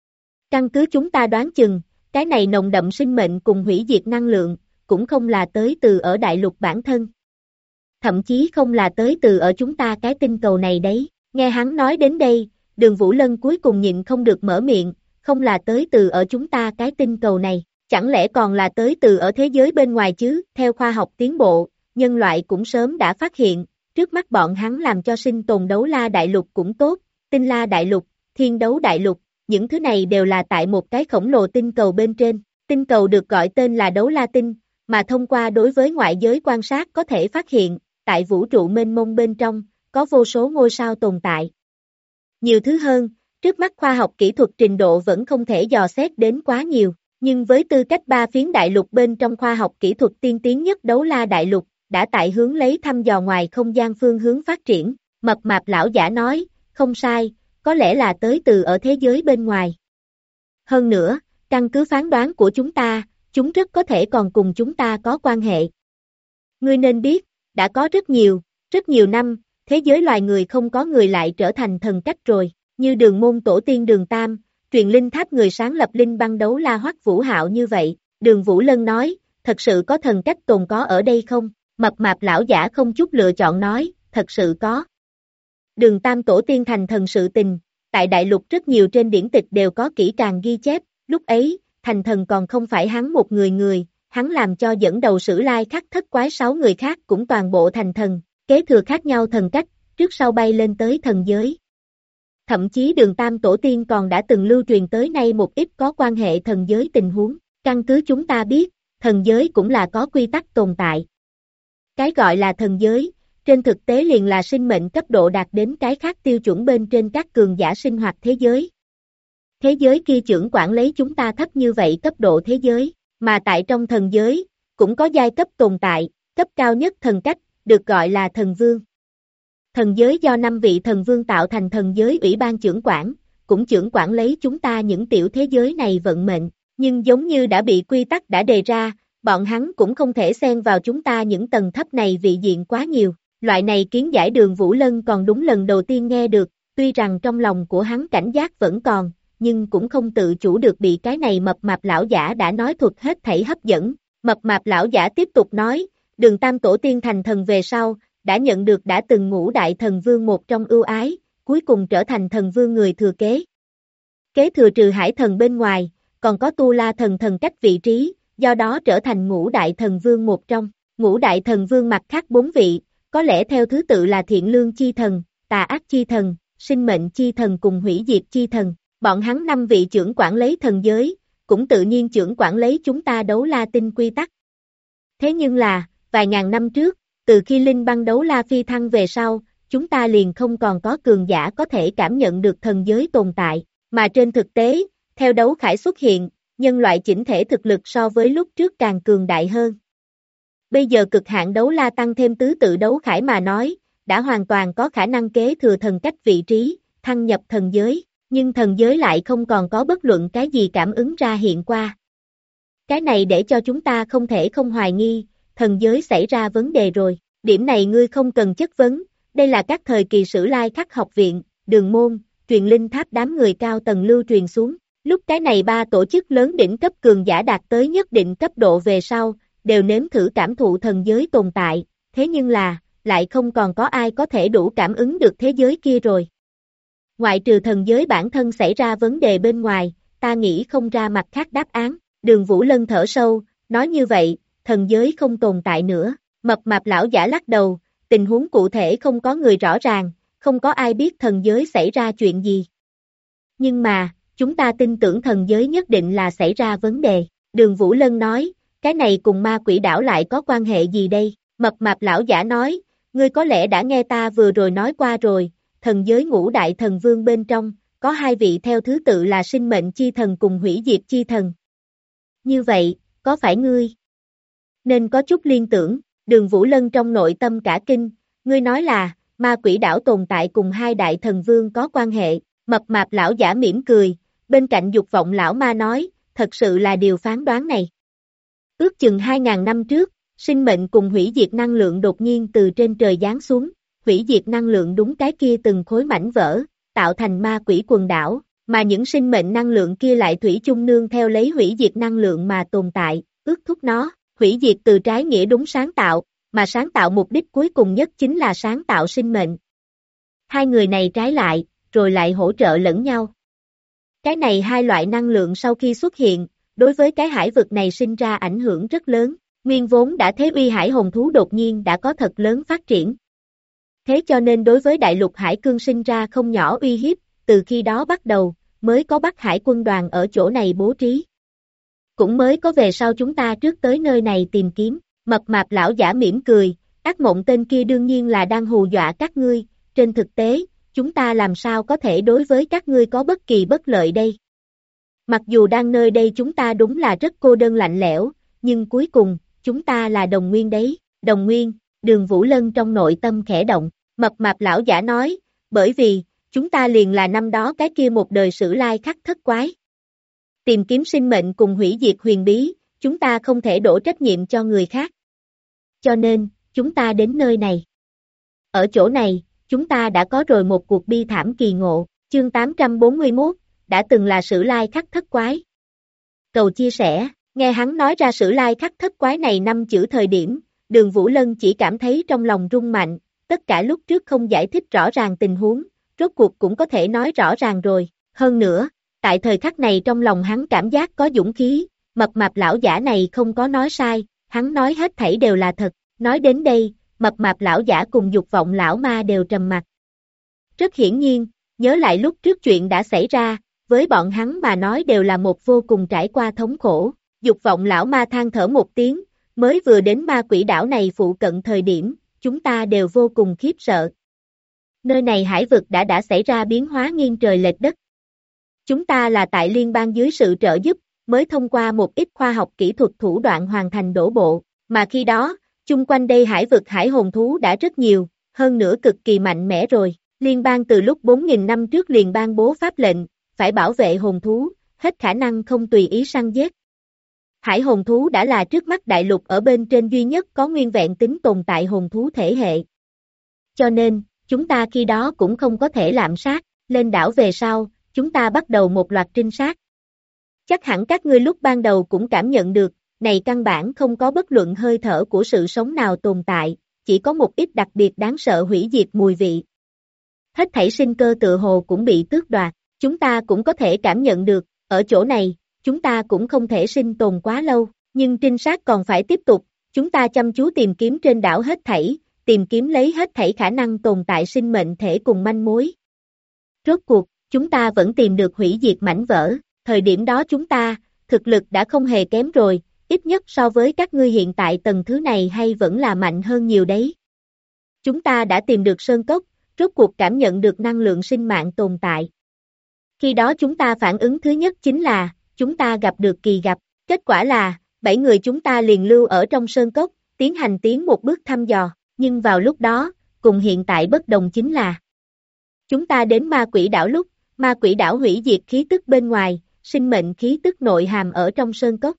Căn cứ chúng ta đoán chừng, cái này nồng đậm sinh mệnh cùng hủy diệt năng lượng, cũng không là tới từ ở đại lục bản thân. Thậm chí không là tới từ ở chúng ta cái tinh cầu này đấy. Nghe hắn nói đến đây, Đường Vũ Lân cuối cùng nhịn không được mở miệng, không là tới từ ở chúng ta cái tinh cầu này, chẳng lẽ còn là tới từ ở thế giới bên ngoài chứ? Theo khoa học tiến bộ, nhân loại cũng sớm đã phát hiện, trước mắt bọn hắn làm cho sinh tồn đấu la đại lục cũng tốt, tinh la đại lục, thiên đấu đại lục, những thứ này đều là tại một cái khổng lồ tinh cầu bên trên. Tinh cầu được gọi tên là đấu la tinh, mà thông qua đối với ngoại giới quan sát có thể phát hiện, tại vũ trụ mênh mông bên trong, có vô số ngôi sao tồn tại. Nhiều thứ hơn, trước mắt khoa học kỹ thuật trình độ vẫn không thể dò xét đến quá nhiều, nhưng với tư cách ba phiến đại lục bên trong khoa học kỹ thuật tiên tiến nhất đấu la đại lục, đã tại hướng lấy thăm dò ngoài không gian phương hướng phát triển, mập mạp lão giả nói, không sai, có lẽ là tới từ ở thế giới bên ngoài. Hơn nữa, căn cứ phán đoán của chúng ta, chúng rất có thể còn cùng chúng ta có quan hệ. Ngươi nên biết, đã có rất nhiều năm, thế giới loài người không có người lại trở thành thần cách rồi, như Đường môn tổ tiên Đường Tam, truyền linh tháp người sáng lập linh băng đấu la Hoắc Vũ Hạo như vậy. Đường Vũ Lân nói, thật sự có thần cách tồn có ở đây không? Mập mạp lão giả không chút lựa chọn nói, thật sự có. Đường Tam tổ tiên thành thần sự tình, tại đại lục rất nhiều trên điển tịch đều có kỹ càng ghi chép, lúc ấy, thành thần còn không phải hắn một người, hắn làm cho dẫn đầu Sử Lai Khắc Thất Quái 6 người khác cũng toàn bộ thành thần, kế thừa khác nhau thần cách, trước sau bay lên tới thần giới. Thậm chí Đường Tam tổ tiên còn đã từng lưu truyền tới nay một ít có quan hệ thần giới tình huống, căn cứ chúng ta biết, thần giới cũng là có quy tắc tồn tại. Cái gọi là thần giới, trên thực tế liền là sinh mệnh cấp độ đạt đến cái khác tiêu chuẩn bên trên các cường giả sinh hoạt thế giới. Thế giới kia trưởng quản lấy chúng ta thấp như vậy cấp độ thế giới, mà tại trong thần giới, cũng có giai cấp tồn tại, cấp cao nhất thần cách, được gọi là thần vương. Thần giới do 5 vị thần vương tạo thành thần giới ủy ban trưởng quản, cũng trưởng quản lấy chúng ta những tiểu thế giới này vận mệnh, nhưng giống như đã bị quy tắc đã đề ra, bọn hắn cũng không thể xen vào chúng ta những tầng thấp này vị diện quá nhiều. Loại này kiến giải Đường Vũ Lân còn đúng lần đầu tiên nghe được, tuy rằng trong lòng của hắn cảnh giác vẫn còn, nhưng cũng không tự chủ được bị cái này mập mạp lão giả đã nói thuật hết thảy hấp dẫn. Mập mạp lão giả tiếp tục nói, Đường Tam tổ tiên thành thần về sau, đã nhận được đã từng ngũ đại thần vương một trong ưu ái, cuối cùng trở thành thần vương người thừa kế. Kế thừa trừ hải thần bên ngoài, còn có tu la thần thần cách vị trí, do đó trở thành ngũ đại thần vương một trong. Ngũ đại thần vương mặt khác 4 vị, có lẽ theo thứ tự là thiện lương chi thần, tà ác chi thần, sinh mệnh chi thần cùng hủy diệt chi thần. Bọn hắn 5 vị trưởng quản lấy thần giới, cũng tự nhiên trưởng quản lấy chúng ta đấu la tinh quy tắc. Thế nhưng là, vài ngàn năm trước, từ khi linh băng đấu la phi thăng về sau, chúng ta liền không còn có cường giả có thể cảm nhận được thần giới tồn tại, mà trên thực tế, theo đấu khải xuất hiện, nhân loại chỉnh thể thực lực so với lúc trước càng cường đại hơn. Bây giờ cực hạn đấu la tăng thêm tứ tự đấu khải mà nói, đã hoàn toàn có khả năng kế thừa thần cách vị trí, thăng nhập thần giới, nhưng thần giới lại không còn có bất luận cái gì cảm ứng ra hiện qua. Cái này để cho chúng ta không thể không hoài nghi, thần giới xảy ra vấn đề rồi, điểm này ngươi không cần chất vấn, đây là các thời kỳ Sử Lai Khắc học viện, Đường môn, truyền linh tháp đám người cao tầng lưu truyền xuống, lúc cái này 3 tổ chức lớn đỉnh cấp cường giả đạt tới nhất định cấp độ về sau, đều nếm thử cảm thụ thần giới tồn tại, thế nhưng là, lại không còn có ai có thể đủ cảm ứng được thế giới kia rồi. Ngoại trừ thần giới bản thân xảy ra vấn đề bên ngoài, ta nghĩ không ra mặt khác đáp án. Đường Vũ Lân thở sâu, nói như vậy, thần giới không tồn tại nữa. Mập mạp lão giả lắc đầu, tình huống cụ thể không có người rõ ràng, không có ai biết thần giới xảy ra chuyện gì. Nhưng mà, chúng ta tin tưởng thần giới nhất định là xảy ra vấn đề. Đường Vũ Lân nói, cái này cùng ma quỷ đảo lại có quan hệ gì đây? Mập mạp lão giả nói, ngươi có lẽ đã nghe ta vừa rồi nói qua rồi, thần giới ngũ đại thần vương bên trong, có hai vị theo thứ tự là sinh mệnh chi thần cùng hủy diệt chi thần. Như vậy, có phải ngươi? Nên có chút liên tưởng, Đường Vũ Lân trong nội tâm cả kinh, ngươi nói là, ma quỷ đảo tồn tại cùng hai đại thần vương có quan hệ, mập mạp lão giả mỉm cười, bên cạnh dục vọng lão ma nói, thật sự là điều phán đoán này. Ước chừng 2.000 năm trước, sinh mệnh cùng hủy diệt năng lượng đột nhiên từ trên trời giáng xuống, hủy diệt năng lượng đúng cái kia từng khối mảnh vỡ, tạo thành ma quỷ quần đảo, mà những sinh mệnh năng lượng kia lại thủy chung nương theo lấy hủy diệt năng lượng mà tồn tại, ước thúc nó, hủy diệt từ trái nghĩa đúng sáng tạo, mà sáng tạo mục đích cuối cùng nhất chính là sáng tạo sinh mệnh. Hai người này trái lại, rồi lại hỗ trợ lẫn nhau. Cái này hai loại năng lượng sau khi xuất hiện, đối với cái hải vực này sinh ra ảnh hưởng rất lớn, nguyên vốn đã thế uy hải hồn thú đột nhiên đã có thật lớn phát triển. Thế cho nên đối với đại lục hải cương sinh ra không nhỏ uy hiếp, từ khi đó bắt đầu, mới có Bắc Hải quân đoàn ở chỗ này bố trí. Cũng mới có về sau chúng ta trước tới nơi này tìm kiếm, mập mạp lão giả mỉm cười, ác mộng tên kia đương nhiên là đang hù dọa các ngươi, trên thực tế, chúng ta làm sao có thể đối với các ngươi có bất kỳ bất lợi đây. Mặc dù đang nơi đây chúng ta đúng là rất cô đơn lạnh lẽo, nhưng cuối cùng, chúng ta là đồng nguyên đấy, đồng nguyên, Đường Vũ Lân trong nội tâm khẽ động, mập mạp lão giả nói, bởi vì, chúng ta liền là năm đó cái kia một đời sử lai khắc thất quái. Tìm kiếm sinh mệnh cùng hủy diệt huyền bí, chúng ta không thể đổ trách nhiệm cho người khác. Cho nên, chúng ta đến nơi này. Ở chỗ này, chúng ta đã có rồi một cuộc bi thảm kỳ ngộ, chương 841, đã từng là sử lai khắc thất quái. Cầu chia sẻ, nghe hắn nói ra sử lai khắc thất quái này 5 chữ thời điểm, Đường Vũ Lân chỉ cảm thấy trong lòng rung mạnh, tất cả lúc trước không giải thích rõ ràng tình huống, rốt cuộc cũng có thể nói rõ ràng rồi, hơn nữa, tại thời khắc này trong lòng hắn cảm giác có dũng khí, mập mạp lão giả này không có nói sai, hắn nói hết thảy đều là thật, nói đến đây, mập mạp lão giả cùng dục vọng lão ma đều trầm mặt. Rất hiển nhiên, nhớ lại lúc trước chuyện đã xảy ra, với bọn hắn mà nói đều là một vô cùng trải qua thống khổ, dục vọng lão ma than thở một tiếng, mới vừa đến ma quỷ đảo này phụ cận thời điểm, chúng ta đều vô cùng khiếp sợ. Nơi này hải vực đã xảy ra biến hóa nghiêng trời lệch đất. Chúng ta là tại liên bang dưới sự trợ giúp, mới thông qua một ít khoa học kỹ thuật thủ đoạn hoàn thành đổ bộ, mà khi đó, chung quanh đây hải vực hải hồn thú đã rất nhiều, hơn nữa cực kỳ mạnh mẽ rồi. Liên bang từ lúc 4.000 năm trước liền ban bố pháp lệnh, phải bảo vệ hồn thú, hết khả năng không tùy ý săn giết. Hải hồn thú đã là trước mắt đại lục ở bên trên duy nhất có nguyên vẹn tính tồn tại hồn thú thể hệ. Cho nên, chúng ta khi đó cũng không có thể lạm sát, lên đảo về sau, chúng ta bắt đầu một loạt trinh sát. Chắc hẳn các ngươi lúc ban đầu cũng cảm nhận được, này căn bản không có bất luận hơi thở của sự sống nào tồn tại, chỉ có một ít đặc biệt đáng sợ hủy diệt mùi vị. Hết thảy sinh cơ tựa hồ cũng bị tước đoạt, chúng ta cũng có thể cảm nhận được, ở chỗ này, chúng ta cũng không thể sinh tồn quá lâu, nhưng trinh sát còn phải tiếp tục, chúng ta chăm chú tìm kiếm trên đảo hết thảy, tìm kiếm lấy hết thảy khả năng tồn tại sinh mệnh thể cùng manh mối. Rốt cuộc, chúng ta vẫn tìm được hủy diệt mảnh vỡ, thời điểm đó chúng ta, thực lực đã không hề kém rồi, ít nhất so với các ngươi hiện tại tầng thứ này hay vẫn là mạnh hơn nhiều đấy. Chúng ta đã tìm được sơn cốc, rốt cuộc cảm nhận được năng lượng sinh mạng tồn tại. Khi đó chúng ta phản ứng thứ nhất chính là, chúng ta gặp được kỳ gặp, kết quả là, 7 người chúng ta liền lưu ở trong sơn cốc, tiến hành một bước thăm dò, nhưng vào lúc đó, cùng hiện tại bất đồng chính là, chúng ta đến ma quỷ đảo lúc, ma quỷ đảo hủy diệt khí tức bên ngoài, sinh mệnh khí tức nội hàm ở trong sơn cốc.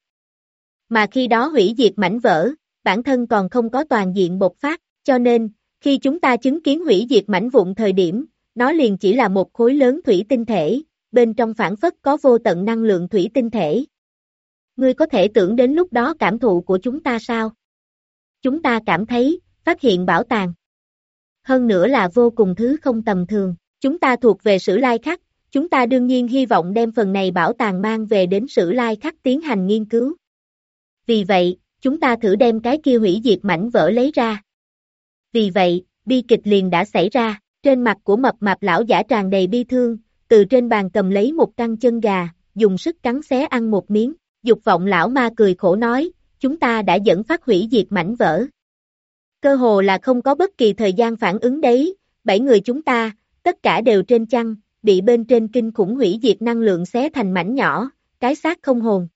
Mà khi đó hủy diệt mảnh vỡ, bản thân còn không có toàn diện bộc phát, cho nên, khi chúng ta chứng kiến hủy diệt mảnh vụn thời điểm, nó liền chỉ là một khối lớn thủy tinh thể, bên trong phản phất có vô tận năng lượng thủy tinh thể. Ngươi có thể tưởng đến lúc đó cảm thụ của chúng ta sao? Chúng ta cảm thấy, phát hiện bảo tàng. Hơn nữa là vô cùng thứ không tầm thường, chúng ta thuộc về sử lai khắc, chúng ta đương nhiên hy vọng đem phần này bảo tàng mang về đến Sử Lai Khắc tiến hành nghiên cứu. Vì vậy, chúng ta thử đem cái kia hủy diệt mảnh vỡ lấy ra. Vì vậy, bi kịch liền đã xảy ra, trên mặt của mập mạp lão giả tràn đầy bi thương, từ trên bàn cầm lấy một căn chân gà, dùng sức cắn xé ăn một miếng, dục vọng lão ma cười khổ nói, chúng ta đã dẫn phát hủy diệt mảnh vỡ. Cơ hồ là không có bất kỳ thời gian phản ứng đấy, 7 người chúng ta, tất cả đều trên chăn, bị bên trên kinh khủng hủy diệt năng lượng xé thành mảnh nhỏ, cái xác không hồn,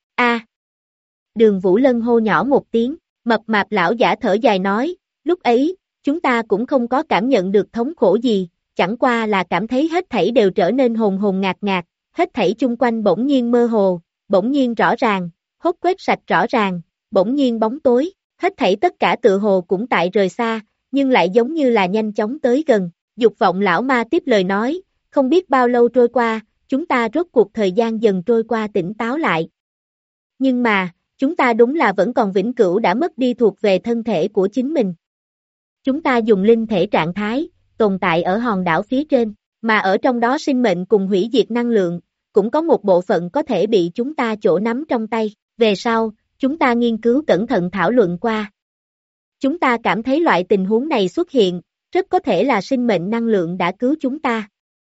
Đường Vũ Lân hô nhỏ một tiếng, mập mạp lão giả thở dài nói, lúc ấy, chúng ta cũng không có cảm nhận được thống khổ gì, chẳng qua là cảm thấy hết thảy đều trở nên hồn hồn ngạt ngạt, hết thảy chung quanh bỗng nhiên mơ hồ, bỗng nhiên rõ ràng, hốt quét sạch rõ ràng, bỗng nhiên bóng tối, hết thảy tất cả tựa hồ cũng tại rời xa, nhưng lại giống như là nhanh chóng tới gần, dục vọng lão ma tiếp lời nói, không biết bao lâu trôi qua, chúng ta rốt cuộc thời gian dần trôi qua tỉnh táo lại. Nhưng mà, chúng ta đúng là vẫn còn vĩnh cửu đã mất đi thuộc về thân thể của chính mình. Chúng ta dùng linh thể trạng thái, tồn tại ở hòn đảo phía trên, mà ở trong đó sinh mệnh cùng hủy diệt năng lượng, cũng có một bộ phận có thể bị chúng ta chỗ nắm trong tay. Về sau, chúng ta nghiên cứu cẩn thận thảo luận qua. Chúng ta cảm thấy loại tình huống này xuất hiện, rất có thể là sinh mệnh năng lượng đã cứu chúng ta.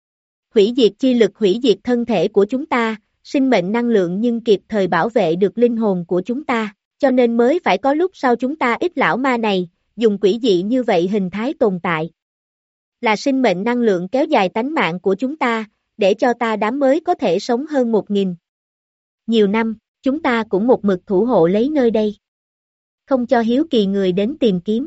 Hủy diệt chi lực hủy diệt thân thể của chúng ta, sinh mệnh năng lượng nhưng kịp thời bảo vệ được linh hồn của chúng ta, cho nên mới phải có lúc sau chúng ta ít lão ma này, dùng quỷ dị như vậy hình thái tồn tại. Là sinh mệnh năng lượng kéo dài tánh mạng của chúng ta, để cho ta đám mới có thể sống hơn 1.000 nhiều năm, chúng ta cũng một mực thủ hộ lấy nơi đây. Không cho hiếu kỳ người đến tìm kiếm.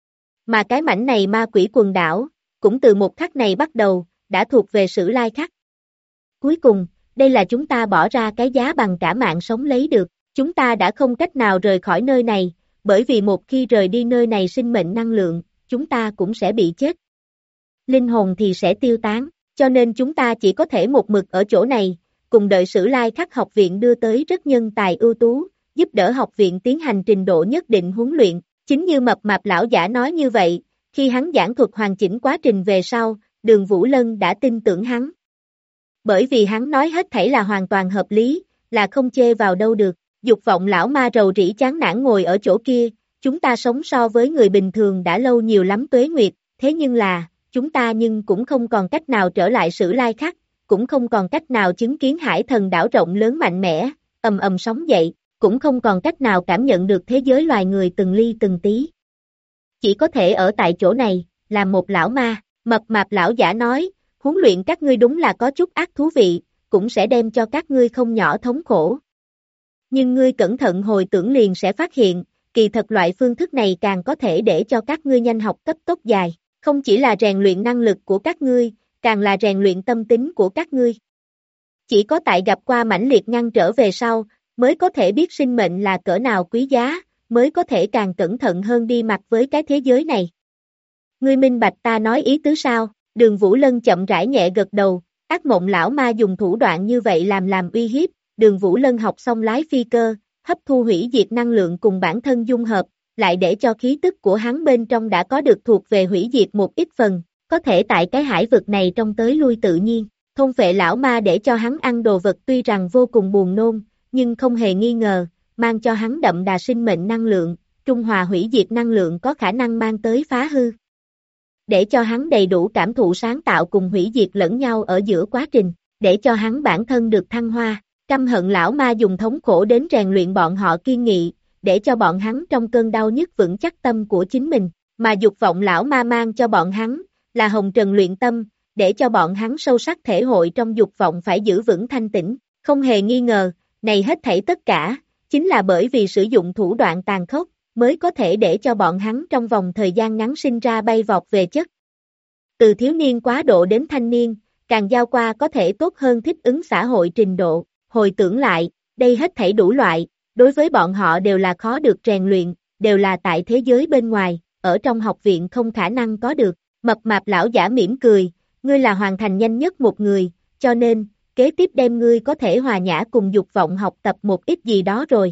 Mà cái mảnh này ma quỷ quần đảo, cũng từ một khắc này bắt đầu, đã thuộc về Sử Lai Khắc. Cuối cùng, đây là chúng ta bỏ ra cái giá bằng cả mạng sống lấy được, chúng ta đã không cách nào rời khỏi nơi này, bởi vì một khi rời đi nơi này sinh mệnh năng lượng, chúng ta cũng sẽ bị chết. Linh hồn thì sẽ tiêu tán, cho nên chúng ta chỉ có thể một mực ở chỗ này, cùng đợi Sử Lai Khắc học viện đưa tới rất nhân tài ưu tú, giúp đỡ học viện tiến hành trình độ nhất định huấn luyện, chính như mập mạp lão giả nói như vậy, khi hắn giảng thuật hoàn chỉnh quá trình về sau, Đường Vũ Lân đã tin tưởng hắn. Bởi vì hắn nói hết thảy là hoàn toàn hợp lý, là không chê vào đâu được, dục vọng lão ma rầu rĩ chán nản ngồi ở chỗ kia, chúng ta sống so với người bình thường đã lâu nhiều lắm tuế nguyệt, thế nhưng là, chúng ta nhưng cũng không còn cách nào trở lại Sử Lai Khắc, cũng không còn cách nào chứng kiến hải thần đảo rộng lớn mạnh mẽ, ầm ầm sóng dậy, cũng không còn cách nào cảm nhận được thế giới loài người từng ly từng tí. Chỉ có thể ở tại chỗ này, làm một lão ma, mập mạp lão giả nói, huấn luyện các ngươi đúng là có chút ác thú vị, cũng sẽ đem cho các ngươi không nhỏ thống khổ. Nhưng ngươi cẩn thận hồi tưởng liền sẽ phát hiện, kỳ thật loại phương thức này càng có thể để cho các ngươi nhanh học cấp tốc dài, không chỉ là rèn luyện năng lực của các ngươi, càng là rèn luyện tâm tính của các ngươi. Chỉ có tại gặp qua mãnh liệt ngăn trở về sau, mới có thể biết sinh mệnh là cỡ nào quý giá, mới có thể càng cẩn thận hơn đi mặt với cái thế giới này. Ngươi minh bạch ta nói ý tứ sao? Đường Vũ Lân chậm rãi nhẹ gật đầu, ác mộng lão ma dùng thủ đoạn như vậy làm uy hiếp, Đường Vũ Lân học xong lái phi cơ, hấp thu hủy diệt năng lượng cùng bản thân dung hợp, lại để cho khí tức của hắn bên trong đã có được thuộc về hủy diệt một ít phần, có thể tại cái hải vực này trong tới lui tự nhiên, thôn phệ lão ma để cho hắn ăn đồ vật tuy rằng vô cùng buồn nôn, nhưng không hề nghi ngờ, mang cho hắn đậm đà sinh mệnh năng lượng, trung hòa hủy diệt năng lượng có khả năng mang tới phá hư. Để cho hắn đầy đủ cảm thụ sáng tạo cùng hủy diệt lẫn nhau ở giữa quá trình, để cho hắn bản thân được thăng hoa, căm hận lão ma dùng thống khổ đến rèn luyện bọn họ kiên nghị, để cho bọn hắn trong cơn đau nhức vững chắc tâm của chính mình, mà dục vọng lão ma mang cho bọn hắn, là hồng trần luyện tâm, để cho bọn hắn sâu sắc thể hội trong dục vọng phải giữ vững thanh tĩnh, không hề nghi ngờ, này hết thảy tất cả, chính là bởi vì sử dụng thủ đoạn tàn khốc, mới có thể để cho bọn hắn trong vòng thời gian ngắn sinh ra bay vọt về chất. Từ thiếu niên quá độ đến thanh niên, càng giao qua có thể tốt hơn thích ứng xã hội trình độ, hồi tưởng lại, đây hết thảy đủ loại, đối với bọn họ đều là khó được rèn luyện, đều là tại thế giới bên ngoài, ở trong học viện không khả năng có được, mập mạp lão giả mỉm cười, ngươi là hoàn thành nhanh nhất một người, cho nên, kế tiếp đem ngươi có thể hòa nhã cùng dục vọng học tập một ít gì đó rồi.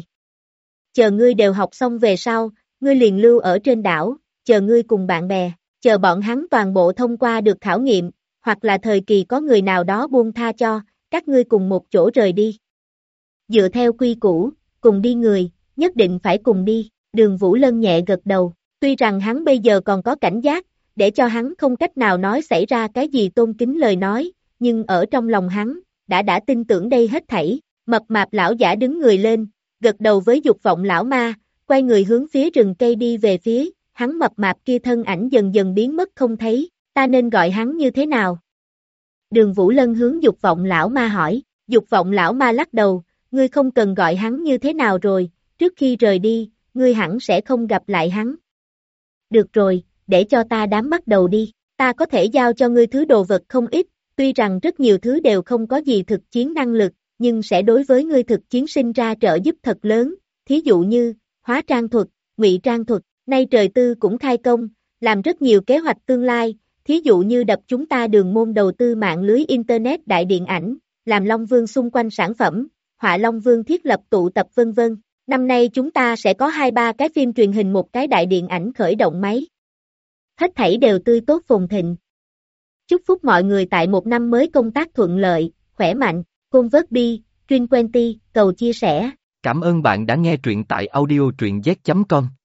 Chờ ngươi đều học xong về sau, ngươi liền lưu ở trên đảo, chờ ngươi cùng bạn bè, chờ bọn hắn toàn bộ thông qua được khảo nghiệm, hoặc là thời kỳ có người nào đó buông tha cho, các ngươi cùng một chỗ rời đi. Dựa theo quy củ, cùng đi người, nhất định phải cùng đi, Đường Vũ Lân nhẹ gật đầu, tuy rằng hắn bây giờ còn có cảnh giác, để cho hắn không cách nào nói xảy ra cái gì tôn kính lời nói, nhưng ở trong lòng hắn, đã tin tưởng đây hết thảy, mập mạp lão giả đứng người lên, gật đầu với dục vọng lão ma, quay người hướng phía rừng cây đi về phía, hắn mập mạp kia thân ảnh dần dần biến mất không thấy, ta nên gọi hắn như thế nào? Đường Vũ Lân hướng dục vọng lão ma hỏi, dục vọng lão ma lắc đầu, ngươi không cần gọi hắn như thế nào rồi, trước khi rời đi, ngươi hẳn sẽ không gặp lại hắn. Được rồi, để cho ta đám bắt đầu đi, ta có thể giao cho ngươi thứ đồ vật không ít, tuy rằng rất nhiều thứ đều không có gì thực chiến năng lực, nhưng sẽ đối với ngươi thực chiến sinh ra trợ giúp thật lớn, thí dụ như, hóa trang thuật, ngụy trang thuật, nay trời tư cũng khai công, làm rất nhiều kế hoạch tương lai, thí dụ như đập chúng ta đường môn đầu tư mạng lưới Internet đại điện ảnh, làm Long Vương xung quanh sản phẩm, họa Long Vương thiết lập tụ tập vân vân. Năm nay chúng ta sẽ có 2-3 cái phim truyền hình, một cái đại điện ảnh khởi động máy. Hết thảy đều tươi tốt phồn thịnh. Chúc phúc mọi người tại một năm mới công tác thuận lợi, khỏe mạnh, Convertbi, Trin20, cầu chia sẻ. Cảm ơn bạn đã nghe truyện tại audio truyện z.com.